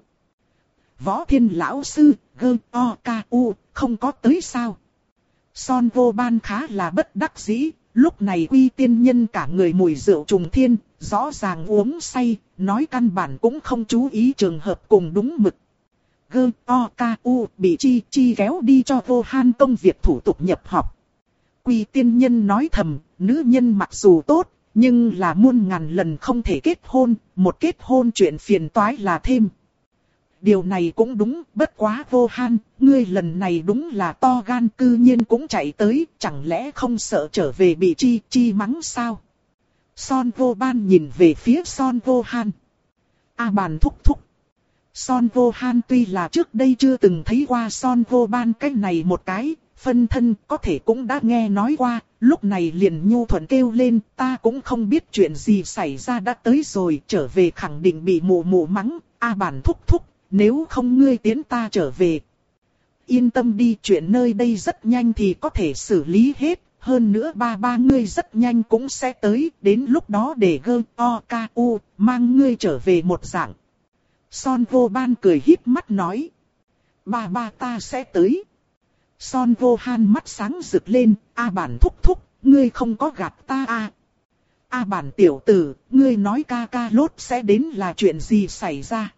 Võ Thiên lão sư, gơ o ca u, không có tới sao? Son Goban khá là bất đắc dĩ. Lúc này Quy Tiên Nhân cả người mùi rượu trùng thiên, rõ ràng uống say, nói căn bản cũng không chú ý trường hợp cùng đúng mực. Gơ, o, ca, u, bị chi, chi kéo đi cho Gohan công việc thủ tục nhập học. Quy Tiên Nhân nói thầm, nữ nhân mặc dù tốt, nhưng là muôn ngàn lần không thể kết hôn, một kết hôn chuyện phiền toái là thêm. Điều này cũng đúng, bất quá Gohan, ngươi lần này đúng là to gan, cư nhiên cũng chạy tới, chẳng lẽ không sợ trở về bị chi chi mắng sao? Son Goban nhìn về phía Son Gohan. A bàn thúc thúc. Son Gohan tuy là trước đây chưa từng thấy qua Son Goban cái này một cái, phân thân có thể cũng đã nghe nói qua, lúc này liền nhu thuận kêu lên, ta cũng không biết chuyện gì xảy ra đã tới rồi, trở về khẳng định bị mụ mụ mắng, A Bản thúc thúc, nếu không ngươi tiến ta trở về. Yên tâm đi, chuyện nơi đây rất nhanh thì có thể xử lý hết, hơn nữa ba ba ngươi rất nhanh cũng sẽ tới, đến lúc đó để gơ o ca u mang ngươi trở về một dạng. Son Goban cười híp mắt nói, ba ba ta sẽ tới. Son Gohan mắt sáng rực lên, A Bản thúc thúc, ngươi không có gạt ta à. A Bản tiểu tử, ngươi nói ca ca lốt sẽ đến là chuyện gì xảy ra.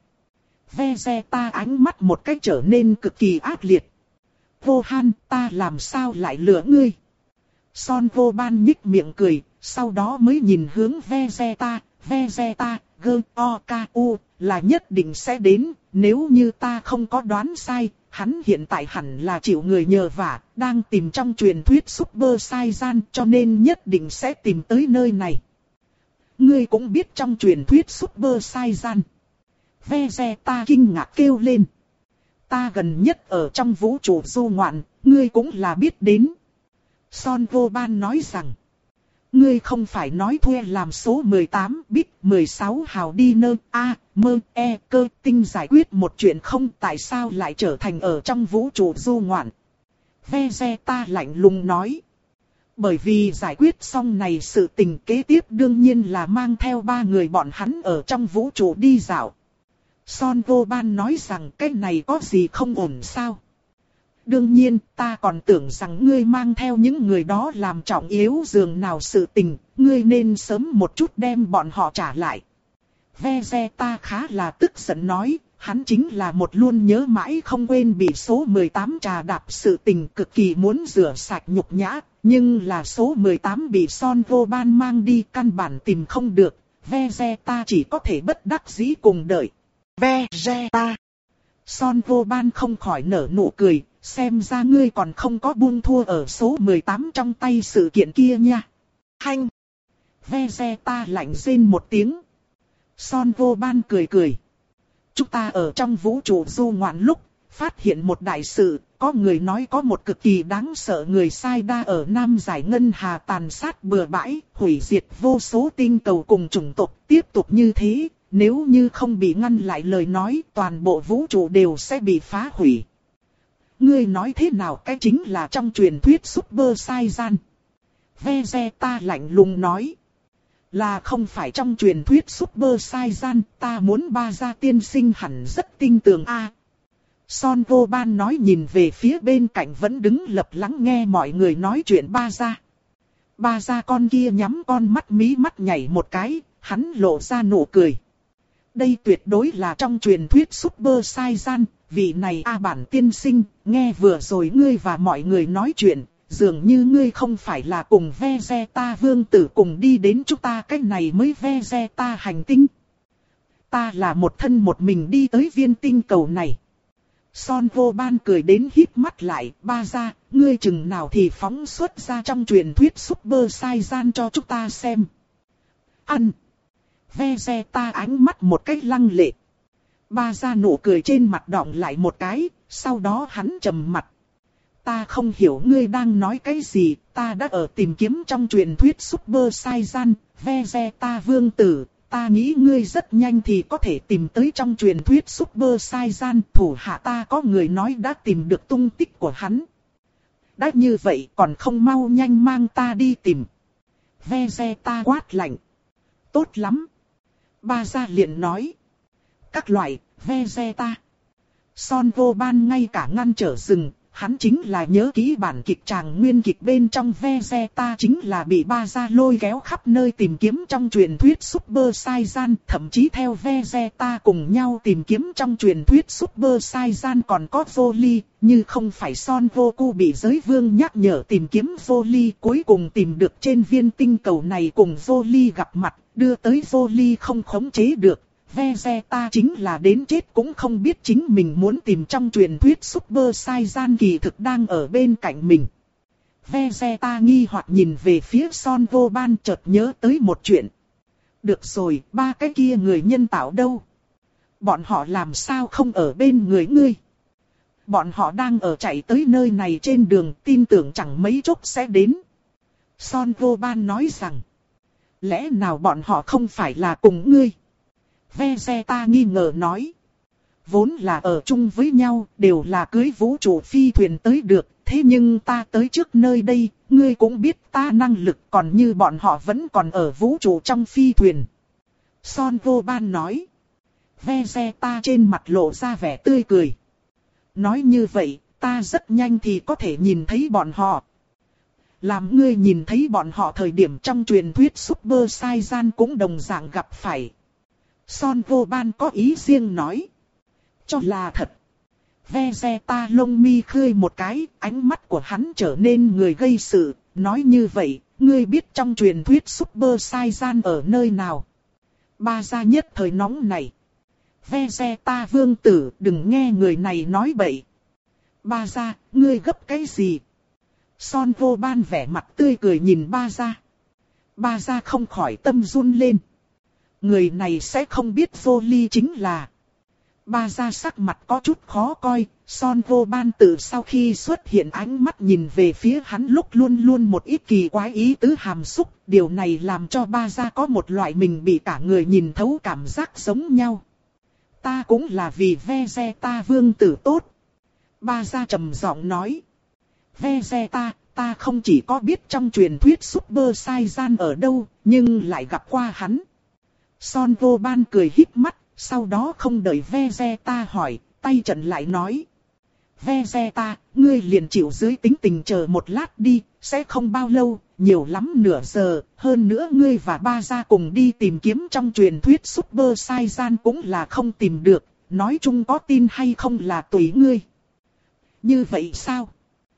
Vegeta ánh mắt một cách trở nên cực kỳ ác liệt. Gohan, ta làm sao lại lừa ngươi? Son Goban nhích miệng cười, sau đó mới nhìn hướng Vegeta, Vegeta, gơ o ca u là nhất định sẽ đến, nếu như ta không có đoán sai, hắn hiện tại hẳn là chịu người nhờ vả, đang tìm trong truyền thuyết Super Saiyan cho nên nhất định sẽ tìm tới nơi này. Ngươi cũng biết trong truyền thuyết Super Saiyan. Vegeta kinh ngạc kêu lên. Ta gần nhất ở trong vũ trụ du ngoạn, ngươi cũng là biết đến. Son Goban nói rằng. Ngươi không phải nói thuê làm số mười tám bit mười sáu hào đi nơ a mơ e cơ tinh giải quyết một chuyện không, tại sao lại trở thành ở trong vũ trụ du ngoạn. Vegeta lạnh lùng nói. Bởi vì giải quyết xong này sự tình kế tiếp đương nhiên là mang theo ba người bọn hắn ở trong vũ trụ đi dạo. Son Goban nói rằng cái này có gì không ổn sao? Đương nhiên, ta còn tưởng rằng ngươi mang theo những người đó làm trọng yếu dường nào sự tình, ngươi nên sớm một chút đem bọn họ trả lại. Vegeta khá là tức giận nói, hắn chính là một luôn nhớ mãi không quên bị số mười tám trà đạp sự tình, cực kỳ muốn rửa sạch nhục nhã, nhưng là số mười tám bị Son Goban mang đi căn bản tìm không được, Vegeta chỉ có thể bất đắc dĩ cùng đợi. Vegeta. Son Goban không khỏi nở nụ cười, xem ra ngươi còn không có buông thua ở số mười tám trong tay sự kiện kia nha. Hanh. Vegeta lạnh rên một tiếng. Son Goban cười cười. Chúng ta ở trong vũ trụ du ngoạn lúc, phát hiện một đại sự, có người nói có một cực kỳ đáng sợ người sai đa ở Nam Giải Ngân Hà tàn sát bừa bãi, hủy diệt vô số tinh cầu cùng chủng tộc, tiếp tục như thế. Nếu như không bị ngăn lại lời nói, toàn bộ vũ trụ đều sẽ bị phá hủy. Ngươi nói thế nào, cái chính là trong truyền thuyết Super Saiyan. Vegeta lạnh lùng nói. Là không phải trong truyền thuyết Super Saiyan, ta muốn ba gia tiên sinh hẳn rất tin tưởng a. À, Son Goban nói nhìn về phía bên cạnh vẫn đứng lập lắng nghe mọi người nói chuyện ba gia. Ba gia con kia nhắm con mắt mí mắt nhảy một cái, hắn lộ ra nụ cười. Đây tuyệt đối là trong truyền thuyết Super Saiyan, vị này A Bản tiên sinh, nghe vừa rồi ngươi và mọi người nói chuyện, dường như ngươi không phải là cùng Vegeta vương tử cùng đi đến chúng ta cách này mới Vegeta hành tinh. Ta là một thân một mình đi tới viên tinh cầu này. Son Goban cười đến híp mắt lại, ba gia, ngươi chừng nào thì phóng xuất ra trong truyền thuyết Super Saiyan cho chúng ta xem. Ăn. Vegeta ánh mắt một cách lăng lệ. Ba gia nụ cười trên mặt đọng lại một cái, sau đó hắn trầm mặt. Ta không hiểu ngươi đang nói cái gì, ta đã ở tìm kiếm trong truyền thuyết Super Saiyan, Vegeta vương tử, ta nghĩ ngươi rất nhanh thì có thể tìm tới trong truyền thuyết Super Saiyan, thủ hạ ta có người nói đã tìm được tung tích của hắn. Đã như vậy còn không mau nhanh mang ta đi tìm. Vegeta quát lạnh. Tốt lắm. Ba gia liền nói. Các loại, Vegeta. Son Goban ngay cả ngăn trở rừng, hắn chính là nhớ kỹ bản kịch tràng nguyên kịch bên trong Vegeta chính là bị ba gia lôi kéo khắp nơi tìm kiếm trong truyền thuyết Super Saiyan, thậm chí theo Vegeta cùng nhau tìm kiếm trong truyền thuyết Super Saiyan còn có Broly, như không phải Son Goku bị giới vương nhắc nhở tìm kiếm Broly, cuối cùng tìm được trên viên tinh cầu này cùng Broly gặp mặt, đưa tới Broly không khống chế được. Vegeta chính là đến chết cũng không biết chính mình muốn tìm trong truyền thuyết Super Saiyan kỳ thực đang ở bên cạnh mình. Vegeta nghi hoặc nhìn về phía Son Goban, chợt nhớ tới một chuyện. Được rồi, ba cái kia người nhân tạo đâu? Bọn họ làm sao không ở bên người ngươi? Bọn họ đang ở chạy tới nơi này trên đường, tin tưởng chẳng mấy chốc sẽ đến. Son Vô Ban nói rằng, lẽ nào bọn họ không phải là cùng ngươi? Vegeta nghi ngờ nói, vốn là ở chung với nhau, đều là cưới vũ trụ phi thuyền tới được, thế nhưng ta tới trước nơi đây, ngươi cũng biết ta năng lực, còn như bọn họ vẫn còn ở vũ trụ trong phi thuyền. Son Vô Ban nói, Vegeta trên mặt lộ ra vẻ tươi cười. Nói như vậy, ta rất nhanh thì có thể nhìn thấy bọn họ. Làm ngươi nhìn thấy bọn họ thời điểm trong truyền thuyết Super Saiyan cũng đồng dạng gặp phải. Son Vô Ban có ý riêng nói. Cho là thật. Vegeta lông mi khơi một cái, ánh mắt của hắn trở nên người gây sự. Nói như vậy, ngươi biết trong truyền thuyết Super Saiyan ở nơi nào? Ba gia nhất thời nóng này. Vegeta vương tử, đừng nghe người này nói bậy. Ba gia, ngươi gấp cái gì? Son Vô Ban vẻ mặt tươi cười nhìn ba gia. Ba gia không khỏi tâm run lên. Người này sẽ không biết Broly chính là. Ba gia sắc mặt có chút khó coi. Son Vô Ban từ sau khi xuất hiện ánh mắt nhìn về phía hắn lúc luôn luôn một ít kỳ quái ý tứ hàm xúc. Điều này làm cho ba gia có một loại mình bị cả người nhìn thấu cảm giác giống nhau. Ta cũng là vì Vegeta vương tử tốt. Ba gia trầm giọng nói. Vegeta, ta không chỉ có biết trong truyền thuyết Super Saiyan ở đâu, nhưng lại gặp qua hắn. Son Vô Ban cười híp mắt, sau đó không đợi Vegeta hỏi, tay trận lại nói. Vegeta, ngươi liền chịu dưới tính tình chờ một lát đi, sẽ không bao lâu, nhiều lắm nửa giờ, hơn nữa ngươi và ba gia cùng đi tìm kiếm trong truyền thuyết Super Saiyan cũng là không tìm được, nói chung có tin hay không là tùy ngươi. Như vậy sao?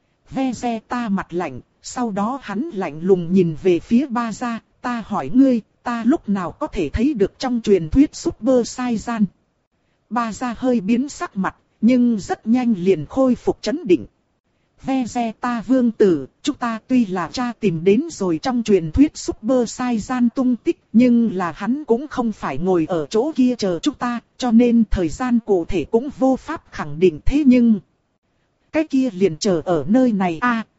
Vegeta mặt lạnh, sau đó hắn lạnh lùng nhìn về phía ba gia, ta hỏi ngươi, ta lúc nào có thể thấy được trong truyền thuyết Super Saiyan? Ba gia hơi biến sắc mặt, nhưng rất nhanh liền khôi phục trấn định. Vegeta vương tử, chúng ta tuy là cha tìm đến rồi trong truyền thuyết Super Saiyan tung tích, nhưng là hắn cũng không phải ngồi ở chỗ kia chờ chúng ta, cho nên thời gian cụ thể cũng vô pháp khẳng định thế nhưng... Cái kia liền chờ ở nơi này a. À,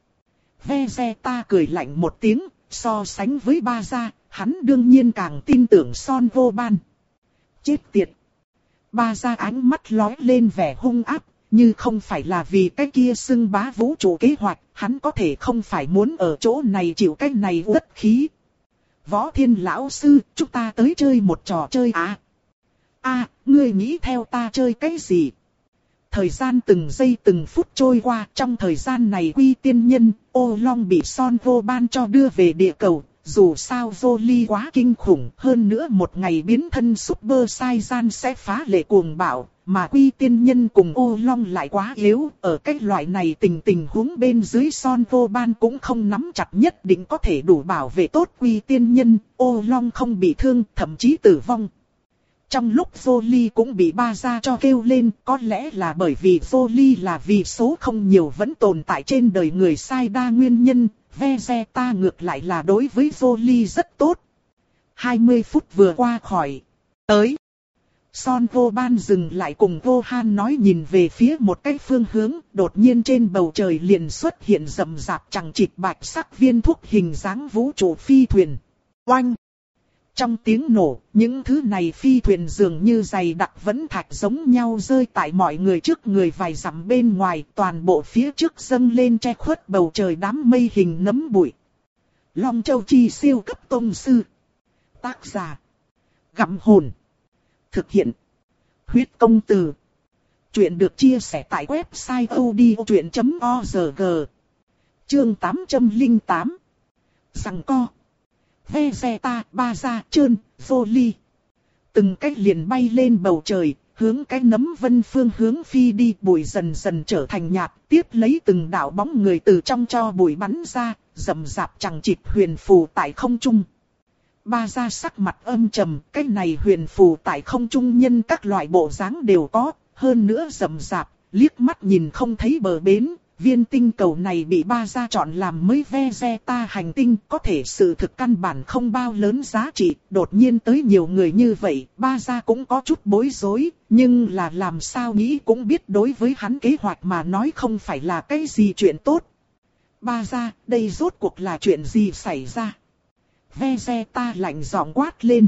Vegeta cười lạnh một tiếng, so sánh với ba gia, hắn đương nhiên càng tin tưởng Son Vô Ban. Chết tiệt! Ba gia ánh mắt lóe lên vẻ hung ác, như không phải là vì cái kia xưng bá vũ trụ kế hoạch, hắn có thể không phải muốn ở chỗ này chịu cái này uất khí. Võ Thiên lão sư, chúng ta tới chơi một trò chơi à? À, ngươi nghĩ theo ta chơi cái gì? Thời gian từng giây từng phút trôi qua, trong thời gian này Quy Tiên Nhân, Ô Long bị Son Vô Ban cho đưa về địa cầu. Dù sao Broly quá kinh khủng, hơn nữa một ngày biến thân Super Saiyan sẽ phá lệ cuồng bạo, mà Quy Tiên Nhân cùng Ô Long lại quá yếu. Ở cái loại này tình tình huống bên dưới Son Vô Ban cũng không nắm chặt nhất định có thể đủ bảo vệ tốt Quy Tiên Nhân, Ô Long không bị thương, thậm chí tử vong. Trong lúc Broly cũng bị ba gia cho kêu lên, có lẽ là bởi vì Broly là vì số không nhiều vẫn tồn tại trên đời người sai đa nguyên nhân, Vegeta ngược lại là đối với Broly rất tốt. hai mươi phút vừa qua khỏi. Tới. Son Vô Ban dừng lại cùng Gohan nói nhìn về phía một cái phương hướng, đột nhiên trên bầu trời liền xuất hiện rầm rạp chằng chịt bạch sắc viên thuốc hình dáng vũ trụ phi thuyền. Oanh! Trong tiếng nổ, những thứ này phi thuyền dường như dày đặc vẫn thạch giống nhau rơi tại mọi người trước người vài dặm bên ngoài, toàn bộ phía trước dâng lên che khuất bầu trời đám mây hình nấm bụi. Long Châu Chi siêu cấp tông sư. Tác giả: Gặm Hồn. Thực hiện: Huyết Công Từ. Chuyện được chia sẻ tại website odchuyện chấm org. Chương tám trăm lẻ tám. Giằng co. Vegeta, ba gia, trơn, Broly. Từng cách liền bay lên bầu trời, hướng cái nấm vân phương hướng phi đi, bụi dần dần trở thành nhạt, tiếp lấy từng đạo bóng người từ trong cho bụi bắn ra, rầm rạp chằng chịt huyền phù tại không trung. Ba gia sắc mặt âm trầm, cái này huyền phù tại không trung nhân các loại bộ dáng đều có, hơn nữa rầm rạp, liếc mắt nhìn không thấy bờ bến, viên tinh cầu này bị ba gia chọn làm mới Vegeta hành tinh, có thể sự thực căn bản không bao lớn giá trị, đột nhiên tới nhiều người như vậy, ba gia cũng có chút bối rối, nhưng là làm sao nghĩ cũng biết đối với hắn kế hoạch mà nói không phải là cái gì chuyện tốt. Ba gia, đây rốt cuộc là chuyện gì xảy ra? Vegeta lạnh giọng quát lên.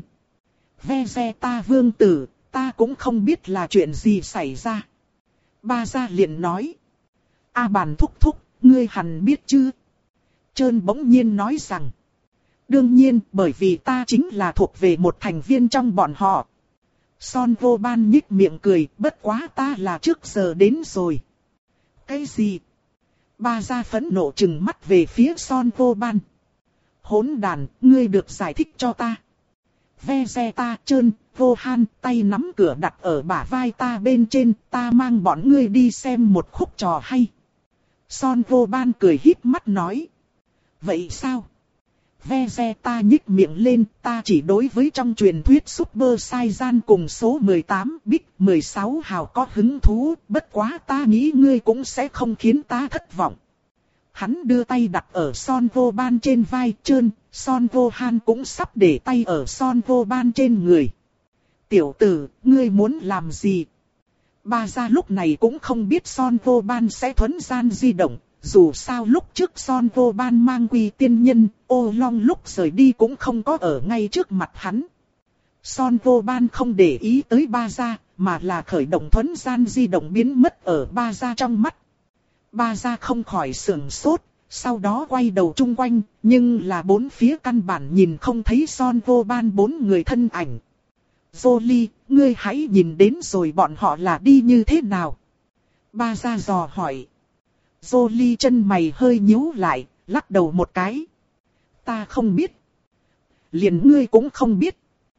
Vegeta vương tử, ta cũng không biết là chuyện gì xảy ra. Ba gia liền nói. A Bàn thúc thúc, ngươi hẳn biết chứ? Trơn bỗng nhiên nói rằng. Đương nhiên, bởi vì ta chính là thuộc về một thành viên trong bọn họ. Son Vô Ban nhích miệng cười, bất quá ta là trước giờ đến rồi. Cái gì? Ba gia phẫn nộ trừng mắt về phía Son Vô Ban. Hỗn đàn, ngươi được giải thích cho ta. Vegeta Trơn, Vô Han, tay nắm cửa đặt ở bả vai ta bên trên, ta mang bọn ngươi đi xem một khúc trò hay. Son Vô Ban cười híp mắt nói. Vậy sao? Vegeta nhích miệng lên, ta chỉ đối với trong truyền thuyết Super Saiyan cùng số mười tám Big mười sáu hào có hứng thú, bất quá ta nghĩ ngươi cũng sẽ không khiến ta thất vọng. Hắn đưa tay đặt ở Son Vô Ban trên vai Trơn, Son Vô Han cũng sắp để tay ở Son Vô Ban trên người. Tiểu tử, ngươi muốn làm gì? Ba gia lúc này cũng không biết Son Vô Ban sẽ thuấn gian di động, dù sao lúc trước Son Vô Ban mang quy tiên nhân, ô long lúc rời đi cũng không có ở ngay trước mặt hắn. Son Vô Ban không để ý tới ba gia, mà là khởi động thuấn gian di động biến mất ở ba gia trong mắt. Ba gia không khỏi sửng sốt, sau đó quay đầu chung quanh, nhưng là bốn phía căn bản nhìn không thấy Son Vô Ban bốn người thân ảnh. Jolie, ngươi hãy nhìn đến rồi bọn họ là đi như thế nào? Ba gia dò hỏi. Jolie chân mày hơi nhíu lại, lắc đầu một cái. Ta không biết. Liền ngươi cũng không biết.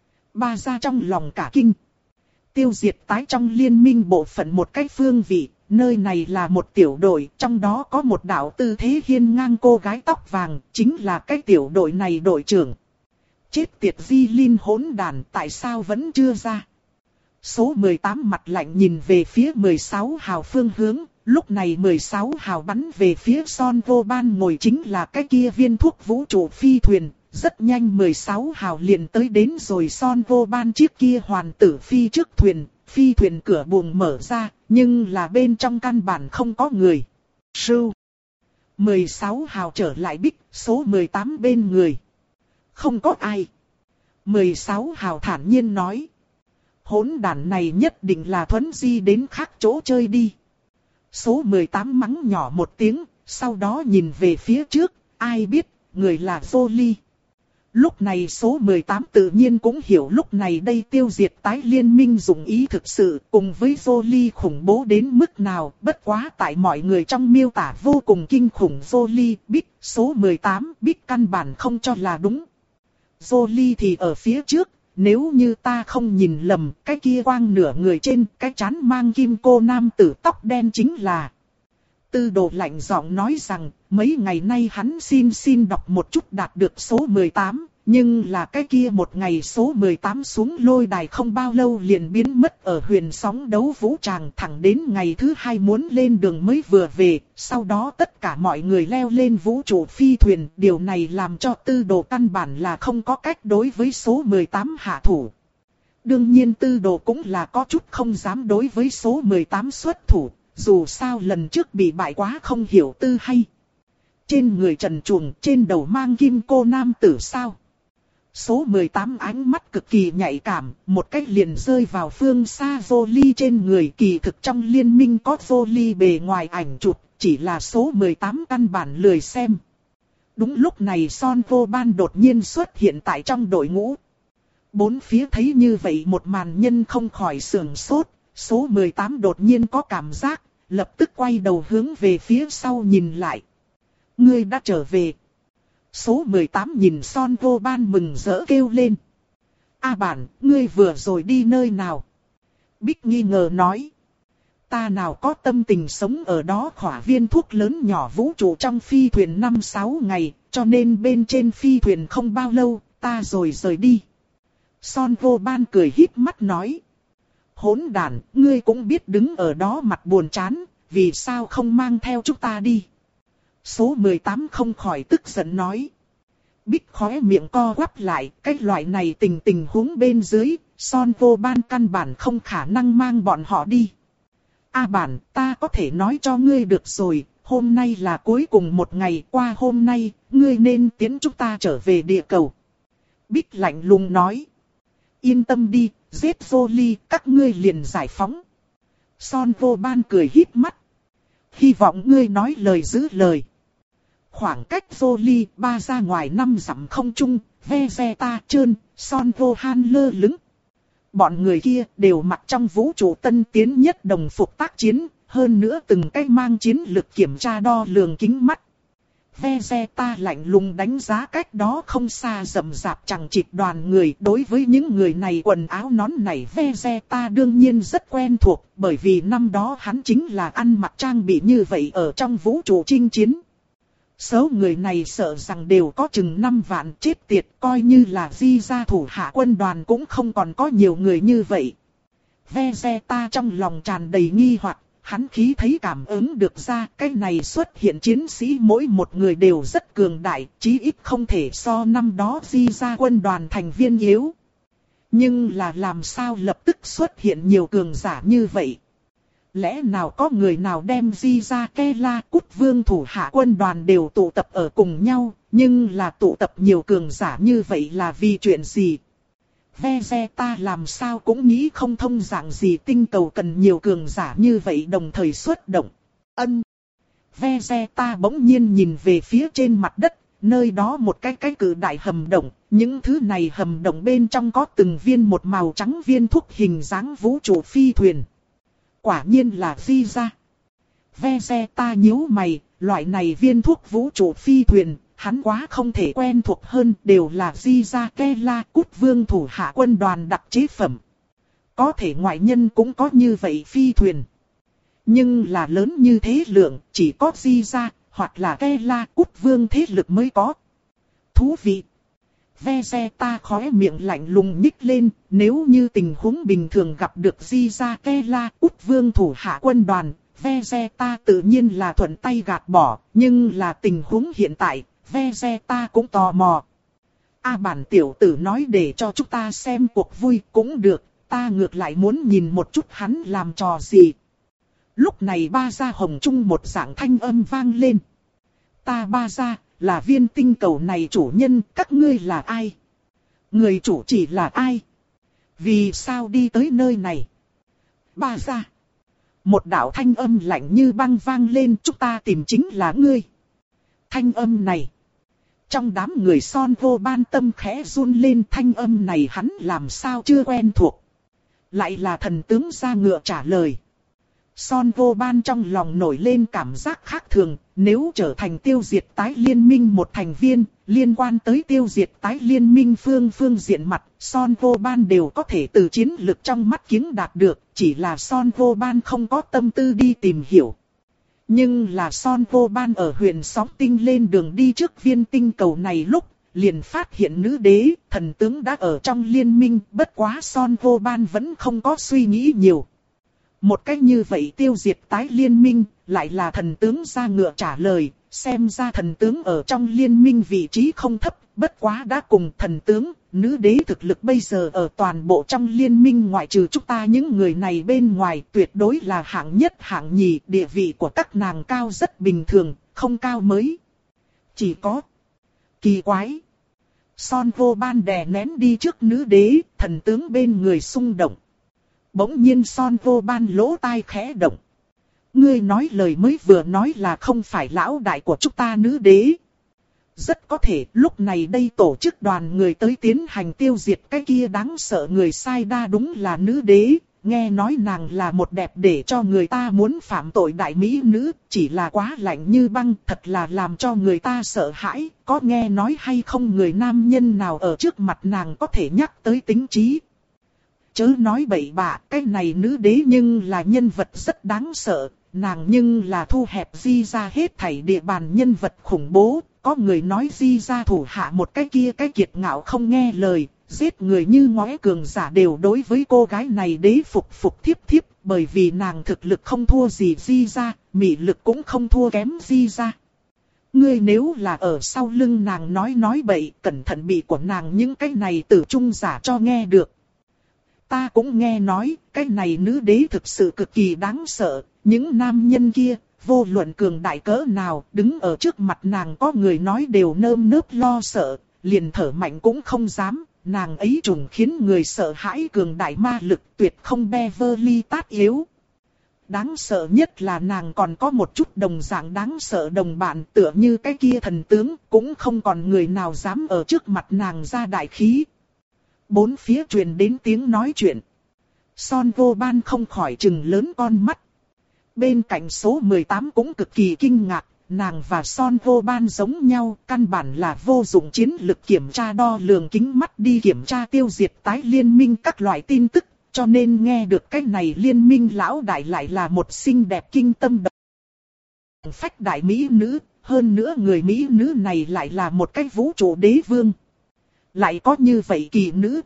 Ba gia trong lòng cả kinh. Tiêu diệt tái trong liên minh bộ phận một cái phương vị, nơi này là một tiểu đội, trong đó có một đạo tư thế hiên ngang cô gái tóc vàng, chính là cái tiểu đội này đội trưởng. Chết tiệt Di Linh hỗn đàn, tại sao vẫn chưa ra? Số mười tám mặt lạnh nhìn về phía mười sáu hào phương hướng, lúc này mười sáu hào bắn về phía Son Vô Ban ngồi chính là cái kia viên thuốc vũ trụ phi thuyền. Rất nhanh mười sáu hào liền tới đến rồi Son Vô Ban chiếc kia hoàn tử phi trước thuyền, phi thuyền cửa buồng mở ra, nhưng là bên trong căn bản không có người. Sưu. mười sáu hào trở lại Bích, số mười tám bên người. Không có ai. mười sáu hào thản nhiên nói. Hỗn đàn này nhất định là thuấn di đến khác chỗ chơi đi. Số mười tám mắng nhỏ một tiếng, sau đó nhìn về phía trước, ai biết, người là Jolie. Lúc này số mười tám tự nhiên cũng hiểu lúc này đây tiêu diệt tái liên minh dụng ý thực sự cùng với Jolie khủng bố đến mức nào, bất quá tại mọi người trong miêu tả vô cùng kinh khủng Jolie biết số mười tám biết căn bản không cho là đúng. Jolie thì ở phía trước, nếu như ta không nhìn lầm, cái kia quang nửa người trên, cái trán mang kim cô nam tử tóc đen chính là. Tư Đồ lạnh giọng nói rằng, mấy ngày nay hắn xin xin đọc một chút đạt được số mười tám, nhưng là cái kia một ngày số mười tám xuống lôi đài không bao lâu liền biến mất ở huyền sóng đấu vũ tràng, thẳng đến ngày thứ hai muốn lên đường mới vừa về, sau đó tất cả mọi người leo lên vũ trụ phi thuyền, điều này làm cho Tư Đồ căn bản là không có cách đối với số mười tám hạ thủ. Đương nhiên Tư Đồ cũng là có chút không dám đối với số mười tám xuất thủ. Dù sao lần trước bị bại quá không hiểu tư hay. Trên người trần truồng, trên đầu mang kim cô nam tử sao. Số mười tám ánh mắt cực kỳ nhạy cảm, một cách liền rơi vào phương xa Jolie trên người. Kỳ thực trong liên minh có Jolie bề ngoài ảnh chụp, chỉ là số mười tám căn bản lười xem. Đúng lúc này Son Vô Ban đột nhiên xuất hiện tại trong đội ngũ. Bốn phía thấy như vậy một màn nhân không khỏi sưởng sốt. Số mười tám đột nhiên có cảm giác, lập tức quay đầu hướng về phía sau nhìn lại. Ngươi đã trở về. Số mười tám nhìn Son Vô Ban mừng rỡ kêu lên. A Bản, ngươi vừa rồi đi nơi nào? Bích nghi ngờ nói. Ta nào có tâm tình sống ở đó khỏa viên thuốc lớn nhỏ vũ trụ trong phi thuyền năm sáu ngày, cho nên bên trên phi thuyền không bao lâu, ta rồi rời đi. Son Vô Ban cười híp mắt nói. Hỗn đàn, ngươi cũng biết đứng ở đó mặt buồn chán, vì sao không mang theo chúng ta đi? Số mười tám không khỏi tức giận nói. Bích khóe miệng co quắp lại, cái loại này tình tình huống bên dưới, Son Vô Ban căn bản không khả năng mang bọn họ đi. A bản, ta có thể nói cho ngươi được rồi, hôm nay là cuối cùng một ngày, qua hôm nay, ngươi nên tiến chúng ta trở về địa cầu. Bích lạnh lùng nói. Yên tâm đi, giết vô ly, các ngươi liền giải phóng. Son Vô Ban cười híp mắt. Hy vọng ngươi nói lời giữ lời. Khoảng cách vô ly ba ra ngoài năm dặm không trung, Vegeta trơn, Son Vô Han lơ lửng. Bọn người kia đều mặc trong vũ trụ tân tiến nhất đồng phục tác chiến, hơn nữa từng cái mang chiến lực kiểm tra đo lường kính mắt. Vegeta lạnh lùng đánh giá cách đó không xa rậm rạp chằng chịt đoàn người. Đối với những người này quần áo nón này Vegeta đương nhiên rất quen thuộc, bởi vì năm đó hắn chính là ăn mặc trang bị như vậy ở trong vũ trụ chinh chiến. Số người này sợ rằng đều có chừng năm vạn, chết tiệt, coi như là di gia thủ hạ quân đoàn cũng không còn có nhiều người như vậy. Vegeta trong lòng tràn đầy nghi hoặc, hắn khí thấy cảm ứng được ra cái này xuất hiện chiến sĩ mỗi một người đều rất cường đại, chí ít không thể so năm đó di gia quân đoàn thành viên yếu. Nhưng là làm sao lập tức xuất hiện nhiều cường giả như vậy? Lẽ nào có người nào đem di gia Kela Cút Vương thủ hạ quân đoàn đều tụ tập ở cùng nhau, nhưng là tụ tập nhiều cường giả như vậy là vì chuyện gì? Vegeta làm sao cũng nghĩ không thông dạng gì tinh cầu cần nhiều cường giả như vậy đồng thời xuất động. Ân. Vegeta bỗng nhiên nhìn về phía trên mặt đất, nơi đó một cái cái cự đại hầm động, những thứ này hầm động bên trong có từng viên một màu trắng viên thuốc hình dáng vũ trụ phi thuyền. Quả nhiên là di gia. Vegeta nhíu mày, loại này viên thuốc vũ trụ phi thuyền, hắn quá không thể quen thuộc hơn, đều là di gia Kela Cút Vương thủ hạ quân đoàn đặc chế phẩm. Có thể ngoại nhân cũng có như vậy phi thuyền. Nhưng là lớn như thế lượng, chỉ có di gia, hoặc là Kela Cút Vương thế lực mới có. Thú vị. Vegeta khóe miệng lạnh lùng nhích lên, nếu như tình huống bình thường gặp được di gia Kela Cút Vương thủ hạ quân đoàn, Vegeta tự nhiên là thuận tay gạt bỏ, nhưng là tình huống hiện tại, Vegeta cũng tò mò. A bản tiểu tử nói để cho chúng ta xem cuộc vui cũng được, ta ngược lại muốn nhìn một chút hắn làm trò gì. Lúc này ba gia hồng trung một dạng thanh âm vang lên. Ta ba gia, là viên tinh cầu này chủ nhân, các ngươi là ai? Người chủ chỉ là ai? Vì sao đi tới nơi này? Ba gia. Một đạo thanh âm lạnh như băng vang lên, chúng ta tìm chính là ngươi. Thanh âm này. Trong đám người Son Vô Ban tâm khẽ run lên, thanh âm này hắn làm sao chưa quen thuộc. Lại là thần tướng ra ngựa trả lời. Son Vô Ban trong lòng nổi lên cảm giác khác thường, nếu trở thành tiêu diệt tái liên minh một thành viên, liên quan tới tiêu diệt tái liên minh phương phương diện mặt, Son Vô Ban đều có thể từ chiến lực trong mắt kiếng đạt được, chỉ là Son Vô Ban không có tâm tư đi tìm hiểu. Nhưng là Son Vô Ban ở huyền sóng tinh lên đường đi trước viên tinh cầu này lúc, liền phát hiện nữ đế, thần tướng đã ở trong liên minh, bất quá Son Vô Ban vẫn không có suy nghĩ nhiều. Một cách như vậy tiêu diệt tái liên minh, lại là thần tướng ra ngựa trả lời, xem ra thần tướng ở trong liên minh vị trí không thấp, bất quá đã cùng thần tướng, nữ đế thực lực bây giờ ở toàn bộ trong liên minh ngoại trừ chúng ta những người này bên ngoài tuyệt đối là hạng nhất hạng nhì, địa vị của các nàng cao rất bình thường, không cao mới. Chỉ có kỳ quái. Son Vô Ban đè nén đi trước nữ đế, thần tướng bên người xung động. Bỗng nhiên Son Vô Ban lỗ tai khẽ động. Ngươi nói lời mới vừa nói là không phải lão đại của chúng ta nữ đế. Rất có thể lúc này đây tổ chức đoàn người tới tiến hành tiêu diệt cái kia đáng sợ người sai đa đúng là nữ đế. Nghe nói nàng là một đẹp để cho người ta muốn phạm tội đại mỹ nữ, chỉ là quá lạnh như băng, thật là làm cho người ta sợ hãi. Có nghe nói hay không người nam nhân nào ở trước mặt nàng có thể nhắc tới tính trí. Chớ nói bậy bạ, cái này nữ đế nhưng là nhân vật rất đáng sợ, nàng nhưng là thu hẹp di ra hết thảy địa bàn nhân vật khủng bố. Có người nói di ra thủ hạ một cái kia cái kiệt ngạo không nghe lời, giết người như ngóe cường giả đều đối với cô gái này đế phục phục thiếp thiếp, bởi vì nàng thực lực không thua gì Di ra, mị lực cũng không thua kém Di ra. Ngươi nếu là ở sau lưng nàng nói nói bậy, cẩn thận bị của nàng những cái này tử trung giả cho nghe được. Ta cũng nghe nói, cái này nữ đế thực sự cực kỳ đáng sợ, những nam nhân kia, vô luận cường đại cỡ nào, đứng ở trước mặt nàng có người nói đều nơm nớp lo sợ, liền thở mạnh cũng không dám, nàng ấy trùng khiến người sợ hãi cường đại ma lực tuyệt không Beverly tát yếu. Đáng sợ nhất là nàng còn có một chút đồng dạng đáng sợ đồng bạn tựa như cái kia thần tướng, cũng không còn người nào dám ở trước mặt nàng ra đại khí. Bốn phía truyền đến tiếng nói chuyện. Son vô ban không khỏi trừng lớn con mắt. Bên cạnh số mười tám cũng cực kỳ kinh ngạc, nàng và Son vô ban giống nhau, căn bản là vô dụng chiến lực kiểm tra đo lường kính mắt đi kiểm tra tiêu diệt tái liên minh các loại tin tức, cho nên nghe được cái này liên minh lão đại lại là một xinh đẹp kinh tâm động phách đại mỹ nữ, hơn nữa người mỹ nữ này lại là một cái vũ trụ đế vương. Lại có như vậy kỳ nữ.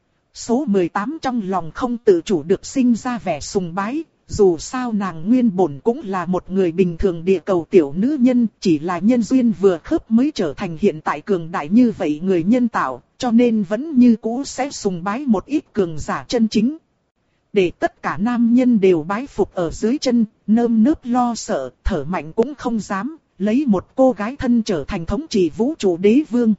Số mười tám trong lòng không tự chủ được sinh ra vẻ sùng bái, dù sao nàng nguyên bổn cũng là một người bình thường địa cầu tiểu nữ nhân, chỉ là nhân duyên vừa khớp mới trở thành hiện tại cường đại như vậy người nhân tạo, cho nên vẫn như cũ sẽ sùng bái một ít cường giả chân chính. Để tất cả nam nhân đều bái phục ở dưới chân, nơm nớp lo sợ, thở mạnh cũng không dám, lấy một cô gái thân trở thành thống trị vũ trụ đế vương.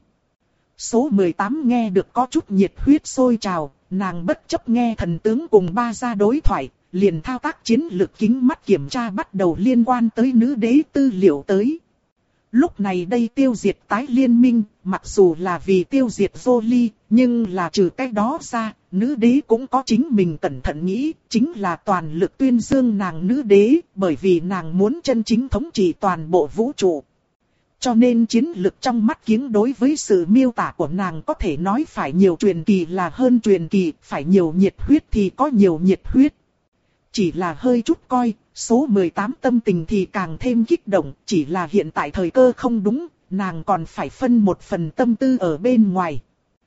Số mười tám nghe được có chút nhiệt huyết sôi trào, nàng bất chấp nghe thần tướng cùng ba gia đối thoại, liền thao tác chiến lược kính mắt kiểm tra bắt đầu liên quan tới nữ đế tư liệu tới. Lúc này đây tiêu diệt tái liên minh, mặc dù là vì tiêu diệt Jolie, nhưng là trừ cái đó ra, nữ đế cũng có chính mình cẩn thận nghĩ, chính là toàn lực tuyên dương nàng nữ đế, bởi vì nàng muốn chân chính thống trị toàn bộ vũ trụ. Cho nên chiến lực trong mắt kiếng đối với sự miêu tả của nàng có thể nói phải nhiều truyền kỳ là hơn truyền kỳ, phải nhiều nhiệt huyết thì có nhiều nhiệt huyết. Chỉ là hơi chút coi, số mười tám tâm tình thì càng thêm kích động, chỉ là hiện tại thời cơ không đúng, nàng còn phải phân một phần tâm tư ở bên ngoài.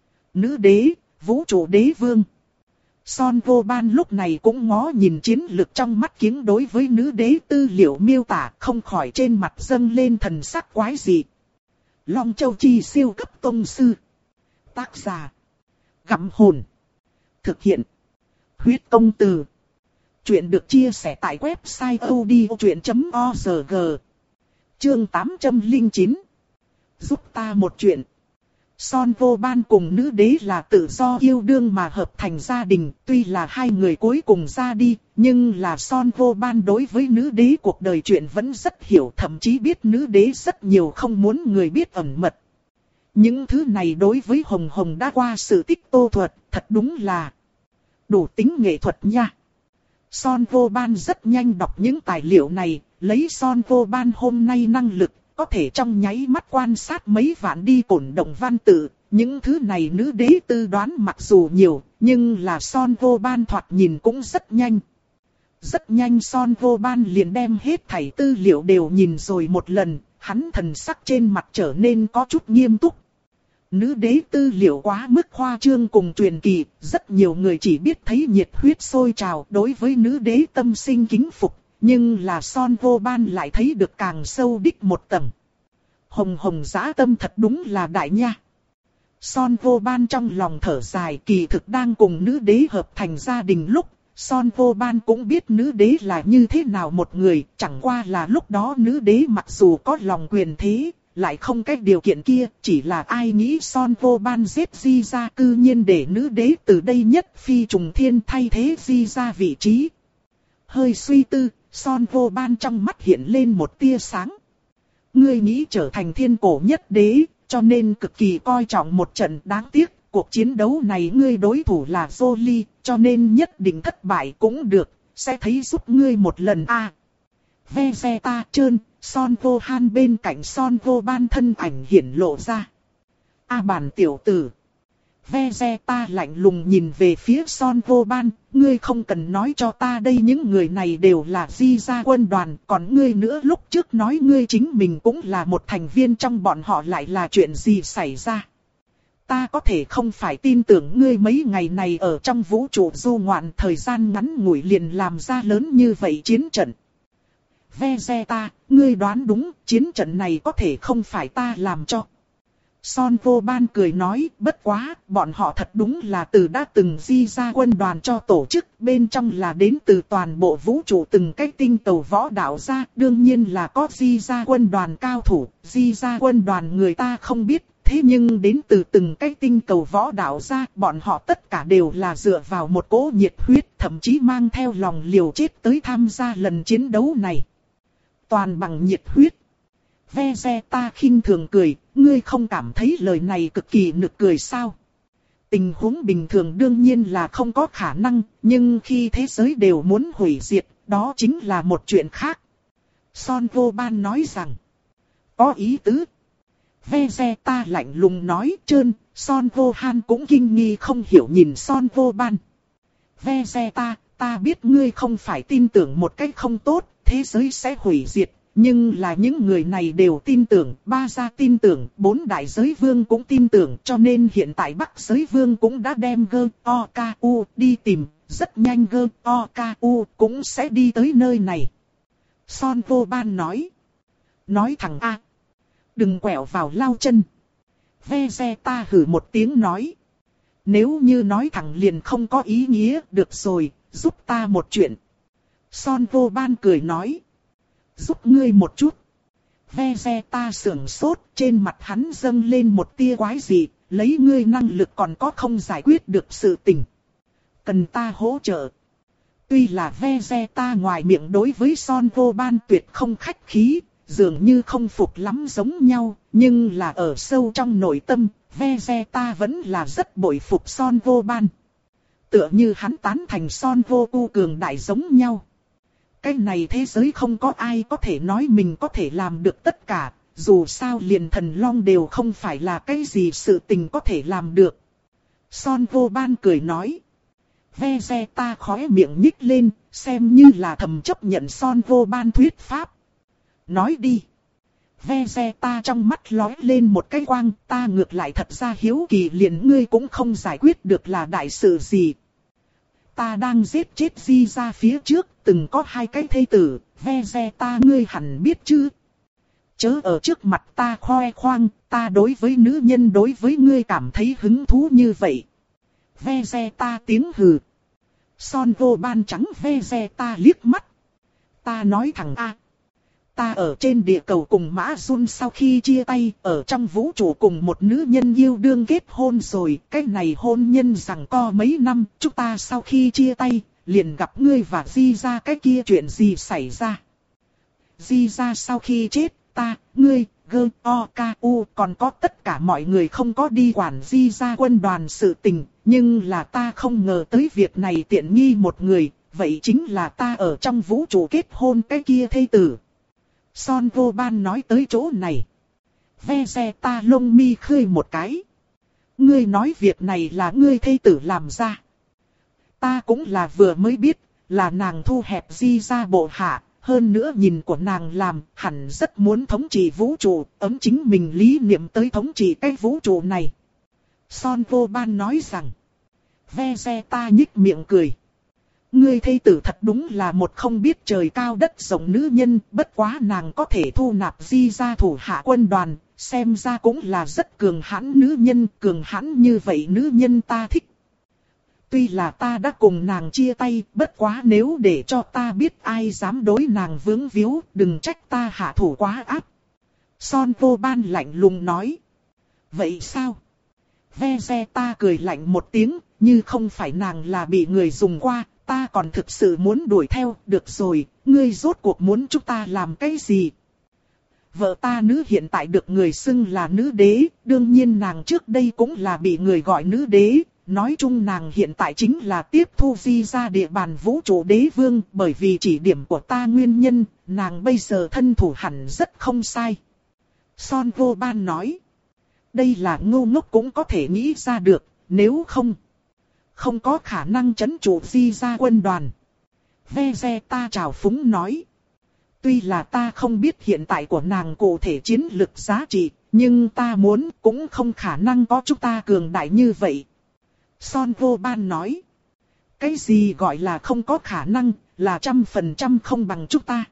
Nữ đế, vũ trụ đế vương. Son vô ban lúc này cũng ngó nhìn chiến lực trong mắt kiếng đối với nữ đế tư liệu miêu tả, không khỏi trên mặt dâng lên thần sắc quái dị. Long Châu Chi siêu cấp tông sư. Tác giả. Gặm hồn. Thực hiện. Huyết công từ. Chuyện được chia sẻ tại website odchuyện chấm org. Chương tám trăm lẻ chín. Giúp ta một chuyện. Son vô ban cùng nữ đế là tự do yêu đương mà hợp thành gia đình, tuy là hai người cuối cùng ra đi, nhưng là Son vô ban đối với nữ đế cuộc đời chuyện vẫn rất hiểu, thậm chí biết nữ đế rất nhiều không muốn người biết ẩn mật. Những thứ này đối với Hồng Hồng đã qua sự tích tô thuật, thật đúng là đủ tính nghệ thuật nha. Son vô ban rất nhanh đọc những tài liệu này, lấy Son vô ban hôm nay năng lực, có thể trong nháy mắt quan sát mấy vạn đi cổn động văn tự. Những thứ này nữ đế tư đoán mặc dù nhiều, nhưng là Son vô ban thoạt nhìn cũng rất nhanh. Rất nhanh Son vô ban liền đem hết thảy tư liệu đều nhìn rồi một lần, hắn thần sắc trên mặt trở nên có chút nghiêm túc. Nữ đế tư liệu quá mức khoa trương cùng truyền kỳ, rất nhiều người chỉ biết thấy nhiệt huyết sôi trào đối với nữ đế tâm sinh kính phục, nhưng là Son vô ban lại thấy được càng sâu đích một tầng. Hồng Hồng dã tâm thật đúng là đại nha. Son vô ban trong lòng thở dài, kỳ thực đang cùng nữ đế hợp thành gia đình lúc, Son vô ban cũng biết nữ đế là như thế nào một người, chẳng qua là lúc đó nữ đế mặc dù có lòng quyền thế, lại không cái điều kiện kia, chỉ là ai nghĩ Son vô ban giết Di ra cư nhiên để nữ đế từ đây nhất phi trùng thiên thay thế Di ra vị trí. Hơi suy tư, Son vô ban trong mắt hiện lên một tia sáng. Ngươi nghĩ trở thành thiên cổ nhất đế, cho nên cực kỳ coi trọng một trận, đáng tiếc, cuộc chiến đấu này ngươi đối thủ là Jolie, cho nên nhất định thất bại cũng được, sẽ thấy giúp ngươi một lần a. À, Vegeta trơn, Son vô han bên cạnh Son vô ban thân ảnh hiển lộ ra. A à, bản tiểu tử. Vegeta lạnh lùng nhìn về phía Son vô ban, ngươi không cần nói cho ta đây những người này đều là Di gia quân đoàn, còn ngươi nữa lúc trước nói ngươi chính mình cũng là một thành viên trong bọn họ lại là chuyện gì xảy ra. Ta có thể không phải tin tưởng ngươi mấy ngày này ở trong vũ trụ du ngoạn thời gian ngắn ngủi liền làm ra lớn như vậy chiến trận. Vegeta, ngươi đoán đúng, chiến trận này có thể không phải ta làm cho. Son Vô Ban cười nói, bất quá, bọn họ thật đúng là từ đã từng di ra quân đoàn cho tổ chức, bên trong là đến từ toàn bộ vũ trụ từng cái tinh tàu võ đạo ra, đương nhiên là có di ra quân đoàn cao thủ, di ra quân đoàn người ta không biết, thế nhưng đến từ từng cái tinh cầu võ đạo ra, bọn họ tất cả đều là dựa vào một cỗ nhiệt huyết, thậm chí mang theo lòng liều chết tới tham gia lần chiến đấu này. Toàn bằng nhiệt huyết. Vegeta khinh thường cười, ngươi không cảm thấy lời này cực kỳ nực cười sao? Tình huống bình thường đương nhiên là không có khả năng, nhưng khi thế giới đều muốn hủy diệt, đó chính là một chuyện khác. Son Vô Ban nói rằng, có ý tứ. Vegeta lạnh lùng nói, trơn, Son Vô Han cũng kinh nghi không hiểu nhìn Son Vô Ban. Vegeta, ta biết ngươi không phải tin tưởng một cách không tốt, thế giới sẽ hủy diệt. Nhưng là những người này đều tin tưởng, ba gia tin tưởng, bốn đại giới vương cũng tin tưởng, cho nên hiện tại Bắc giới vương cũng đã đem Gơ O K U đi tìm, rất nhanh Gơ O K U cũng sẽ đi tới nơi này. Son Vô Ban nói. Nói thẳng A. Đừng quẹo vào lao chân. Vegeta hử một tiếng nói. Nếu như nói thẳng liền không có ý nghĩa, được rồi, giúp ta một chuyện. Son Vô Ban cười nói. Giúp ngươi một chút. Vegeta sưởng sốt, trên mặt hắn dâng lên một tia quái dị, lấy ngươi năng lực còn có không giải quyết được sự tình. Cần ta hỗ trợ. Tuy là Vegeta ngoài miệng đối với Son Vô Ban tuyệt không khách khí, dường như không phục lắm giống nhau, nhưng là ở sâu trong nội tâm, Vegeta vẫn là rất bội phục Son Vô Ban. Tựa như hắn tán thành Son Vô Cu cường đại giống nhau. Cái này thế giới không có ai có thể nói mình có thể làm được tất cả, dù sao liền thần long đều không phải là cái gì sự tình có thể làm được. Son Vô Ban cười nói. Vegeta khóe miệng nhích lên, xem như là thầm chấp nhận Son Vô Ban thuyết pháp. Nói đi. Vegeta trong mắt lóe lên một cái quang, ta ngược lại thật ra hiếu kỳ liền ngươi cũng không giải quyết được là đại sự gì. Ta đang giết chết Di ra phía trước, từng có hai cái thê tử, Vegeta ngươi hẳn biết chứ. Chớ ở trước mặt ta khoe khoang, ta đối với nữ nhân đối với ngươi cảm thấy hứng thú như vậy. Vegeta tiếng hừ. Son Vô Ban trắng Vegeta liếc mắt. Ta nói thẳng A. Ta ở trên địa cầu cùng Mã Jun sau khi chia tay, ở trong vũ trụ cùng một nữ nhân yêu đương kết hôn rồi. Cái này hôn nhân rằng co mấy năm, chúng ta sau khi chia tay, liền gặp ngươi và Di ra cái kia chuyện gì xảy ra. Di ra sau khi chết, ta, ngươi, Gơ O K U còn có tất cả mọi người không có đi quản Di ra quân đoàn sự tình, nhưng là ta không ngờ tới việc này tiện nghi một người, vậy chính là ta ở trong vũ trụ kết hôn cái kia thê tử. Son Vô Ban nói tới chỗ này. Vegeta lông mi khơi một cái. Ngươi nói việc này là ngươi thê tử làm ra. Ta cũng là vừa mới biết, là nàng thu hẹp Di ra bộ hạ. Hơn nữa nhìn của nàng làm, hẳn rất muốn thống trị vũ trụ, ấm chính mình lý niệm tới thống trị cái vũ trụ này. Son Vô Ban nói rằng. Vegeta nhích miệng cười. Ngươi thê tử thật đúng là một không biết trời cao đất rộng nữ nhân, bất quá nàng có thể thu nạp Di ra thủ hạ quân đoàn, xem ra cũng là rất cường hãn nữ nhân, cường hãn như vậy nữ nhân ta thích. Tuy là ta đã cùng nàng chia tay, bất quá nếu để cho ta biết ai dám đối nàng vướng víu, đừng trách ta hạ thủ quá áp. Son Vô Ban lạnh lùng nói. Vậy sao? Vegeta cười lạnh một tiếng, như không phải nàng là bị người dùng qua. Ta còn thực sự muốn đuổi theo, được rồi, ngươi rốt cuộc muốn chúng ta làm cái gì? Vợ ta nữ hiện tại được người xưng là nữ đế, đương nhiên nàng trước đây cũng là bị người gọi nữ đế. Nói chung nàng hiện tại chính là tiếp thu Di ra địa bàn vũ trụ đế vương, bởi vì chỉ điểm của ta nguyên nhân, nàng bây giờ thân thủ hẳn rất không sai. Son Vô Ban nói, đây là ngu ngốc cũng có thể nghĩ ra được, nếu không... Không có khả năng trấn trụ Di ra quân đoàn. Vegeta trào phúng nói. tuy là ta không biết hiện tại của nàng cụ thể chiến lực giá trị, nhưng ta muốn cũng không khả năng có chúng ta cường đại như vậy. Son Vô Ban nói. Cái gì gọi là không có khả năng, là trăm phần trăm không bằng chúng ta.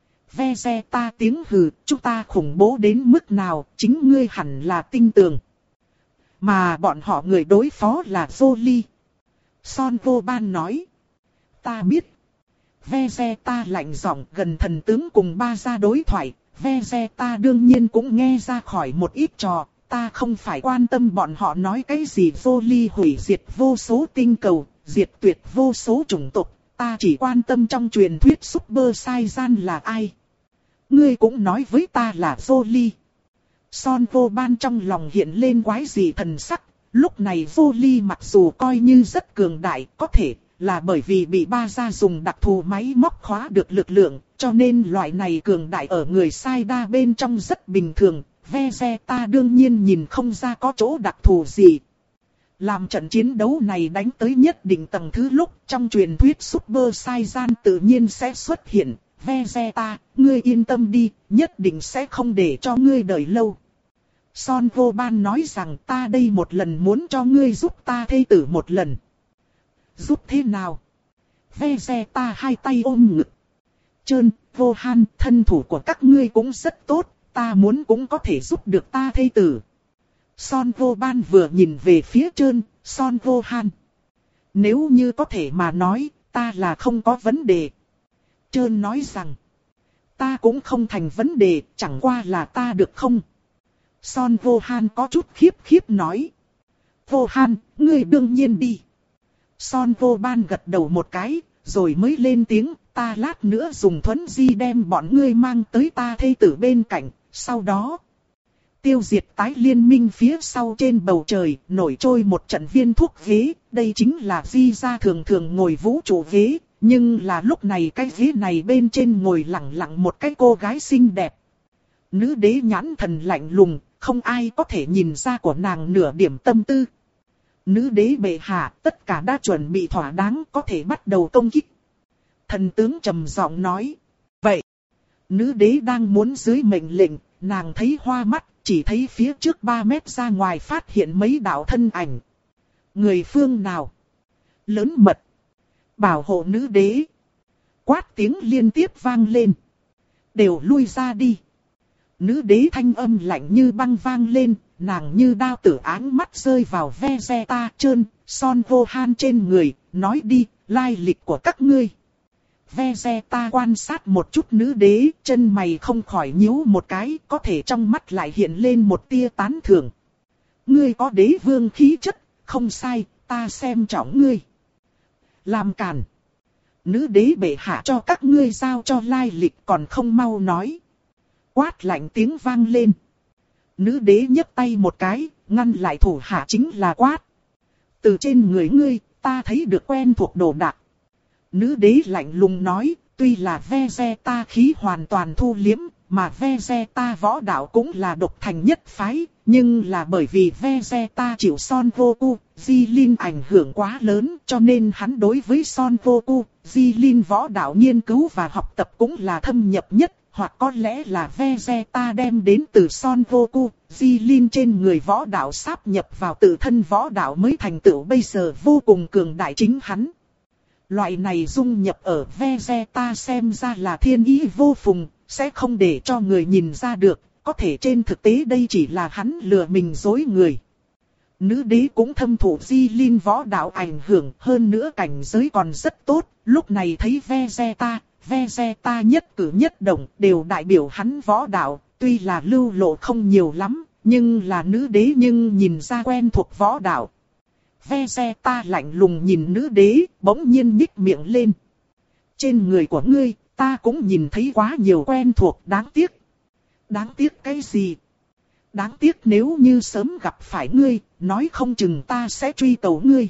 Vegeta tiếng hừ, chúng ta khủng bố đến mức nào, chính ngươi hẳn là tin tưởng. Mà bọn họ người đối phó là Jolie. Son Vô Ban nói. Ta biết. Vegeta lạnh giọng, gần thần tướng cùng ba gia đối thoại. Vegeta đương nhiên cũng nghe ra khỏi một ít trò. Ta không phải quan tâm bọn họ nói cái gì. Jolie hủy diệt vô số tinh cầu, diệt tuyệt vô số chủng tộc. Ta chỉ quan tâm trong truyền thuyết Super Saiyan là ai. Ngươi cũng nói với ta là Jolie. Son Vô Ban trong lòng hiện lên quái dị thần sắc. Lúc này Jolie mặc dù coi như rất cường đại, có thể là bởi vì bị ba gia dùng đặc thù máy móc khóa được lực lượng, cho nên loại này cường đại ở người sai đa bên trong rất bình thường. Vegeta đương nhiên nhìn không ra có chỗ đặc thù gì. Làm trận chiến đấu này đánh tới nhất định tầng thứ lúc, trong truyền thuyết Super Saiyan tự nhiên sẽ xuất hiện. Vegeta, ngươi yên tâm đi, nhất định sẽ không để cho ngươi đợi lâu. Son Vô Ban nói rằng ta đây một lần muốn cho ngươi giúp ta thê tử một lần. Giúp thế nào? Vegeta hai tay ôm ngực. Trơn, Vô Han, thân thủ của các ngươi cũng rất tốt, ta muốn cũng có thể giúp được ta thê tử. Son Vô Ban vừa nhìn về phía Trơn, Son Vô Han. Nếu như có thể mà nói, ta là không có vấn đề. Trơn nói rằng, ta cũng không thành vấn đề, chẳng qua là ta được không? Son Vô Han có chút khiếp khiếp nói. Vô Han, ngươi đương nhiên đi. Son Vô Ban gật đầu một cái, rồi mới lên tiếng, ta lát nữa dùng thuấn di đem bọn ngươi mang tới ta thê tử bên cạnh, sau đó tiêu diệt tái liên minh phía sau trên bầu trời, nổi trôi một trận viên thuốc ghế, đây chính là di gia thường thường ngồi vũ trụ ghế, nhưng là lúc này cái ghế này bên trên ngồi lẳng lặng một cái cô gái xinh đẹp. Nữ đế nhãn thần lạnh lùng, không ai có thể nhìn ra của nàng nửa điểm tâm tư. Nữ đế bệ hạ, tất cả đã chuẩn bị thỏa đáng, có thể bắt đầu công kích. Thần tướng trầm giọng nói. Vậy, nữ đế đang muốn dưới mệnh lệnh, nàng thấy hoa mắt, chỉ thấy phía trước ba mét ra ngoài phát hiện mấy đạo thân ảnh. Người phương nào? Lớn mật. Bảo hộ nữ đế. Quát tiếng liên tiếp vang lên. Đều lui ra đi. Nữ đế thanh âm lạnh như băng vang lên, nàng như đao tử áng mắt rơi vào Vegeta Trơn, Son Vô Han trên người, nói đi, lai lịch của các ngươi. Vegeta quan sát một chút nữ đế, chân mày không khỏi nhíu một cái, có thể trong mắt lại hiện lên một tia tán thưởng. Ngươi có đế vương khí chất, không sai, ta xem trọng ngươi. Làm càn. Nữ đế bệ hạ cho các ngươi giao cho lai lịch còn không mau nói. Quát lạnh tiếng vang lên. Nữ đế nhấc tay một cái, ngăn lại thủ hạ chính là quát. Từ trên người ngươi, ta thấy được quen thuộc đồ đạc. Nữ đế lạnh lùng nói, tuy là Vegeta khí hoàn toàn thu liếm, mà Vegeta võ đạo cũng là độc thành nhất phái, nhưng là bởi vì Vegeta chịu Son Goku, Jilin ảnh hưởng quá lớn, cho nên hắn đối với Son Goku, Jilin võ đạo nghiên cứu và học tập cũng là thâm nhập nhất, hoặc có lẽ là Vegeta đem đến từ Son Goku, Jilin trên người võ đạo sáp nhập vào tự thân võ đạo mới thành tựu bây giờ vô cùng cường đại chính hắn. Loại này dung nhập ở Vegeta xem ra là thiên ý vô phùng, sẽ không để cho người nhìn ra được, có thể trên thực tế đây chỉ là hắn lừa mình dối người. Nữ đế cũng thâm thụ Jilin võ đạo ảnh hưởng, hơn nữa cảnh giới còn rất tốt, lúc này thấy Vegeta, Vegeta nhất cử nhất động đều đại biểu hắn võ đạo, tuy là lưu lộ không nhiều lắm, nhưng là nữ đế nhưng nhìn ra quen thuộc võ đạo. Vegeta lạnh lùng nhìn nữ đế, bỗng nhiên nhích miệng lên. Trên người của ngươi, ta cũng nhìn thấy quá nhiều quen thuộc, đáng tiếc. Đáng tiếc cái gì? Đáng tiếc nếu như sớm gặp phải ngươi, nói không chừng ta sẽ truy tấu ngươi.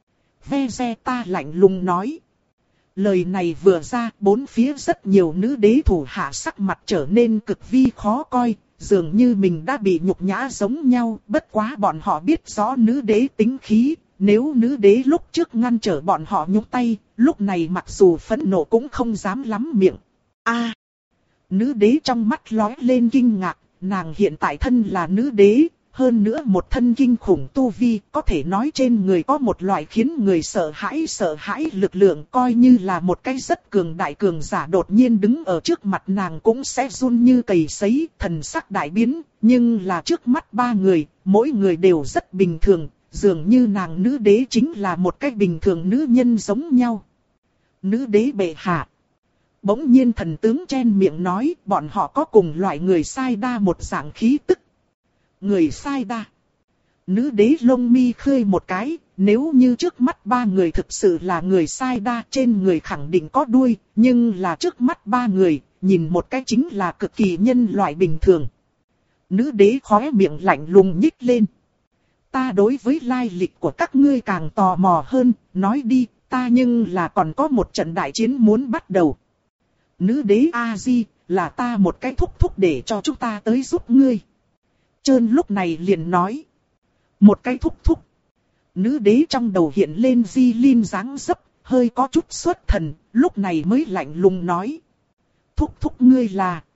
Vegeta lạnh lùng nói. Lời này vừa ra, bốn phía rất nhiều nữ đế thủ hạ sắc mặt trở nên cực vi khó coi, dường như mình đã bị nhục nhã giống nhau, bất quá bọn họ biết rõ nữ đế tính khí. Nếu nữ đế lúc trước ngăn trở bọn họ nhúng tay, lúc này mặc dù phẫn nộ cũng không dám lắm miệng. A, Nữ đế trong mắt lóe lên kinh ngạc, nàng hiện tại thân là nữ đế, hơn nữa một thân kinh khủng tu vi, có thể nói trên người có một loại khiến người sợ hãi sợ hãi lực lượng, coi như là một cái rất cường đại cường giả đột nhiên đứng ở trước mặt nàng cũng sẽ run như cầy sấy, thần sắc đại biến, nhưng là trước mắt ba người, mỗi người đều rất bình thường, dường như nàng nữ đế chính là một cái bình thường nữ nhân giống nhau. Nữ đế bệ hạ. Bỗng nhiên thần tướng chen miệng nói, bọn họ có cùng loại người sai đa một dạng khí tức. Người sai đa. Nữ đế lông mi khơi một cái, nếu như trước mắt ba người thực sự là người sai đa, trên người khẳng định có đuôi, nhưng là trước mắt ba người, nhìn một cái chính là cực kỳ nhân loại bình thường. Nữ đế khóe miệng lạnh lùng nhích lên. Ta đối với lai lịch của các ngươi càng tò mò hơn, nói đi, ta nhưng là còn có một trận đại chiến muốn bắt đầu. Nữ đế A-di, là ta một cái thúc thúc để cho chúng ta tới giúp ngươi. Trơn lúc này liền nói. Một cái thúc thúc. Nữ đế trong đầu hiện lên Di Linh dáng dấp, hơi có chút xuất thần, lúc này mới lạnh lùng nói. Thúc thúc ngươi là.